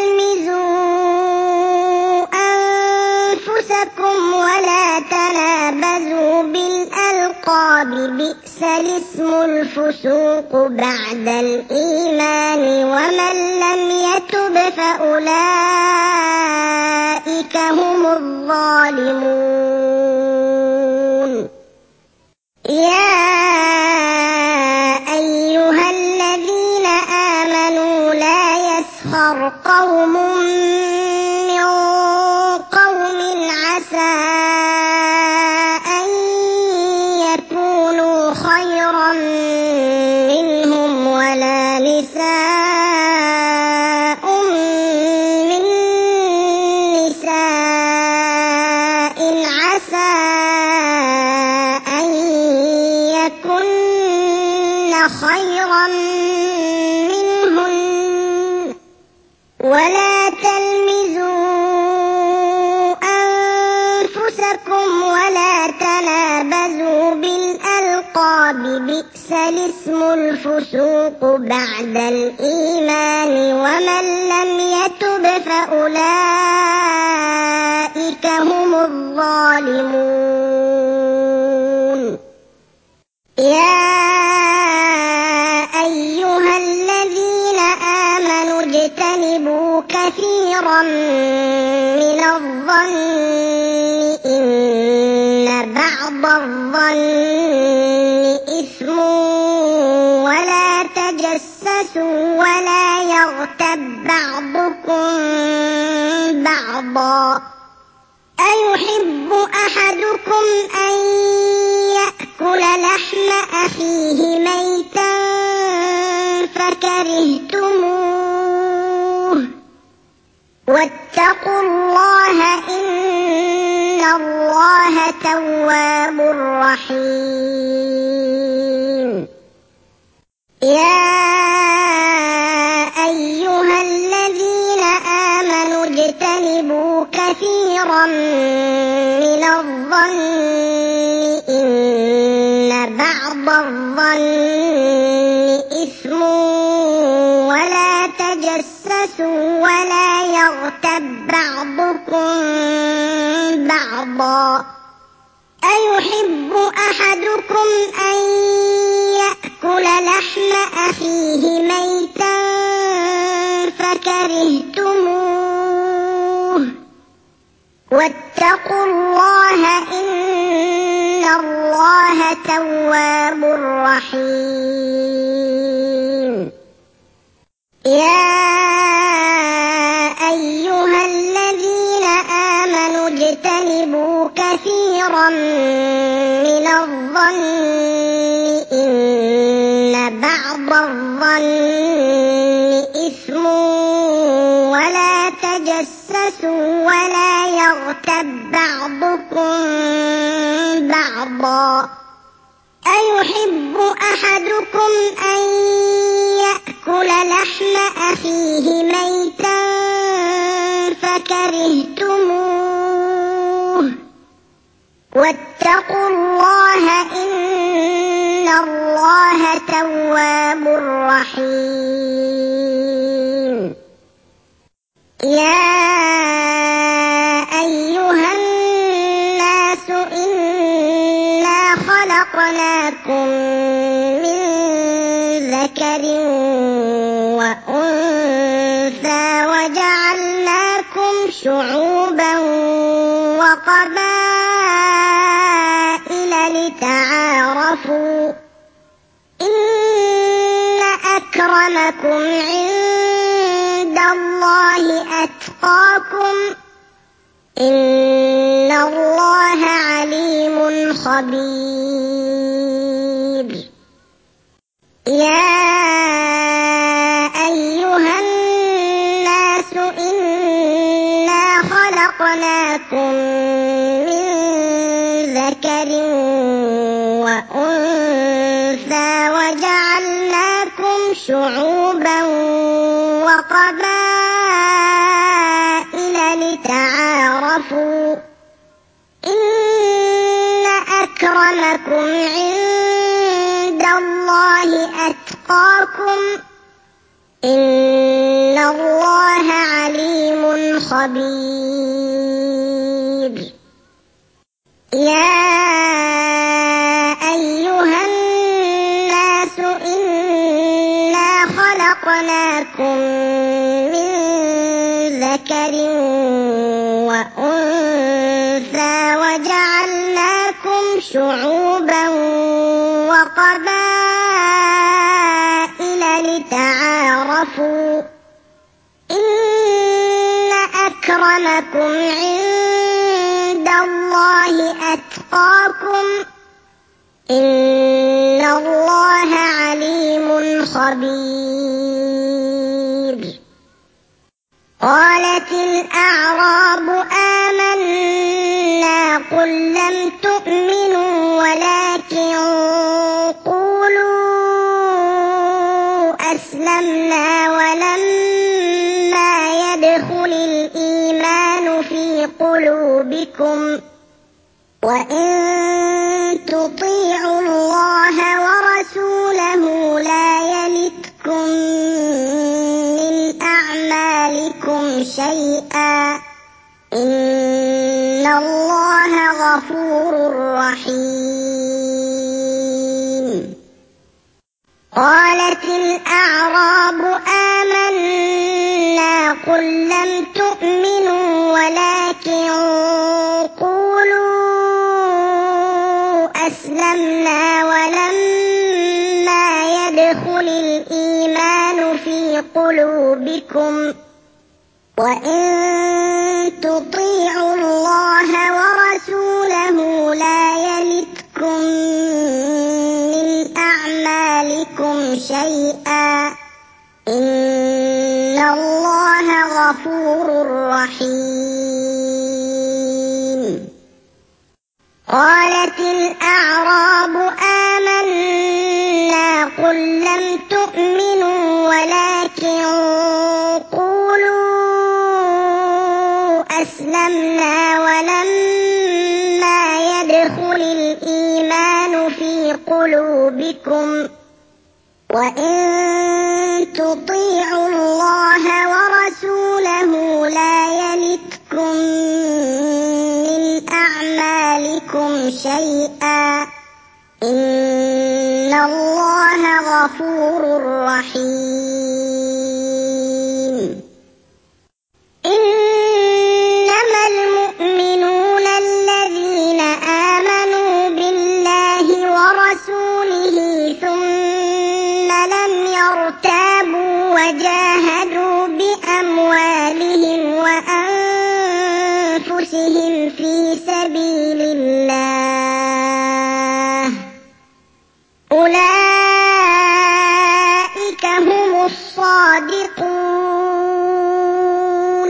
[SPEAKER 1] تلمزوا أنفسكم ولا تنابزوا بالألقاب بئس الاسم الفسوق بعد الإيمان ومن لم يتب فأولئك هم الظالمون. يا أيها الذين آمنوا لا يسخر قوم من قوم عسى أن يكونوا خيرا منهم ولا نساء من نساء عسى أن يكن خيرا منهن ولا تلمزوا أنفسكم ولا تنابزوا بالألقاب بئس الاسم الفسوق بعد الإيمان ومن لم يتب فأولئك هم الظالمون. يا أيها الذين آمنوا اجتنبوا كثيرا من الظن إن بعض الظن إثم ولا تجسسوا ولا يغتب بعضكم بعضا أيحب أحدكم أن يأكل لحم أخيه ميتا فكرهتموه واتقوا الله إن الله تواب رحيم. يا أيها الذين آمنوا اجتنبوا كثيرا من الظن إن بعض الظن إثم ولا تجسسوا ولا يغتب بعضكم بعضا أيحب أحدكم أن يأكل لحم أخيه ميتا فكرهتموه واتقوا الله إن الله تواب رحيم. يا أيها الذين آمنوا اجتنبوا كثيرا من الظن إن بعض الظن إثم ولا تجسسوا ولا يغتب بعضكم بعضا أيحب أحدكم أن يأكل لحم أخيه ميتا فكرهتموه واتقوا الله إن الله تواب رحيم. يا أيها الناس إنا خلقناكم من ذكر وأنثى وجعلناكم شعوبا وقبائل لتعارفوا إن أكرمكم عند الله أتقاكم إن الله عليم خبير. يا أيها الناس إنا خلقناكم من ذكر وأنثى وجعلناكم شعوبا وقبائل لتعارفوا إن أكرمكم عند الله أتقاكم إن الله عليم خبير. يا أيها الناس إنا خلقناكم من ذكر وأنثى وجعلناكم شعوبا وقبائل لتعارفوا إن أكرمكم عند الله أتقاكم إن الله عليم خبير. قالت الأعراب آمنا قل لم تؤمنوا ولكن قولوا أسلمنا ولما يدخل الإيمان في قلوبكم وإن تطيعوا الله ورسوله لا يلتكم من أعمالكم شيئا إن الله غفور رحيم. قالت الأعراب آمنا قل لم تؤمنوا ولكن قولوا أسلمنا ولما يدخل الإيمان في قلوبكم وإن تطيعوا الله ورسوله لا يلتكم من أعمالكم شيئا إن الله غفور رحيم. قالت الأعراب آمنا قل لم تؤمنوا ولكن قولوا أسلمنا ولما يدخل الإيمان في قلوبكم وإن تطيعوا الله ورسوله لا يلتكم من أعمالكم شيئا إن الله غفور رحيم. إنما المؤمنون الذين آمنوا بالله ورسوله ثم لم يرتابوا وجاهدوا بأموالهم وأنفسهم في سبيل الله أولئك هم الصادقون.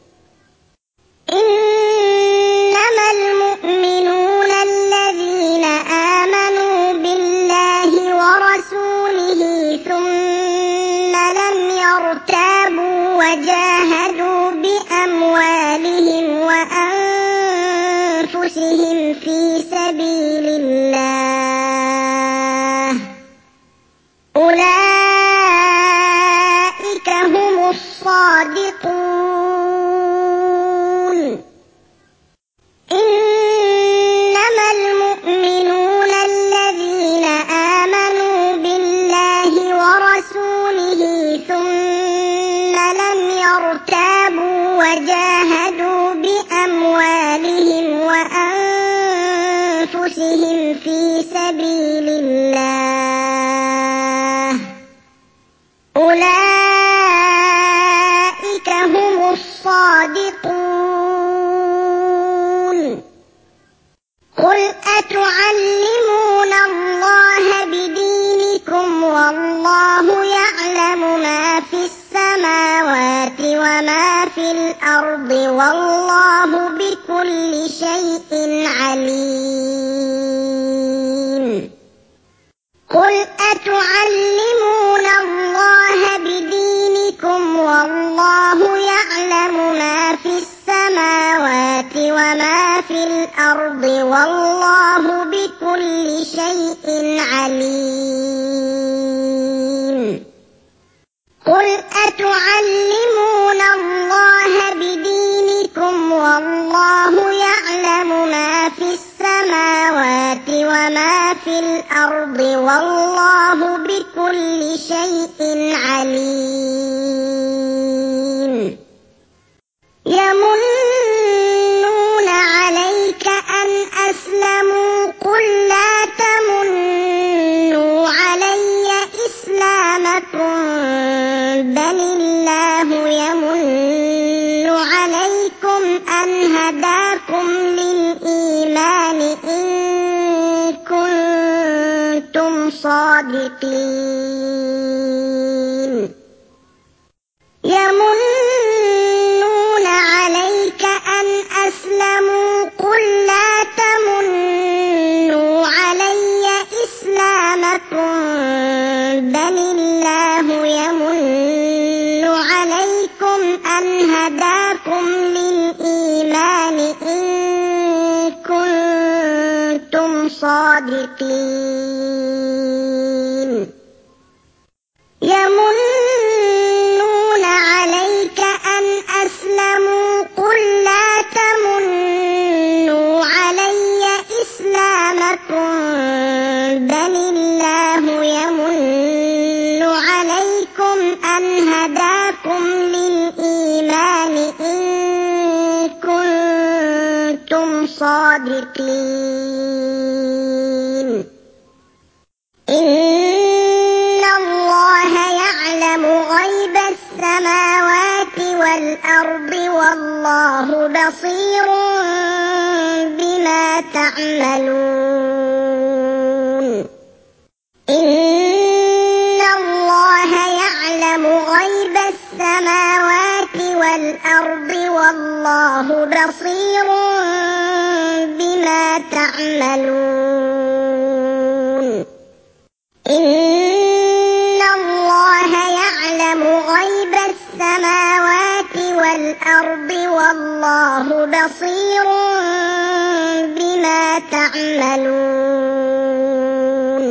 [SPEAKER 1] إنما المؤمنون الذين آمنوا بالله ورسوله ثم لم يرتابوا وجاهدوا بأموالهم وأنفسهم أنفسهم في سبيل الله أولئك هم الصادقون إنما المؤمنون الذين آمنوا بالله ورسوله ثم لم يرتابوا وجاهدوا بأموالهم وأنفسهم في سبيل الله أولئك هم الصادقون قل أتعلمون الله بدينكم والله يعلم ما في السماوات وما في الأرض والله بكل شيء عليم قل أتعلمون الله بدينكم والله يعلم ما في السماوات وما في الأرض والله بكل شيء عليم قل أتعلمون الله بدينكم والله يعلم ما في السماوات وما في الأرض والله بكل شيء عليم يمنون عليك أن أسلموا قل لا تمنوا علي إسلامكم بل الله يمن عليكم أن هداكم للإيمان إن كنتم صادقين يمنون عليك أن أسلموا قل لا تمنوا علي إسلامكم بل الله يمن عليكم أن هداكم للإيمان إن كنتم صادقين يمنون عليك أن أسلموا قل لا تمنوا علي إسلامكم بل الله يمن عليكم أن هداكم للإيمان إن كنتم صادقين إن الله يعلم غيب السماوات والأرض والله بصير بما تعملون إن الله يعلم غيب السماوات والأرض والله بصير بما تعملون إن الله يعلم غيب السماوات والأرض والله بصير بما تعملون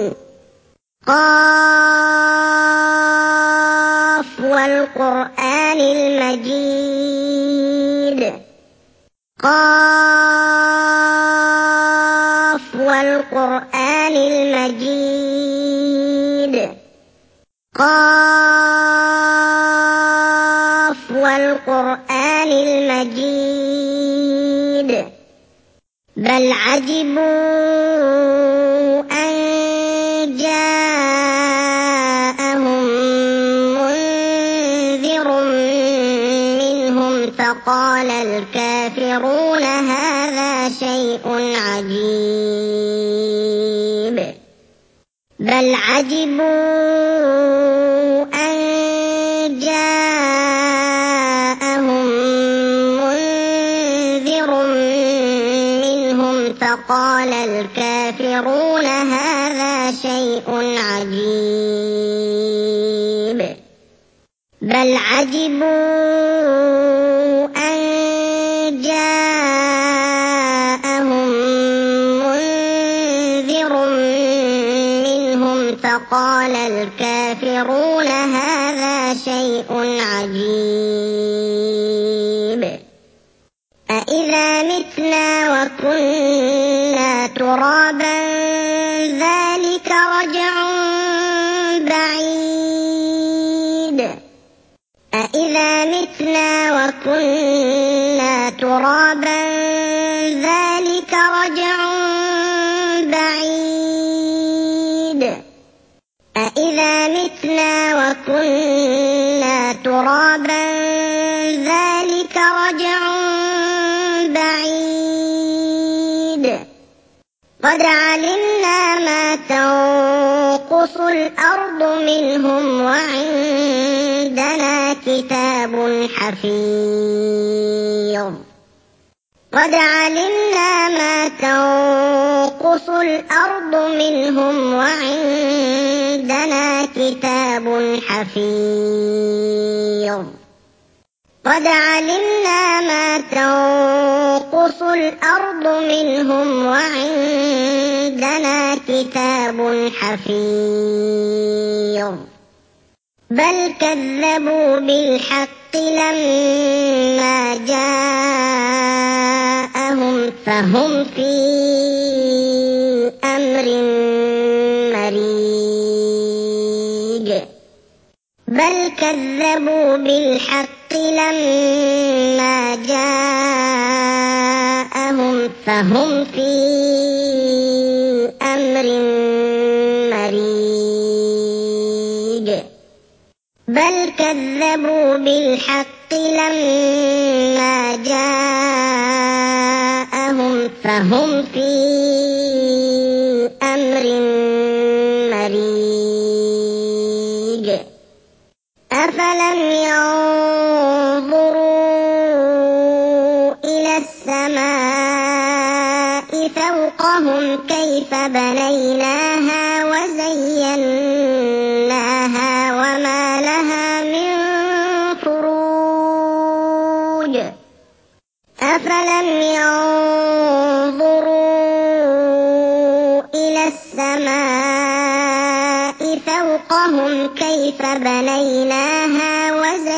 [SPEAKER 1] قاف والقرآن المجيد قاف والقرآن المجيد قاف والقرآن المجيد بل عجبوا أن جاءهم منذر منهم فقال الكافرون هذا شيء عجيب بل عجبوا أن جاءهم منذر منهم فقال الكافرون هذا شيء عجيب بل عجبوا أن جاءهم فقال الكافرون هذا شيء عجيب أإذا متنا وكنا ترابا ذلك رجع بعيد أإذا متنا وكنا ترابا ذلك رجع بعيد أإذا متنا وكنا ترابا ذلك رجع بعيد قد علمنا ما تنقص الأرض منهم وعندنا كتاب حفيظ قد علمنا ما تنقص الأرض منهم وعندنا كتاب حفيظ قد علمنا ما تنقص الأرض منهم وعندنا كتاب حفيظ بل كذبوا بالحق لما جاءهم فهم في أمر مريج بل كذبوا بالحق لما جاءهم فهم في أمر مريج بل كذبوا بالحق لما جاءهم فهم في أمر مريج أفلم ينظروا إلى السماء فوقهم كيف بنيناها وزيناها وما لها من فروج أفلم ينظروا إلى السماء فوقهم كيف بنيناها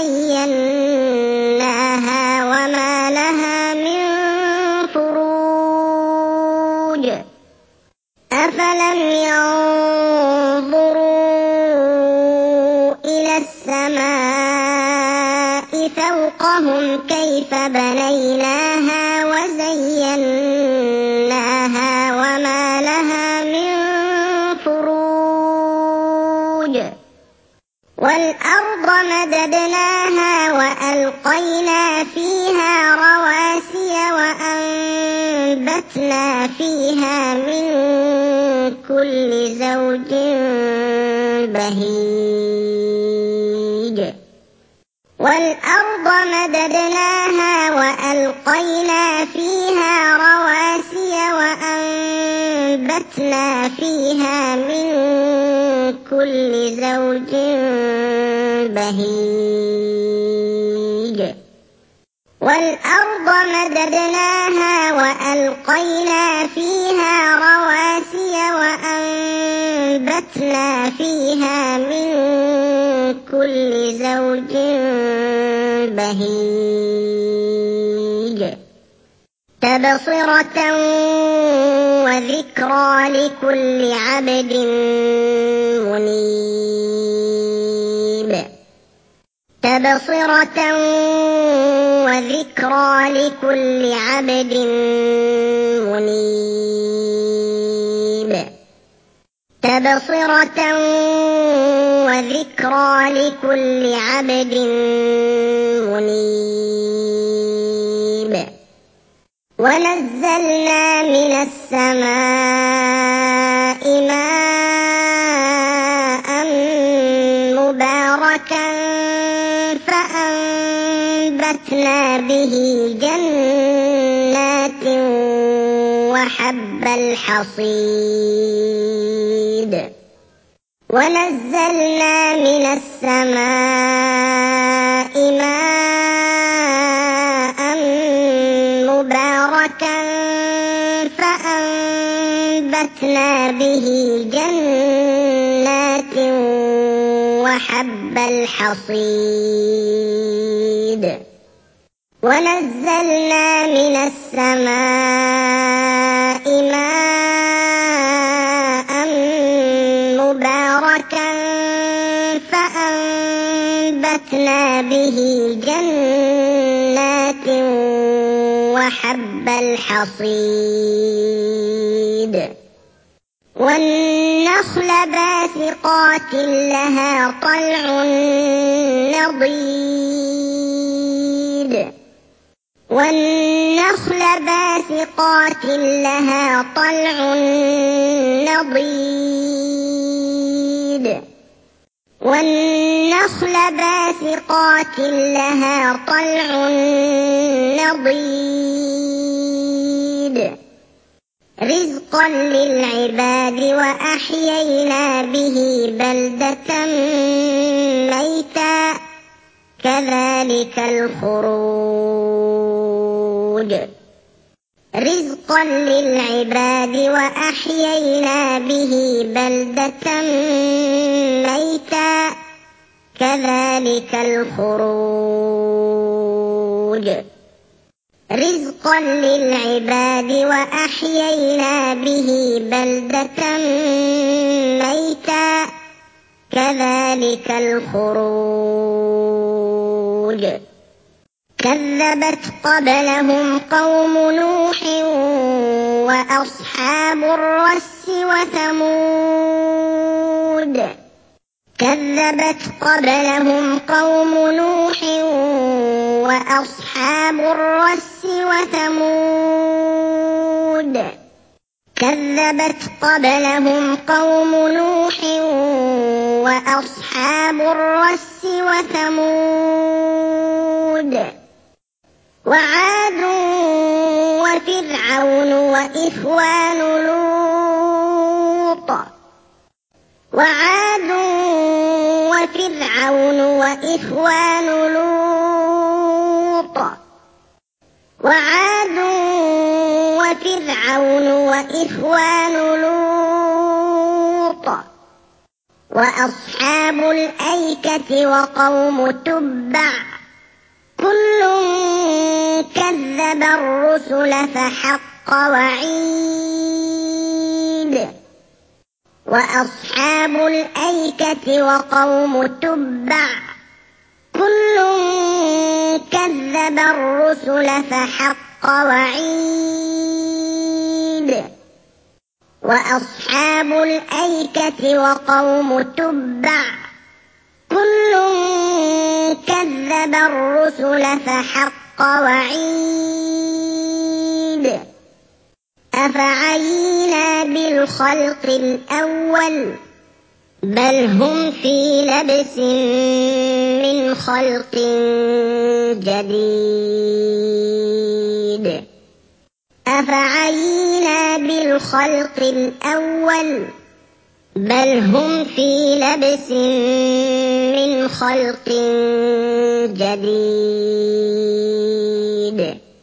[SPEAKER 1] وزيناها وما لها من فروج أفلم ينظروا إلى السماء فوقهم كيف بنيناها وزيناها وما لها من فروج والأرض مددناها وألقينا فيها رواسي وأنبتنا فيها من كل زوج بهيج والأرض مددناها وألقينا فيها رواسي وأنبتنا فيها من كل زوج بهيج والأرض مددناها وألقينا فيها رواسي وأنبتنا فيها من كل زوج بهيج تبصرة وذكرى لكل عبد منيب تبصرة وذكرى لكل عبد منيب تبصرة وذكرى لكل عبد منيب ونزلنا من السماء ماء مباركا فأنبتنا به جنات وحب الحصيد ونزلنا من السماء ماء مباركا فأنبتنا فأنبتنا به جنات وحب الحصيد ونزلنا من السماء ماء مباركا فأنبتنا به جنات وحب الحصيد والنخل باسقات لها طلع نضيد والنخل باسقات لها طلع نضيد والنخل باسقات لها طلع نضيد رزقا للعباد وأحيينا به بلدة ميتا كذلك الخروج رزقا للعباد وأحيينا به بلدة ميتا كذلك الخروج رزقا للعباد وأحيينا به بلدة ميتا كذلك الخروج كذبت قبلهم قوم نوح وأصحاب الرس وثمود كذبت قبلهم قوم نوح وأصحاب الرس وثمود كذبت قبلهم قوم نوح وأصحاب الرس وثمود وعاد وفرعون وإخوان لوط وعاد وفرعون وإخوان لوط وعاد وفرعون وإخوان لوط وأصحاب الأيكة وقوم تبع كل كذب الرسل فحق وعيد وأصحاب الأيكة وقوم تبع كل كذب الرسل فحق وعيد وأصحاب الأيكة وقوم تبع كل كذب الرسل فحق وعيد أفعينا بالخلق الأول بل هم في لبس من خلق جديد أفعينا بالخلق الأول بل هم في لبس من خلق جديد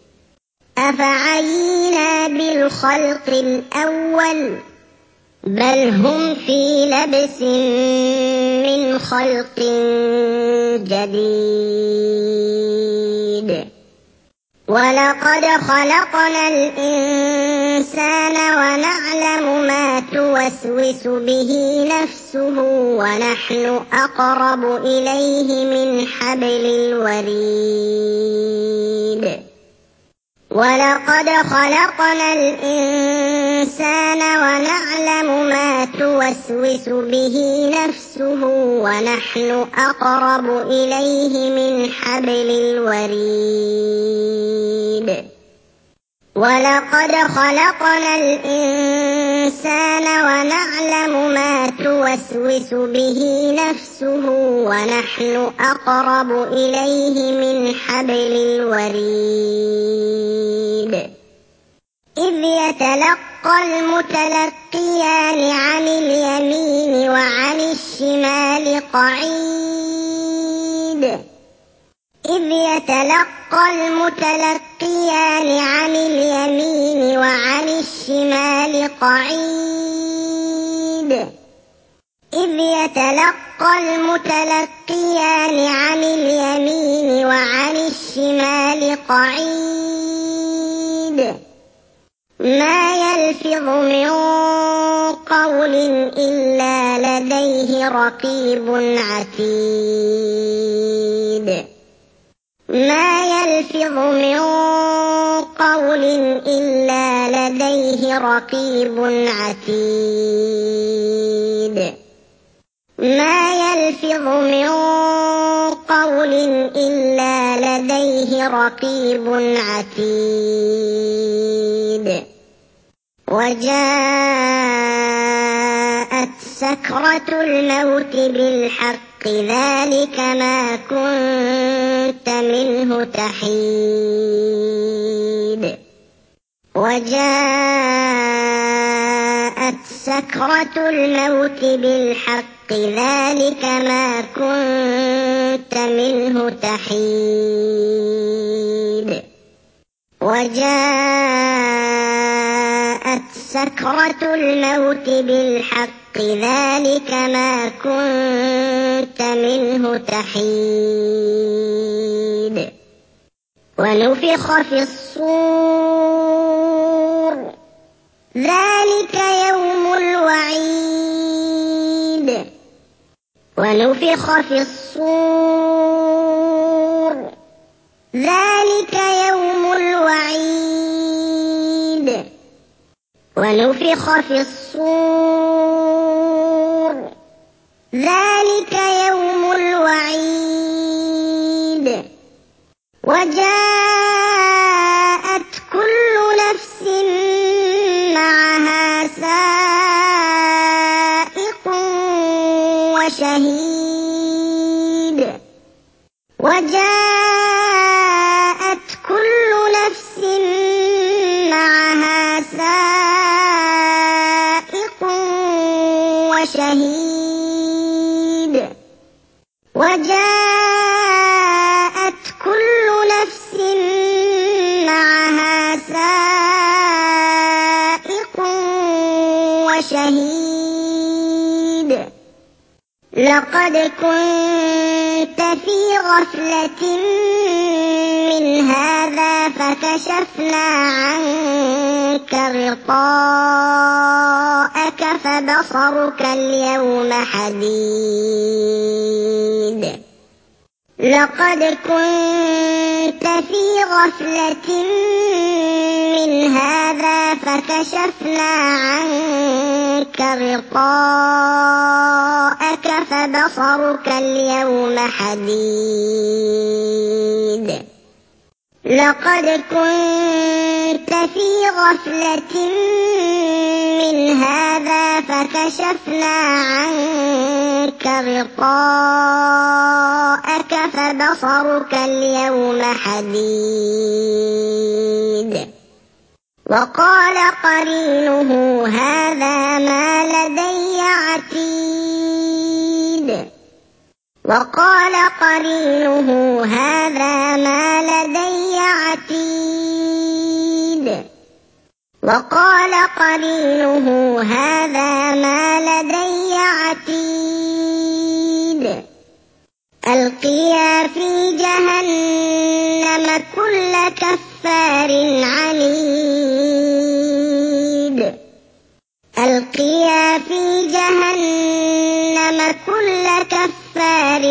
[SPEAKER 1] أفعينا بالخلق الأول بل هم في لبس من خلق جديد ولقد خلقنا الإنسان ونعلم ما توسوس به نفسه ونحن أقرب إليه من حبل الوريد ولقد خلقنا الإنسان ونعلم ما توسوس به نفسه ونحن أقرب إليه من حبل الوريد ولقد خلقنا الإنسان ونعلم ما توسوس به نفسه ونحن أقرب إليه من حبل الوريد إذ يتلقى المتلقيان عن اليمين وعن الشمال قعيد إذ يتلقى المتلقيان عن اليمين وعن الشمال قعيد إذ يتلقى المتلقيان عن اليمين وعن الشمال قعيد ما يلفظ من قول إلا لديه رقيب عتيد ما يلفظ من قول إلا لديه رقيب عتيد ما يلفظ من قول إلا لديه رقيب عتيد وجاءت سكرة الموت بالحق ذلك ما كنت منه تحيد وجاءت سكرة الموت بالحق ذلك ما كنت منه تحيد وجاءت سكرة الموت بالحق ذلك ما كنت منه تحيد ونفخ في الصور ذلك يوم الوعيد ونفخ في الصور ذلك يوم الوعيد ونفخ في الصور ذلك يوم الوعيد وجاءت كل نفس معها سائق وشهيد وجاءت كل نفس معها سائق وشهيد وجاءت كل نفس معها سائق وشهيد لقد كنت في غفلة من هذا فكشفنا عنك غطاءك فبصرك اليوم حديد لقد كنت في غفلة من هذا فكشفنا عنك غطاءك فبصرك اليوم حديد لقد كنت في غفلة من هذا فكشفنا عنك غطاءك فبصرك اليوم حديد وقال قرينه هذا ما لدي عتيد وقال قرينه هذا ما لدي عتيد وقال قرينه هذا ما لدي عتيد ألقيا في جهنم كل كفار عنيد ألقيا في جهنم كل كفار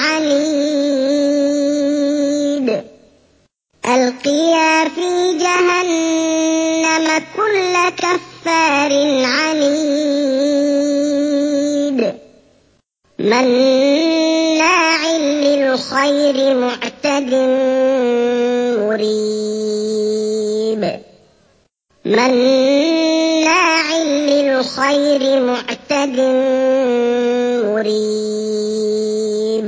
[SPEAKER 1] عنيد ألقيا في جهنم كل كفار عنيد مناع للخير معتد مريب مناع للخير معتد مريب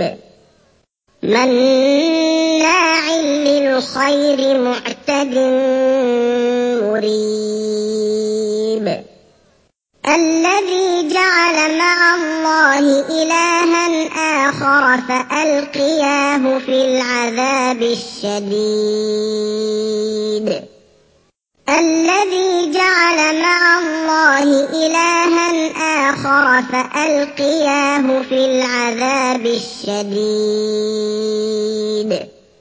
[SPEAKER 1] مناع للخير معتد مريب الذي جعل مع الله إلها آخر فألقياه في العذاب الشديد الذي جعل مع الله إلها آخر فألقياه في العذاب الشديد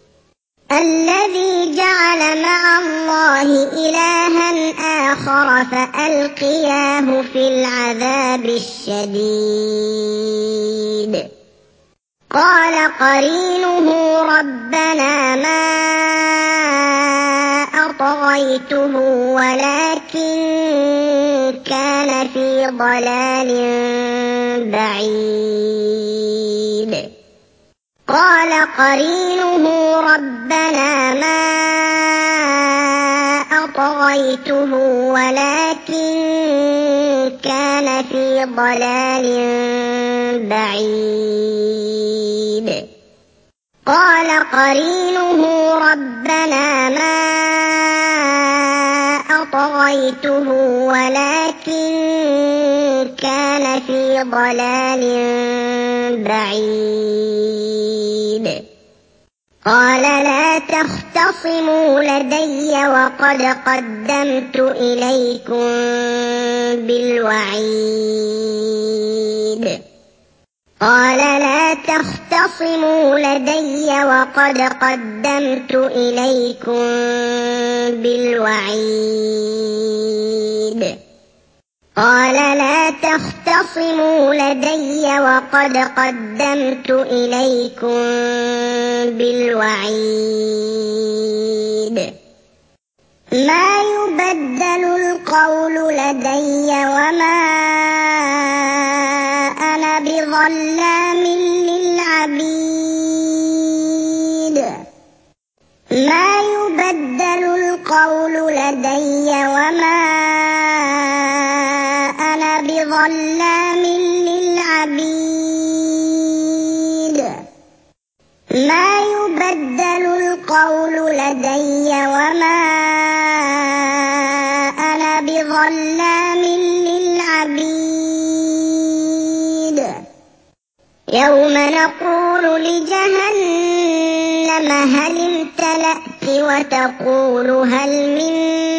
[SPEAKER 1] الذي جعل مع الله إلها آخر فألقياه في العذاب الشديد قال قرينه ربنا ما أطغيته ولكن كان في ضلال بعيد قال قرينه ربنا ما أطغيته ولكن كان في ضلال بعيد قال قرينه ربنا ما أطغيته ولكن كان في ضلال بعيد قال لا تختصموا لدي وقد قدمت إليكم بالوعيد قال لا تختصموا لدي وقد قدمت إليكم بالوعيد قال لا تختصموا لدي وقد قدمت إليكم بالوعيد ما يبدل القول لدي وما أنا بظلام للعبيد ما يبدل القول لدي وما أنا بظلام للعبيد ما يبدل القول لدي وما أنا بظلام للعبيد يوم نقول لجهنم هل امتلأت وتقول هل من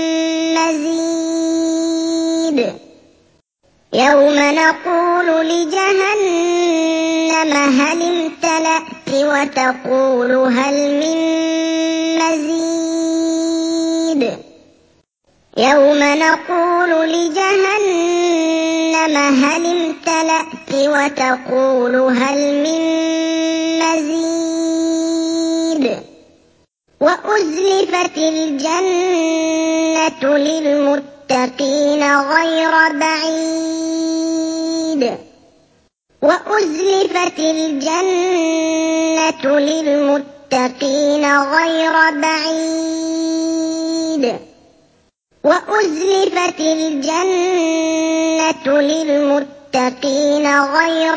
[SPEAKER 1] مزيد يوم نقول لجهنم هل امتلأت وتقول هل من مزيد يوم نقول لجهنم هل امتلأت وتقول هل من مزيد وأزلفت الجنة للمتقين غير بعيد وأزلفت الجنة للمتقين غير بعيد وأزلفت الجنة للمتقين غير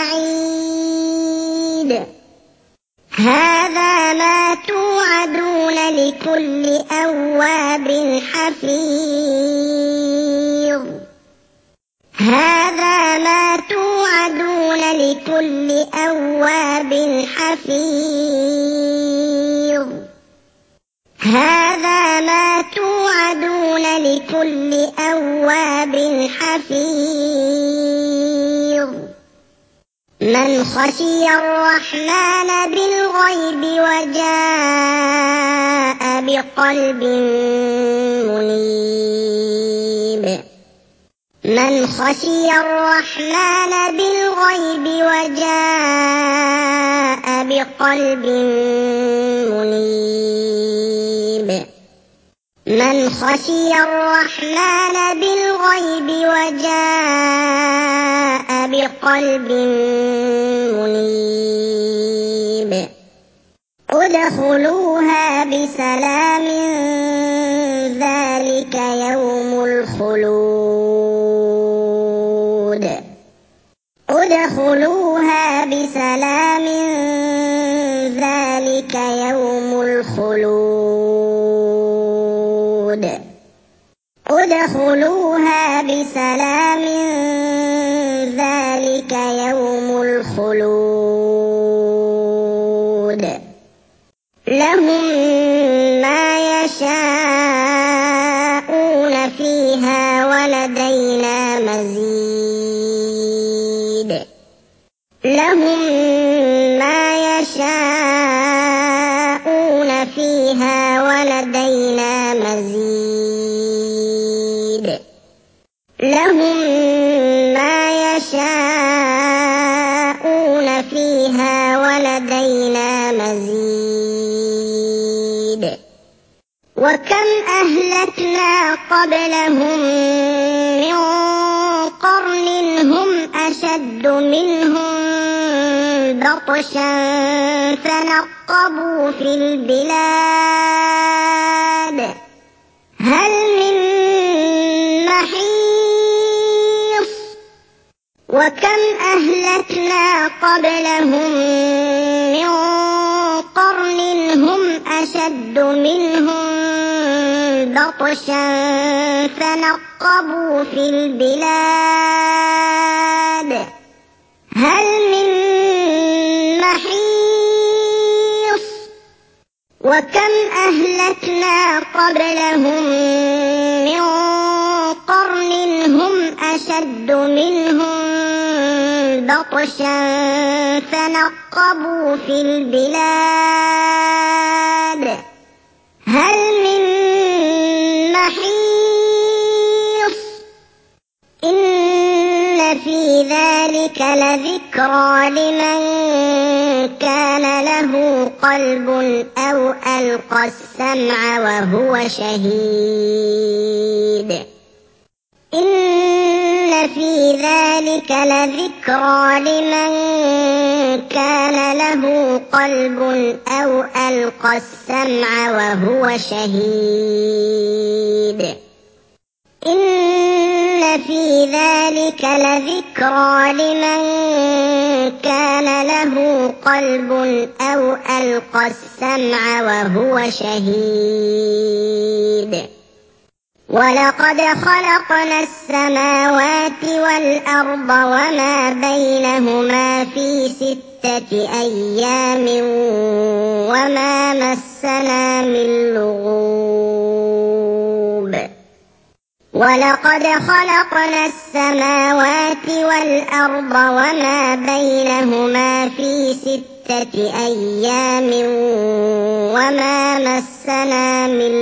[SPEAKER 1] بعيد هذا ما توعدون لكل أواب حفيظ هذا ما توعدون لكل أواب حفيظ هذا ما توعدون لكل أواب حفيظ من خشي الرحمن بالغيب وجاء بقلب منيب من خشي الرحمن بالغيب وجاء بقلب منيب من خشي الرحمن بالغيب وجاء بقلب منيب ادخلوها بسلام ذلك يوم الخلود ادخلوها بسلام ذلك يوم الخلود ادخلوها بسلام الخلود لهم ما يشاءون فيها ولدينا مزيد لهم ما يشاءون فيها ولدينا مزيد لهم ما يشاءون فيها ولدينا مزيد وكم أهلكنا قبلهم من قرن هم أشد منهم بطشا فنقبوا في البلاد هل من محيص وكم أهلكنا قبلهم من قرن هم أشد منهم بطشا فنقبوا في البلاد هل من محيص وكم أهلكنا قبلهم من قرن هم أشد منهم بطشا فنقبوا في البلاد هل من محيص إن في ذلك لذكرى لمن كان له قلب أو ألقى السمع وهو شهيد إن في ذلك لذكرى لمن كان له قلب أو ألقى السمع وهو شهيد إن في ذلك لذكرى لمن كان له قلب أو ألقى السمع وهو شهيد ولقد خلقنا السماوات والأرض وما بينهما في ستة أيام وما مسنا من لغوب ولقد خلقنا السماوات والأرض وما بينهما في ستة أيام وما مسنا من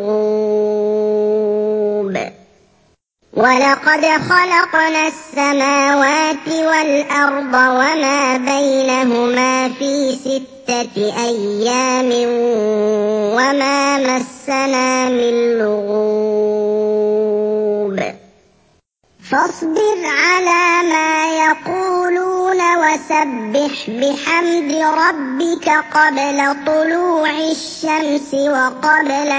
[SPEAKER 1] لغوب ولقد خلقنا السماوات والأرض وما بينهما في ستة أيام وما مسنا من لغوب فاصبر على ما يقولون وسبح بحمد ربك قبل طلوع الشمس وقبل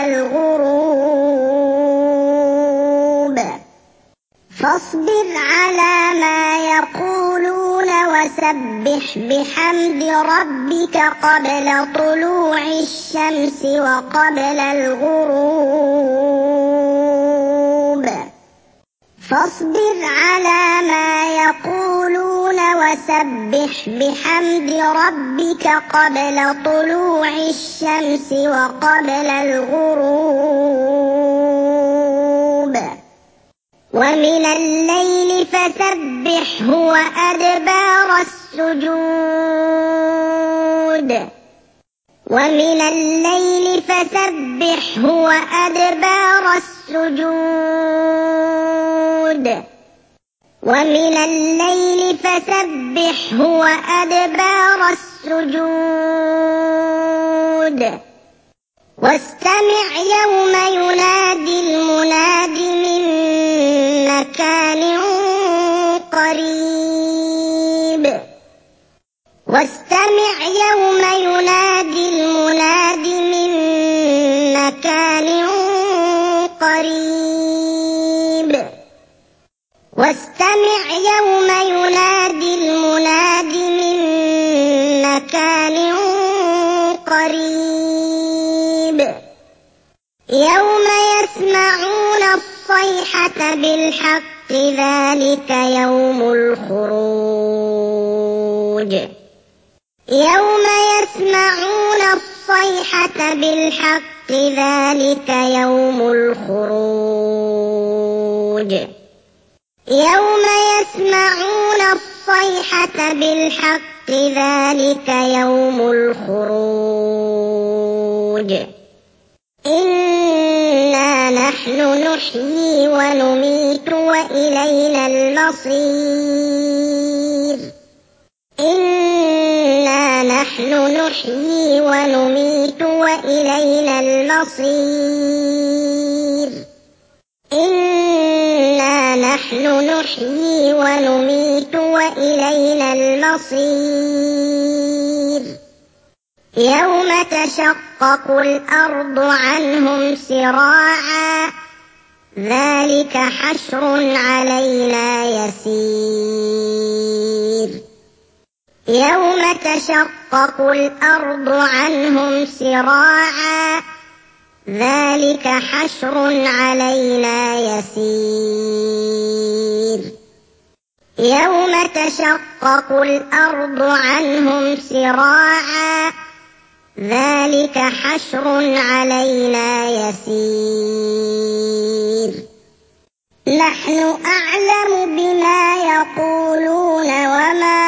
[SPEAKER 1] الغروب فاصبر على ما يقولون وسبح بحمد ربك قبل طلوع الشمس وقبل الغروب فاصبر على ما يقولون وسبح بحمد ربك قبل طلوع الشمس وقبل الغروب ومن الليل فسبحه وأدبار السجود ومن الليل فسبحه وأدبار السجود ومن الليل فسبحه وأدبار السجود واستمع يوم ينادي المناد من مكان قريب واستمع يوم ينادي المناد من مكان قريب واستمع يوم ينادي المناد من مكان قريب يوم يسمعون الصيحة بالحق ذلك يوم الخروج يوم يسمعون الصيحة بالحق ذلك يوم الخروج يوم يسمعون الصيحة بالحق ذلك يوم الخروج إنا نحن نحيي ونميت وإلينا المصير إنا نحن نحيي ونميت وإلينا المصير إنا نحن نحيي ونميت وإلينا المصير يوم تشقق الأرض عنهم سراعا ذلك حشر علينا يسير يوم تشقق الأرض عنهم سراعا ذلك حشر علينا يسير يوم تشقق الأرض عنهم سراعا ذلك حشر علينا يسير نحن أعلم بما يقولون وما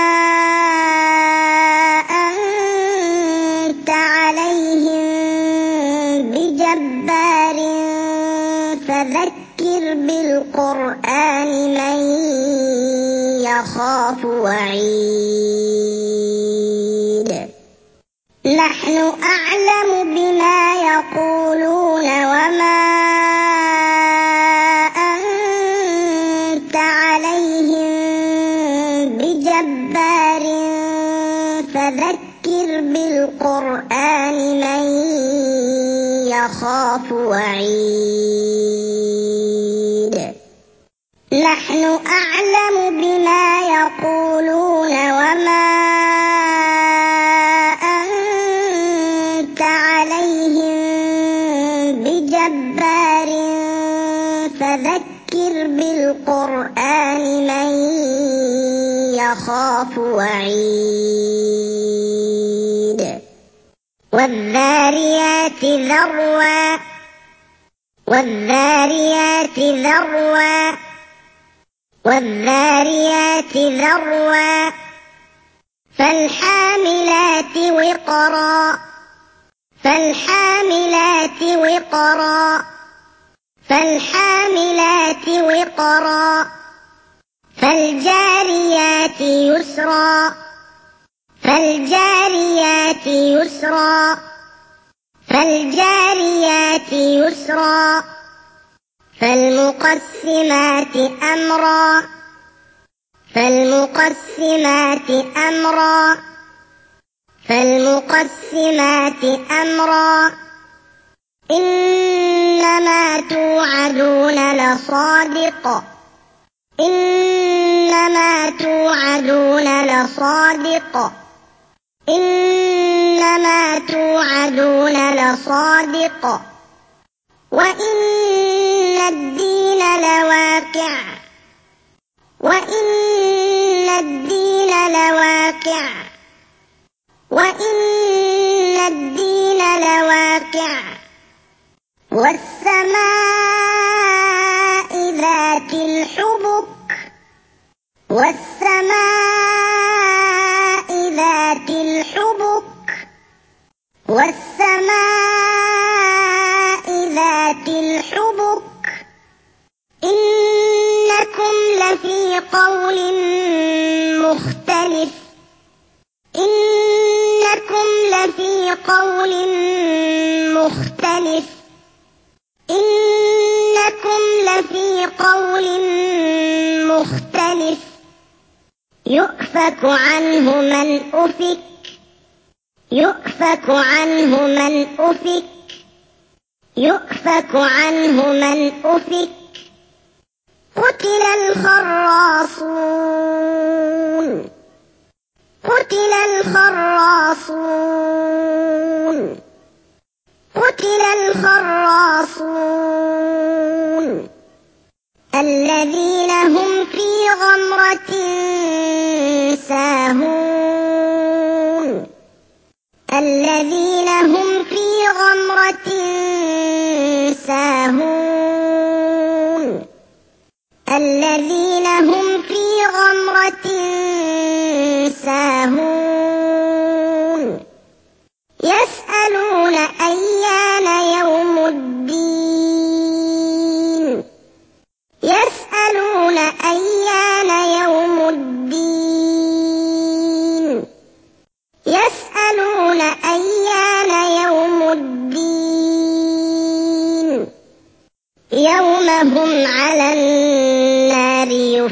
[SPEAKER 1] أنت عليهم بجبار فذكر بالقرآن من يخاف وعيد نحن أعلم بما يقولون وما أنت عليهم بجبار فذكر بالقرآن من يخاف وعيد نحن أعلم بما يقولون وما أنت عليهم بجبار فذكر بالقرآن من يخاف وعيد والذاريات ذروا والذاريات ذروا والذاريات ذروا فالحاملات وقرا فالحاملات وقرا فالحاملات وقرا فالجاريات يسرا فالجاريات يسرا فالجاريات يسرا فالمقسمات أمرا فالمقسمات أمرا فالمقسمات أمرا إنما توعدون لصادق إنما توعدون لصادق إنما توعدون لصادق وإن الدين لواقع وإن الدين لواقع وإن الدين لواقع والسماء ذات الحبك والسماء ذات الحبك والسماء ذات الحبك إنكم لفي قول مختلف إنكم لفي قول مختلف إنكم لفي قول مختلف يؤفك عنه من أفك يؤفك عنه من أفك يؤفك عنه من أفك قتل الخراصون قتل الخراصون قتل الخراصون الذين هم في غمرة ساهون غمرة ساهون الذين هم في غمرة ساهون يسألون أيان يوم الدين يسألون أيان يوم الدين يسألون أيان يوم الدين يوم هم على النار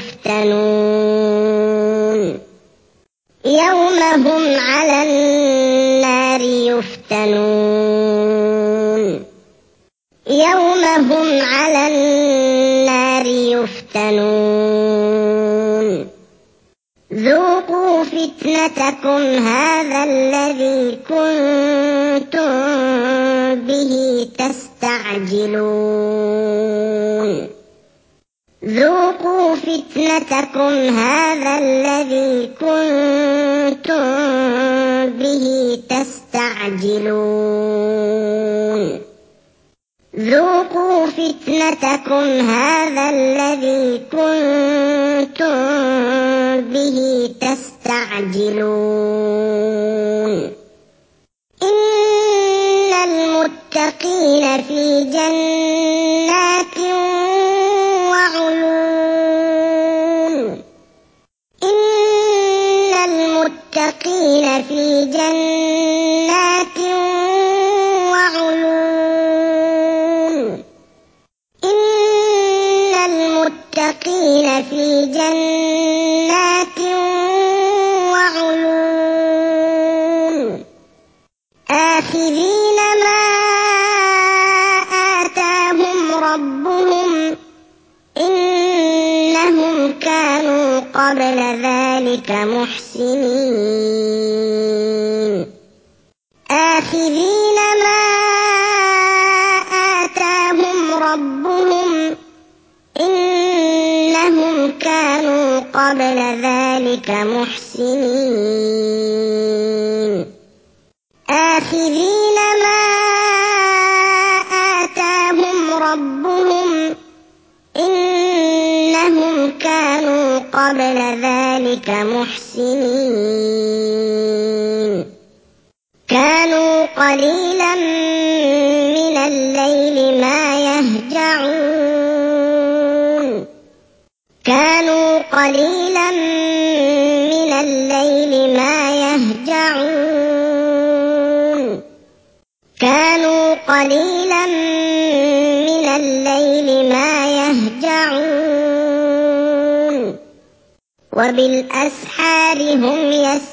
[SPEAKER 1] يفتنون يوم هم على النار يفتنون يوم هم على النار يفتنون ذوقوا فتنتكم هذا الذي كنتم به تستعجلون ذوقوا فتنتكم هذا الذي كنتم به تستعجلون ذوقوا فتنتكم هذا الذي كنتم به تستعجلون إن المتقين في جنات وعيون إن المتقين في جنات وعيون إن المتقين في جنات وعيون آخذين ما آتاهم ربهم إنهم كانوا قبل ذلك محسنين آخذين ما آتاهم ربهم إنهم كانوا قبل ذلك محسنين آخذين ما آتاهم ربهم إنهم كانوا قبل ذلك محسنين كانوا قليلا من الليل ما يهجعون كانوا قليلا من الليل ما يهجعون كانوا قليلا من الليل ما يهجعون وبالأسحار هم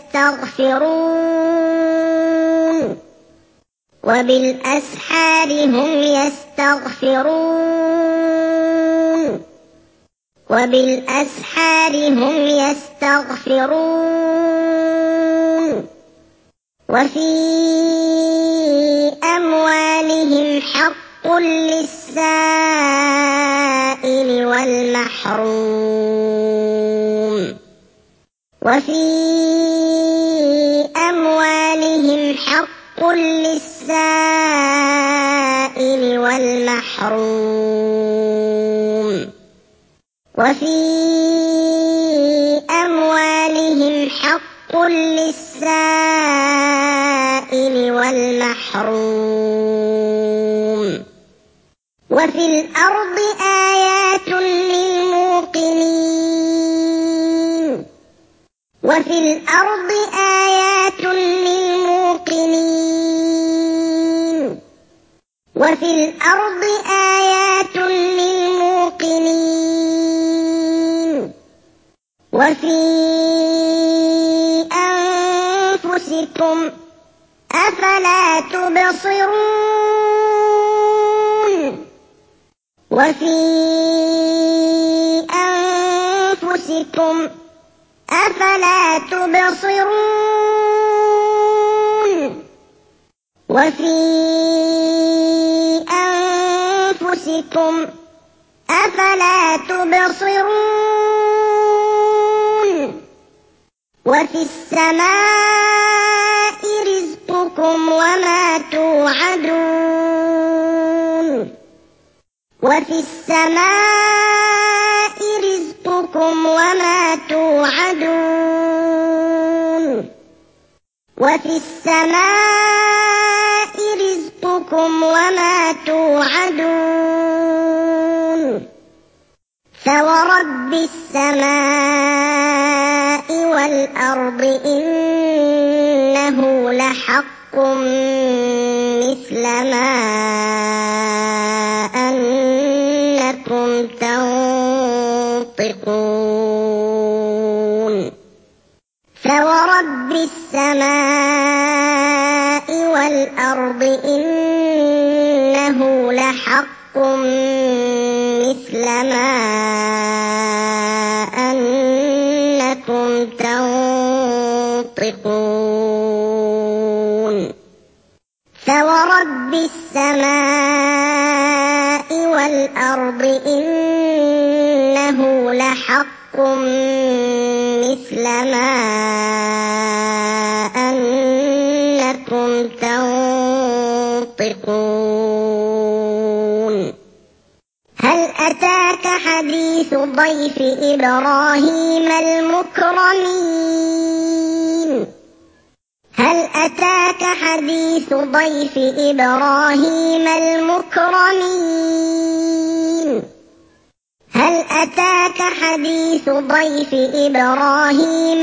[SPEAKER 1] يستغفرون وبالأسحار هم يستغفرون وبالأسحار هم يستغفرون وفي أموالهم حق للسائل والمحروم وفي أموالهم حق للسائل والمحروم وفي أموالهم حق للسائل والمحروم وفي الأرض آيات للموقنين وفي الأرض آيات للموقنين وفي الأرض آيات للموقنين وفي أنفسكم أفلا تبصرون وفي أنفسكم أفلا تبصرون وفي أنفسكم أفلا تبصرون وفي السماء رزقكم رزقكم وما توعدون وفي السماء رزقكم وما توعدون وفي السماء رزقكم وما توعدون فورب السماء والأرض إنه لحق مثل ما أنكم تنطقون فورب السماء والأرض إنه لحق مثل ما أنكم تنطقون فورب السماء والأرض إنه لحق مثل ما أنكم تنطقون هل أتاك حديث ضيف إبراهيم المكرمين هل أتاك حديث ضيف إبراهيم المكرمين هل أتاك حديث ضيف إبراهيم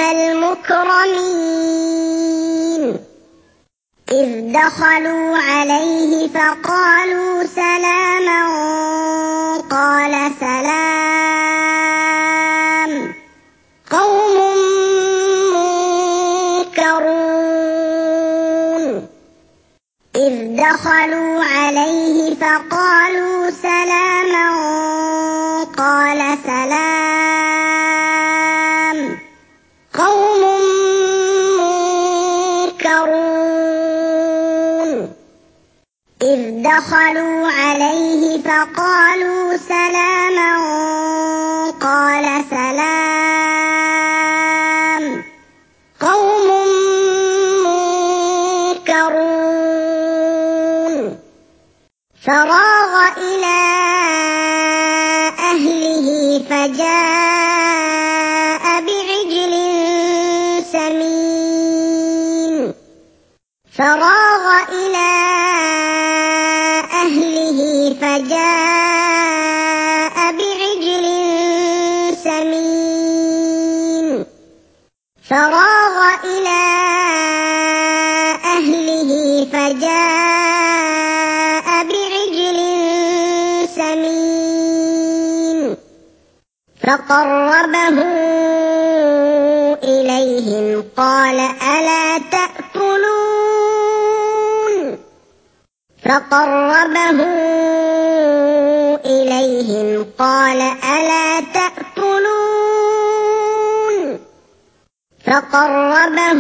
[SPEAKER 1] المكرمين إذ دخلوا عليه فقالوا سلاما قال سلام قوم منكرون إذ دخلوا عليه فقالوا سلاما قال سلام قوم منكرون إذ دخلوا عليه فقالوا سلاما قال سلام قوم منكرون فراغ إلى أهله فجاء بعجل سمين فراغ إلى أهله فجاء بعجل سمين فراغ إلى أهله فجاء بعجل سمين فقربه إليهم قال ألا تأكلون فقربه إليهم قال ألا تأكلون فقربه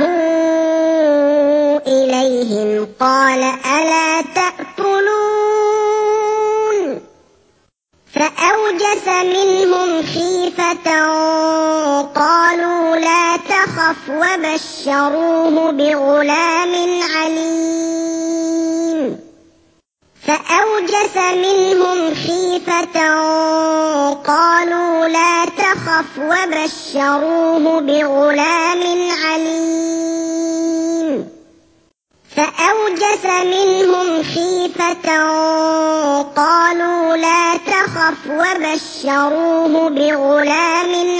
[SPEAKER 1] إليهم قال ألا تأكلون فأوجس منهم خيفة قالوا لا تخف وبشروه بغلام عليم فأوجس منهم خيفة قالوا لا تخف وبشروه بغلام عليم فأوجس منهم خيفة قالوا لا تخف وبشروه بغلام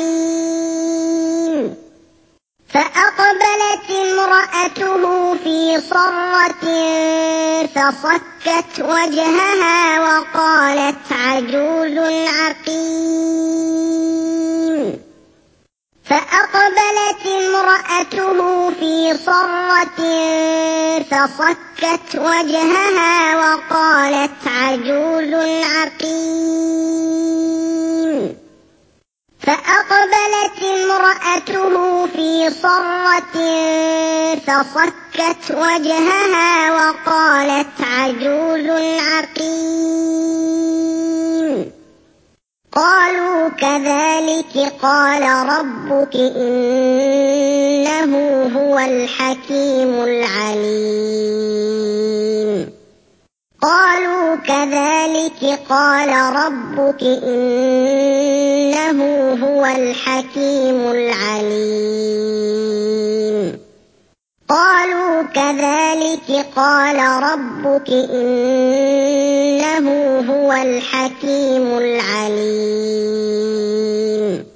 [SPEAKER 1] عليم فأقبلت امرأته في صرة فصكت وجهها وقالت عجوز عقيم فأقبلت امرأته في صرة فصكت وجهها وقالت عجوز عقيم فأقبلت امرأته في صرة فصكت وجهها وقالت عجوز عقيم قالوا كذلك قال ربك إنه هو الحكيم العليم قالوا كذلك قال ربك إنه هو الحكيم العليم قالوا كذلك قال ربك إنه هو الحكيم العليم